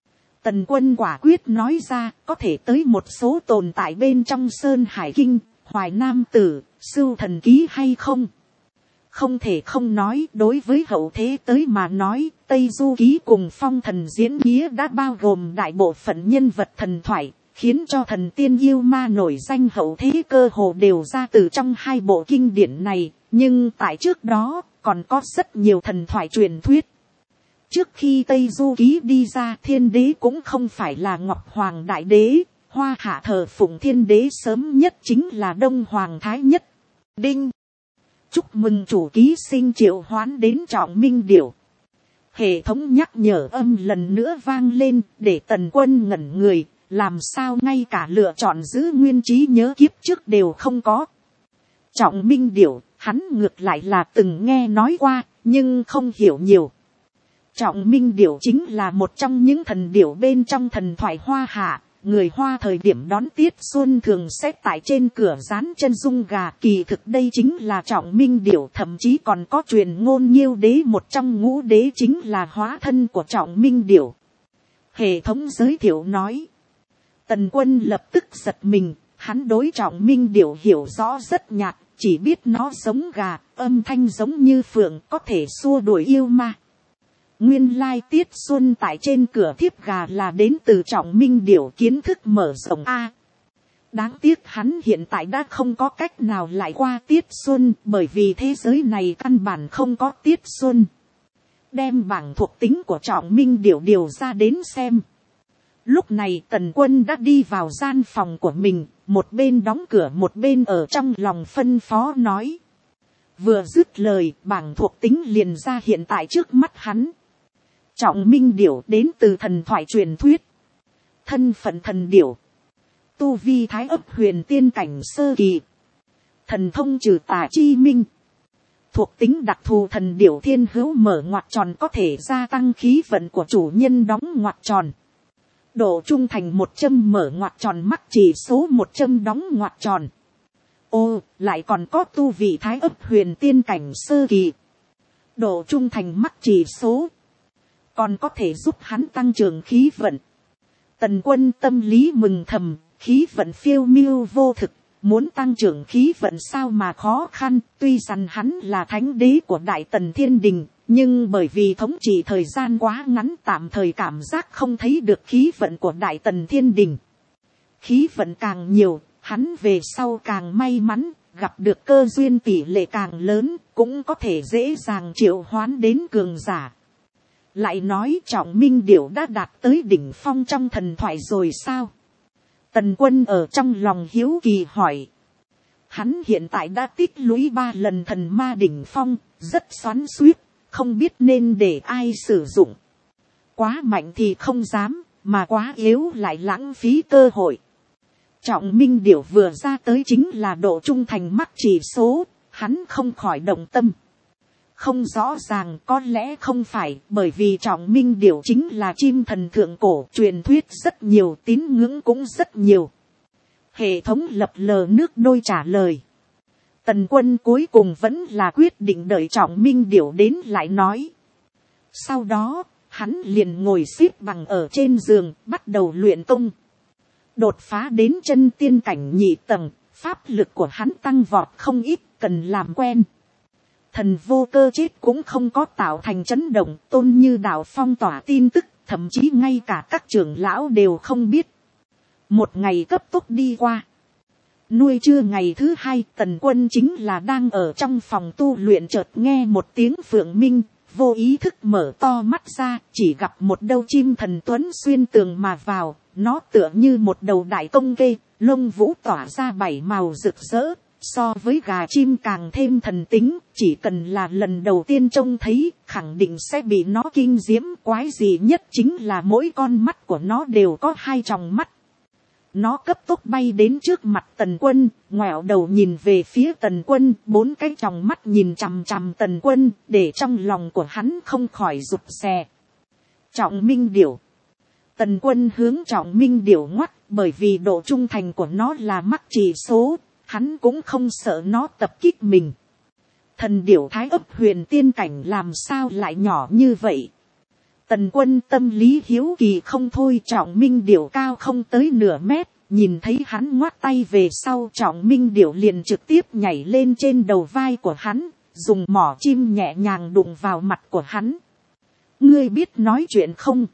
Tần Quân quả quyết nói ra, có thể tới một số tồn tại bên trong Sơn Hải Kinh, Hoài Nam Tử, Sưu Thần Ký hay không? Không thể không nói, đối với hậu thế tới mà nói, Tây Du Ký cùng Phong Thần Diễn Nghĩa đã bao gồm đại bộ phận nhân vật thần thoại, khiến cho thần tiên yêu ma nổi danh hậu thế cơ hồ đều ra từ trong hai bộ kinh điển này. Nhưng tại trước đó, còn có rất nhiều thần thoại truyền thuyết. Trước khi Tây Du Ký đi ra, thiên đế cũng không phải là Ngọc Hoàng Đại Đế, Hoa Hạ thờ phụng thiên đế sớm nhất chính là Đông Hoàng Thái Nhất. Đinh. Chúc mừng chủ ký sinh triệu hoán đến trọng minh điểu. Hệ thống nhắc nhở âm lần nữa vang lên, để Tần Quân ngẩn người, làm sao ngay cả lựa chọn giữ nguyên trí nhớ kiếp trước đều không có. Trọng minh điểu, hắn ngược lại là từng nghe nói qua, nhưng không hiểu nhiều. Trọng minh điểu chính là một trong những thần điểu bên trong thần thoại Hoa Hạ. Người Hoa thời điểm đón Tiết Xuân thường sẽ tại trên cửa dán chân dung gà, kỳ thực đây chính là trọng minh điểu, thậm chí còn có truyền ngôn Nhiêu đế một trong ngũ đế chính là hóa thân của trọng minh điểu. Hệ thống giới thiệu nói. Tần Quân lập tức giật mình, hắn đối trọng minh điểu hiểu rõ rất nhạt, chỉ biết nó giống gà, âm thanh giống như phượng, có thể xua đuổi yêu ma. Nguyên lai Tiết Xuân tại trên cửa thiếp gà là đến từ trọng minh điểu, kiến thức mở rộng a. Đáng tiếc hắn hiện tại đã không có cách nào lại qua Tiết Xuân, bởi vì thế giới này căn bản không có Tiết Xuân. Đem bảng thuộc tính của trọng minh điểu điều ra đến xem. Lúc này Tần Quân đã đi vào gian phòng của mình, một bên đóng cửa một bên ở trong lòng phân phó nói. Vừa dứt lời, bảng thuộc tính liền ra hiện tại trước mắt hắn. Trọng minh điểu đến từ thần thoại truyền thuyết. Thân phận thần điểu. Tu vi thái ấp huyền tiên cảnh sơ kỳ. Thần thông trừ tà chi minh. Thuộc tính đặc thù thần điểu thiên hữu mở ngoặc tròn, có thể gia tăng khí vận của chủ nhân đóng ngoặc tròn. Độ trung thành 100 mở ngoặc tròn, mắc chỉ số 100 đóng ngoặc tròn. Ô, lại còn có tu vị thái ấp huyền tiên cảnh sơ kỳ. Độ trung thành mắc chỉ số. Còn có thể giúp hắn tăng trưởng khí vận. Tần Quân tâm lý mừng thầm, khí vận phiêu miêu vô thực, muốn tăng trưởng khí vận sao mà khó khăn. Tuy rằng hắn là thánh đế của Đại Tần Thiên Đình, nhưng bởi vì thống trị thời gian quá ngắn, tạm thời cảm giác không thấy được khí vận của Đại Tần Thiên Đình. Khí vận càng nhiều, hắn về sau càng may mắn, gặp được cơ duyên tỷ lệ càng lớn, cũng có thể dễ dàng triệu hoán đến cường giả. Lại nói trọng minh điểu đã đạt tới đỉnh phong trong thần thoại rồi sao? Tần Quân ở trong lòng hiếu kỳ hỏi. Hắn hiện tại đã tích lũy 3 lần thần ma đỉnh phong, rất xoắn xuýt, không biết nên để ai sử dụng. Quá mạnh thì không dám, mà quá yếu lại lãng phí cơ hội. Trọng Minh Điểu vừa ra tới chính là độ trung thành mắc chỉ số, hắn không khỏi động tâm. Không rõ ràng, có lẽ không phải, bởi vì Trọng Minh Điểu chính là chim thần thượng cổ, truyền thuyết rất nhiều, tín ngưỡng cũng rất nhiều. Hệ thống lập lờ nước đôi trả lời. Tần Quân cuối cùng vẫn là quyết định đợi Trọng Minh Điểu đến lại nói. Sau đó, hắn liền ngồi xếp bằng ở trên giường, bắt đầu luyện công. Đột phá đến chân tiên cảnh nhị tầng, pháp lực của hắn tăng vọt không ít, cần làm quen. Thần vô cơ chết cũng không có tạo thành chấn động, Tôn Như Đạo phong tỏa tin tức, thậm chí ngay cả các trưởng lão đều không biết. Một ngày cấp tốc đi qua. Nuôi trưa ngày thứ hai, Tần Quân chính là đang ở trong phòng tu luyện, chợt nghe một tiếng phượng minh, vô ý thức mở to mắt ra, chỉ gặp một đầu chim thần tuấn xuyên tường mà vào, nó tựa như một đầu đại công kê, lông vũ tỏa ra 7 màu rực rỡ, so với gà chim càng thêm thần tính, chỉ cần là lần đầu tiên trông thấy, khẳng định sẽ bị nó kinh diễm. Quái dị nhất chính là mỗi con mắt của nó đều có 2 tròng mắt. Nó cấp tốc bay đến trước mặt Tần Quân, ngoẹo đầu nhìn về phía Tần Quân, 4 cái tròng mắt nhìn chằm chằm Tần Quân, để trong lòng của hắn không khỏi rụt rè. Trọng Minh Điểu. Tần Quân hướng Trọng Minh Điểu ngoắt, bởi vì độ trung thành của nó là mắc chỉ số, hắn cũng không sợ nó tập kích mình. Thần điểu thái ấp huyền tiên cảnh làm sao lại nhỏ như vậy? Tần Quân tâm lý hiếu kỳ không thôi. Trọng Minh Điểu cao không tới nửa mét, nhìn thấy hắn ngoắt tay về sau, Trọng Minh Điểu liền trực tiếp nhảy lên trên đầu vai của hắn, dùng mỏ chim nhẹ nhàng đụng vào mặt của hắn. Ngươi biết nói chuyện không?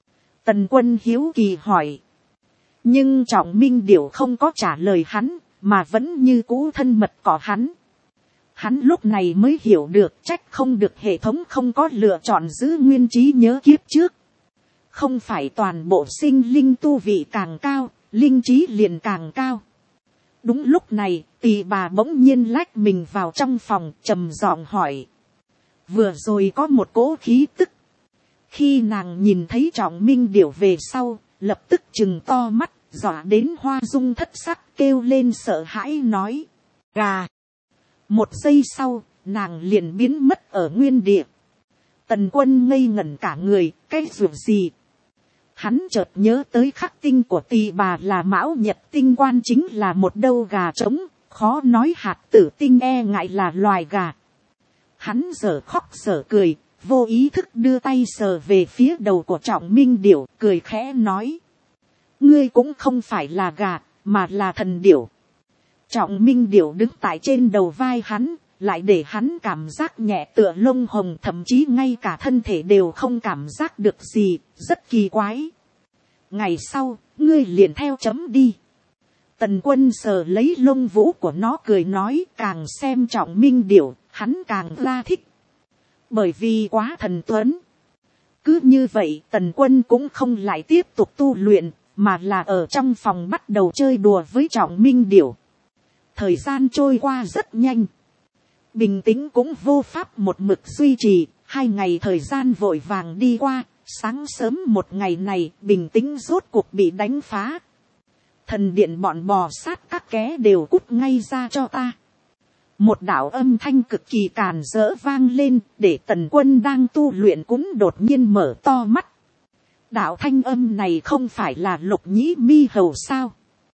Tần Quân hiếu kỳ hỏi. Nhưng Trọng Minh Điểu không có trả lời hắn, mà vẫn như cũ thân mật cọ hắn. Hắn lúc này mới hiểu được, trách không được hệ thống không có lựa chọn giữ nguyên trí nhớ kiếp trước. Không phải toàn bộ sinh linh tu vị càng cao, linh trí liền càng cao. Đúng lúc này, Tỳ Bà bỗng nhiên lách mình vào trong phòng, trầm giọng hỏi. Vừa rồi có một cỗ khí tức. Khi nàng nhìn thấy Trọng Minh Điểu về sau, lập tức trừng to mắt, dọa đến hoa dung thất sắc, kêu lên sợ hãi nói. Gà. Một giây sau, nàng liền biến mất ở nguyên địa. Tần Quân ngây ngẩn cả người, cái dù gì? Hắn chợt nhớ tới khắc tinh của Tỳ Bà là Mão Nhật tinh quan, chính là một đầu gà trống, khó nói hạt tử tinh e ngại là loài gà. Hắn dở khóc dở cười, vô ý thức đưa tay sờ về phía đầu của Trọng Minh Điểu, cười khẽ nói. Ngươi cũng không phải là gà, mà là thần điểu. Trọng Minh Điểu đứng tại trên đầu vai hắn, lại để hắn cảm giác nhẹ tựa lông hồng, thậm chí ngay cả thân thể đều không cảm giác được gì, rất kỳ quái. Ngày sau, ngươi liền theo chấm đi. Tần Quân sờ lấy lông vũ của nó cười nói, càng xem Trọng Minh Điểu, hắn càng ra thích. Bởi vì quá thần tuấn. Cứ như vậy, Tần Quân cũng không lại tiếp tục tu luyện, mà là ở trong phòng bắt đầu chơi đùa với Trọng Minh Điểu. Thời gian trôi qua rất nhanh. Bình tĩnh cũng vô pháp một mực duy trì, 2 ngày thời gian vội vàng đi qua, sáng sớm một ngày này, bình tĩnh rốt cuộc bị đánh phá. Thần điện bọn bò sát các ké đều cút ngay ra cho ta. Một đạo âm thanh cực kỳ càn rỡ vang lên, để Tần Quân đang tu luyện cũng đột nhiên mở to mắt. Đạo thanh âm này không phải là Lục Nhĩ Mi Hầu sao?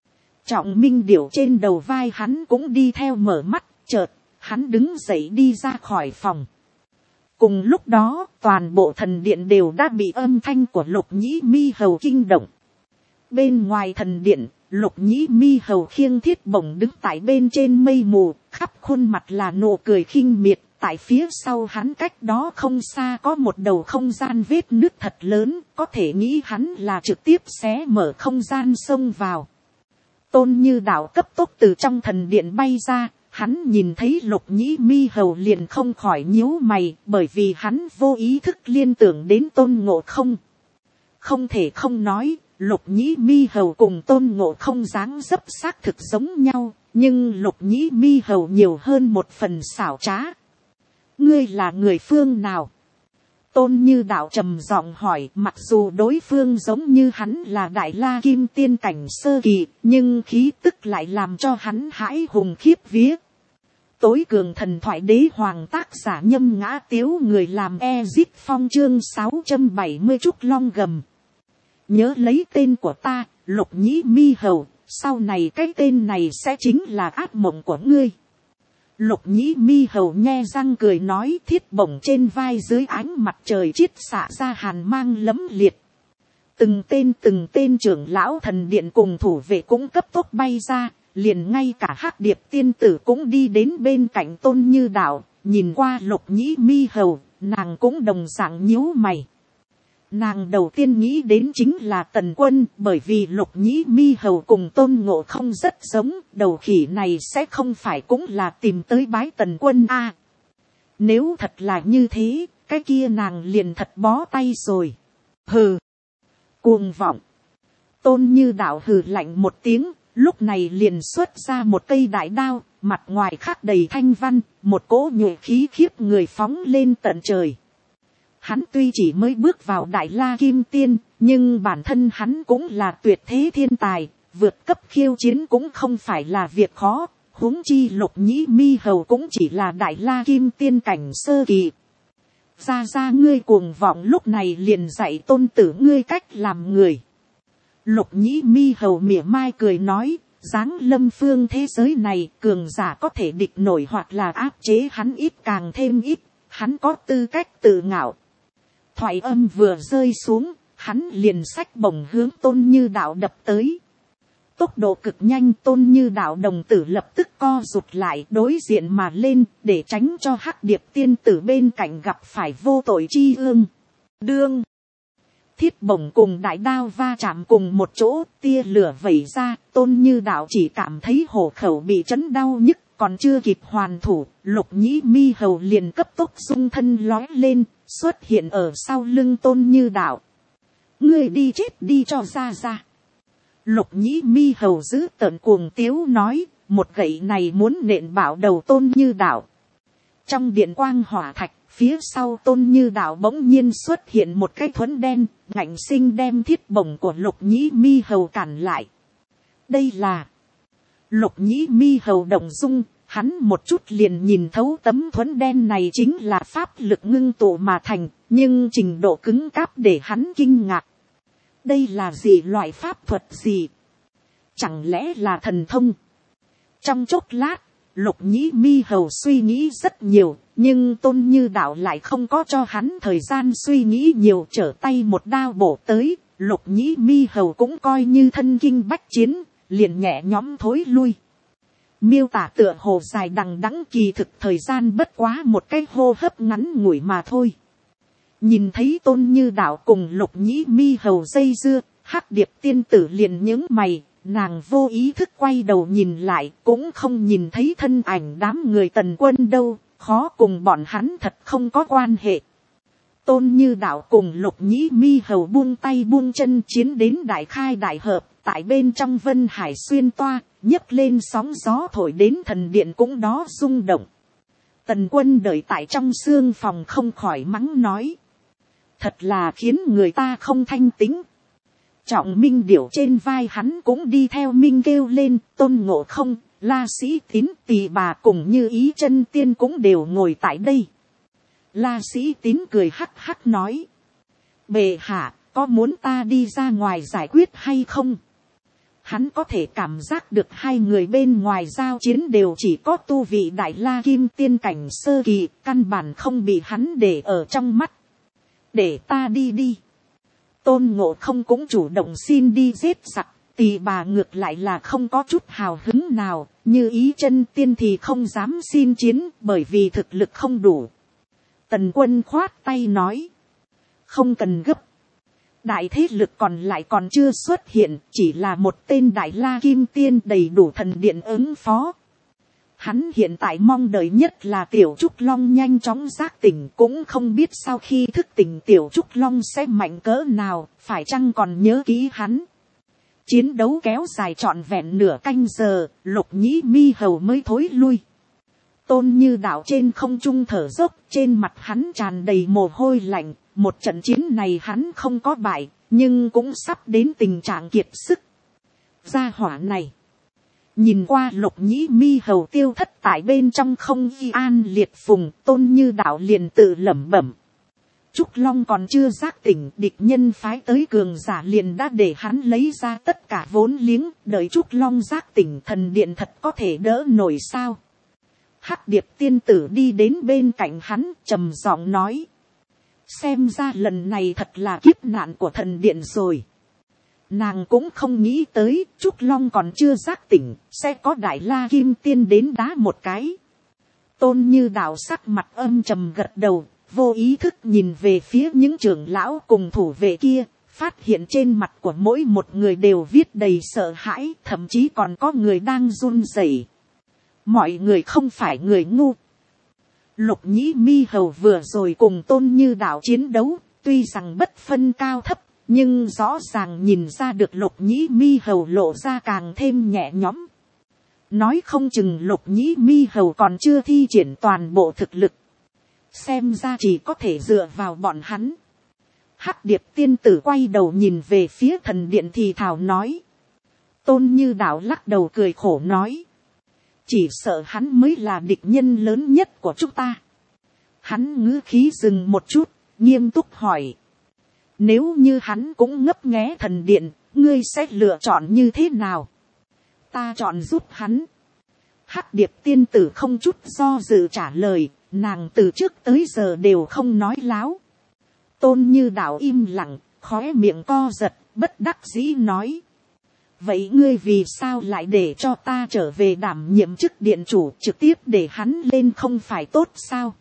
Trọng Minh Điểu trên đầu vai hắn cũng đi theo mở mắt, chợt, hắn đứng dậy đi ra khỏi phòng. Cùng lúc đó, toàn bộ thần điện đều đã bị âm thanh của Lục Nhĩ Mi Hầu kinh động. Bên ngoài thần điện, Lục Nhĩ Mi Hầu khiêng thiết bổng đứng tại bên trên mây mù, khắp khuôn mặt là nụ cười khinh miệt. Tại phía sau hắn cách đó không xa có một đầu không gian vết nứt thật lớn, có thể nghĩ hắn là trực tiếp xé mở không gian xông vào. Tôn Như Đạo cấp tốc từ trong thần điện bay ra, hắn nhìn thấy Lục Nhĩ Mi Hầu liền không khỏi nhíu mày, bởi vì hắn vô ý thức liên tưởng đến Tôn Ngộ Không. Không thể không nói, Lục Nhĩ Mi Hầu cùng Tôn Ngộ Không dáng dấp xác thực giống nhau, nhưng Lục Nhĩ Mi Hầu nhiều hơn một phần xảo trá. Ngươi là người phương nào? Tôn Như Đạo trầm giọng hỏi, mặc dù đối phương giống như hắn là Đại La Kim Tiên cảnh sơ kỳ, nhưng khí tức lại làm cho hắn hãi hùng khiếp vía. Tối cường thần thoại đế hoàng, tác giả Nhâm Ngã Tiếu, người làm Ezit Phong, chương 670 Trúc Long Gầm. Nhớ lấy tên của ta, Lục Nhĩ Mi Hầu, sau này cái tên này sẽ chính là ác mộng của ngươi. Lục Nhĩ Mi Hầu nhe răng cười nói, thiết bổng trên vai dưới ánh mặt trời chiết xạ ra hàn mang lẫm liệt. Từng tên trưởng lão thần điện cùng thủ vệ cũng cấp tốc bay ra, liền ngay cả Hắc Điệp tiên tử cũng đi đến bên cạnh Tôn Như Đạo, nhìn qua Lục Nhĩ Mi Hầu, nàng cũng đồng dạng nhíu mày. Nàng đầu tiên nghĩ đến chính là Tần Quân, bởi vì Lục Nhĩ Mi Hầu cùng Tôn Ngộ Không rất giống, đầu khỉ này sẽ không phải cũng là tìm tới bái Tần Quân a. Nếu thật là như thế, cái kia nàng liền thật bó tay rồi. Hừ, cuồng vọng. Tôn Như Đạo hừ lạnh một tiếng, lúc này liền xuất ra một cây đại đao, mặt ngoài khắc đầy thanh văn, một cỗ nhuệ khí khiếp người phóng lên tận trời. Hắn tuy chỉ mới bước vào Đại La Kim Tiên, nhưng bản thân hắn cũng là tuyệt thế thiên tài, vượt cấp khiêu chiến cũng không phải là việc khó, huống chi Lục Nhĩ Mi Hầu cũng chỉ là Đại La Kim Tiên cảnh sơ kỳ. Ra ngươi cuồng vọng, lúc này liền dạy tôn tử ngươi cách làm người. Lục Nhĩ Mi Hầu mỉa mai cười nói, giáng lâm phương thế giới này, cường giả có thể địch nổi hoặc là áp chế hắn ít càng thêm ít, hắn có tư cách tự ngạo. Thoại âm vừa rơi xuống, hắn liền xách bổng hướng Tôn Như Đạo đập tới. Tốc độ cực nhanh, Tôn Như Đạo đồng tử lập tức co rụt lại, đối diện mà lên, để tránh cho Hắc Điệp tiên tử bên cạnh gặp phải vô tội chi ương. Đương, thiết bổng cùng đại đao va chạm cùng một chỗ, tia lửa vẩy ra, Tôn Như Đạo chỉ cảm thấy hổ khẩu bị chấn đau nhức, còn chưa kịp hoàn thủ, Lục Nhĩ Mi Hầu liền cấp tốc xung thân lói lên, xuất hiện ở sau lưng Tôn Như Đạo. Ngươi đi chết đi cho ra. Lục Nhĩ Mi Hầu giữ tợn cuồng tiếu nói, một gậy này muốn nện bảo đầu Tôn Như Đạo. Trong điện quang hỏa thạch, phía sau Tôn Như Đạo bỗng nhiên xuất hiện một cái thuẫn đen, ngạnh sinh đem thiết bổng của Lục Nhĩ Mi Hầu cản lại. Đây là Lục Nhĩ Mi Hầu động dung, hắn một chút liền nhìn thấu tấm thuẫn đen này chính là pháp lực ngưng tụ mà thành, nhưng trình độ cứng cáp để hắn kinh ngạc. Đây là gì, loại pháp thuật gì? Chẳng lẽ là thần thông? Trong chốc lát, Lục Nhĩ Mi Hầu suy nghĩ rất nhiều, nhưng Tôn Như Đạo lại không có cho hắn thời gian suy nghĩ nhiều, trở tay một đao bổ tới. Lục Nhĩ Mi Hầu cũng coi như thân kinh bách chiến, liền nhẹ nhõm thối lui. Miêu tả tựa hồ dài đằng đẵng, kỳ thực thời gian bất quá một cái hô hấp ngắn ngủi mà thôi. Nhìn thấy Tôn Như Đạo cùng Lục Nhĩ Mi Hầu dây dưa, Hắc Điệp tiên tử liền nhướng mày, nàng vô ý thức quay đầu nhìn lại, cũng không nhìn thấy thân ảnh đám người Tần Quân đâu, khó cùng bọn hắn thật không có quan hệ. Tôn Như Đạo cùng Lục Nhĩ Mi Hầu buông tay buông chân chiến đến đại khai đại hợp, tại bên trong Vân Hải xuyên toa, nhấc lên sóng gió thổi đến thần điện cũng đó rung động. Tần Quân đợi tại trong xương phòng không khỏi mắng nói, thật là khiến người ta không thanh tính. Trọng Minh điểu trên vai hắn cũng đi theo minh kêu lên, Tôn Ngộ Không, La Sĩ Tín, Tỳ Bà cùng Như Ý Chân Tiên cũng đều ngồi tại đây. La Sĩ Tín cười hắc hắc nói, bệ hạ, có muốn ta đi ra ngoài giải quyết hay không? Hắn có thể cảm giác được hai người bên ngoài giao chiến đều chỉ có tu vị Đại La Kim Tiên cảnh sơ kỳ, căn bản không bị hắn để ở trong mắt. Để ta đi. Tôn Ngộ Không cũng chủ động xin đi giết giặc, Tỳ Bà ngược lại là không có chút hào hứng nào, Như Ý Chân Tiên thì không dám xin chiến, bởi vì thực lực không đủ. Tần Quân khoát tay nói, không cần gấp. Đại thế lực còn lại còn chưa xuất hiện, chỉ là một tên Đại La Kim Tiên đầy đủ thần điện ứng phó. Hắn hiện tại mong đợi nhất là Tiểu Trúc Long nhanh chóng giác tỉnh, cũng không biết sau khi thức tỉnh Tiểu Trúc Long sẽ mạnh cỡ nào, phải chăng còn nhớ kỹ hắn. Chiến đấu kéo dài trọn vẹn nửa canh giờ, Lục Nhĩ Mi Hầu mới thối lui. Tôn Như Đạo trên không trung thở dốc, trên mặt hắn tràn đầy mồ hôi lạnh, một trận chiến này hắn không có bại, nhưng cũng sắp đến tình trạng kiệt sức. Gia hỏa này, nhìn qua Lục Nhĩ Mi Hầu tiêu thất tại bên trong không y an liệt phùng, Tôn Như Đạo liền tự lẩm bẩm. Trúc Long còn chưa giác tỉnh, địch nhân phái tới cường giả liền đã để hắn lấy ra tất cả vốn liếng, đợi Trúc Long giác tỉnh thần điện thật có thể đỡ nổi sao. Hắc Điệp tiên tử đi đến bên cạnh hắn, trầm giọng nói. Xem ra lần này thật là kiếp nạn của thần điện rồi. Nàng cũng không nghĩ tới, Trúc Long còn chưa giác tỉnh, sẽ có Đại La Kim Tiên đến đá một cái. Tôn Như Đạo sắc mặt âm trầm gật đầu, vô ý thức nhìn về phía những trưởng lão cùng thủ vệ kia, phát hiện trên mặt của mỗi một người đều viết đầy sợ hãi, thậm chí còn có người đang run rẩy. Mọi người không phải người ngu. Lục Nhĩ Mi Hầu vừa rồi cùng Tôn Như Đạo chiến đấu, tuy rằng bất phân cao thấp, nhưng rõ ràng nhìn ra được Lục Nhĩ Mi Hầu lộ ra càng thêm nhẹ nhõm. Nói không chừng Lục Nhĩ Mi Hầu còn chưa thi triển toàn bộ thực lực. Xem ra chỉ có thể dựa vào bọn hắn. Hắc Điệp tiên tử quay đầu nhìn về phía thần điện thì thào nói. Tôn Như Đạo lắc đầu cười khổ nói. Chỉ sợ hắn mới là địch nhân lớn nhất của chúng ta. Hắn ngữ khí dừng một chút, nghiêm túc hỏi. Nếu như hắn cũng ngấp nghé thần điện, ngươi sẽ lựa chọn như thế nào? Ta chọn giúp hắn. Hắc Điệp tiên tử không chút do dự trả lời, nàng từ trước tới giờ đều không nói láo. Tôn Như Đạo im lặng, khóe miệng co giật, bất đắc dĩ nói. Vậy ngươi vì sao lại để cho ta trở về đảm nhiệm chức điện chủ, trực tiếp để hắn lên không phải tốt sao?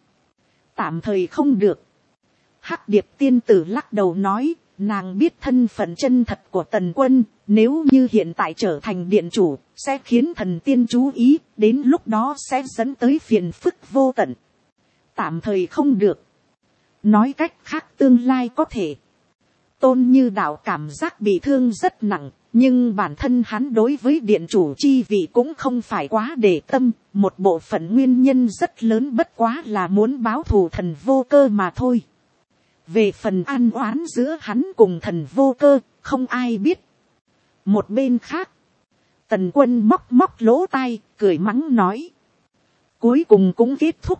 Tạm thời không được. Hắc Điệp tiên tử lắc đầu nói, nàng biết thân phận chân thật của Tần Quân, nếu như hiện tại trở thành điện chủ, sẽ khiến thần tiên chú ý, đến lúc đó sẽ dẫn tới phiền phức vô tận. Tạm thời không được. Nói cách khác tương lai có thể. Tôn Như Đạo cảm giác bị thương rất nặng, nhưng bản thân hắn đối với điện chủ chi vị cũng không phải quá để tâm, một bộ phận nguyên nhân rất lớn bất quá là muốn báo thù Thần Vô Cơ mà thôi. Về phần ăn oán giữa hắn cùng Thần Vô Cơ, không ai biết. Một bên khác, Tần Quân móc móc lỗ tai, cười mắng nói. Cuối cùng cũng kết thúc.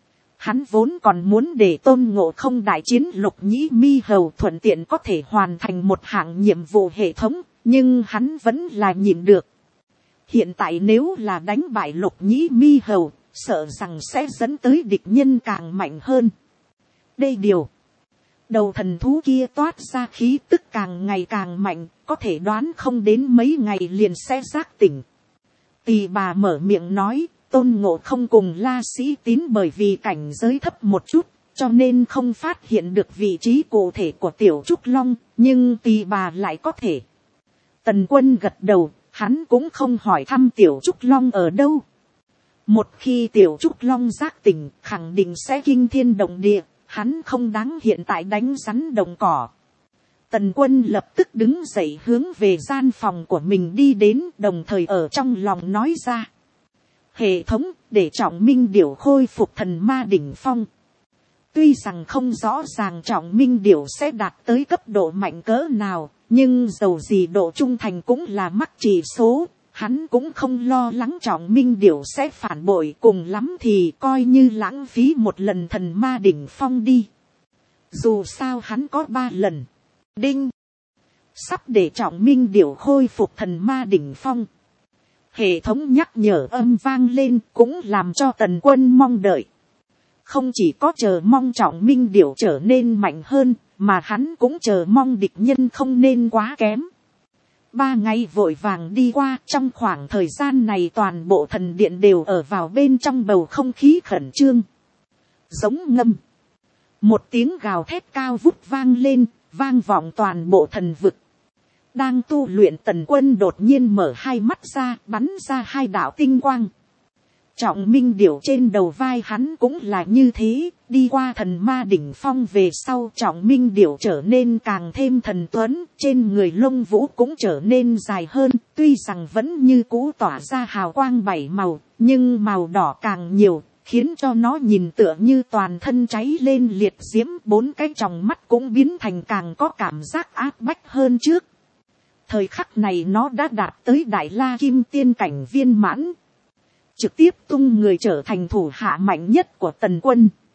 Hắn vốn còn muốn để Tôn Ngộ Không đại chiến Lục Nhĩ Mi Hầu thuận tiện có thể hoàn thành một hạng nhiệm vụ hệ thống, nhưng hắn vẫn là nhịn được. Hiện tại nếu là đánh bại Lục Nhĩ Mi Hầu, sợ rằng sẽ dẫn tới địch nhân càng mạnh hơn. Đây điều. Đầu thần thú kia toát ra khí tức càng ngày càng mạnh, có thể đoán không đến mấy ngày liền sẽ giác tỉnh. Tỳ bà mở miệng nói, Tôn Ngộ Không cùng La Sĩ Tín bởi vì cảnh giới thấp một chút, cho nên không phát hiện được vị trí cụ thể của Tiểu Trúc Long, nhưng tỳ bà lại có thể. Tần Quân gật đầu, hắn cũng không hỏi thăm Tiểu Trúc Long ở đâu. Một khi Tiểu Trúc Long giác tỉnh, khẳng định sẽ kinh thiên động địa, hắn không đáng hiện tại đánh rắn đồng cỏ. Tần Quân lập tức đứng dậy hướng về gian phòng của mình đi đến, đồng thời ở trong lòng nói ra. Hệ thống để Trọng Minh Điểu khôi phục thần ma đỉnh phong. Tuy rằng không rõ ràng Trọng Minh Điểu sẽ đạt tới cấp độ mạnh cỡ nào, nhưng dầu gì độ trung thành cũng là mắc chỉ số. Hắn cũng không lo lắng Trọng Minh Điểu sẽ phản bội, cùng lắm thì coi như lãng phí một lần thần ma đỉnh phong đi. Dù sao hắn có 3 lần. Đinh. Sắp để Trọng Minh Điểu khôi phục thần ma đỉnh phong. Hệ thống nhắc nhở âm vang lên, cũng làm cho Tần Quân mong đợi. Không chỉ có chờ mong Trọng Minh Điểu trở nên mạnh hơn, mà hắn cũng chờ mong địch nhân không nên quá kém. 3 ngày vội vàng đi qua, trong khoảng thời gian này toàn bộ thần điện đều ở vào bên trong bầu không khí khẩn trương. Giống ngâm. Một tiếng gào thét cao vút vang lên, vang vọng toàn bộ thần vực. Đang tu luyện Tần Quân đột nhiên mở hai mắt ra, bắn ra 2 đạo tinh quang. Trọng Minh Điểu trên đầu vai hắn cũng là như thế, đi qua thần ma đỉnh phong về sau Trọng Minh Điểu trở nên càng thêm thần tuấn, trên người lông vũ cũng trở nên dài hơn, tuy rằng vẫn như cũ tỏa ra hào quang 7 màu, nhưng màu đỏ càng nhiều, khiến cho nó nhìn tựa như toàn thân cháy lên liệt diễm, 4 cái tròng mắt cũng biến thành càng có cảm giác áp bách hơn trước. Thời khắc này nó đã đạt tới đại la kim tiên cảnh viên mãn, trực tiếp tung người trở thành thủ hạ mạnh nhất của Tần Quân.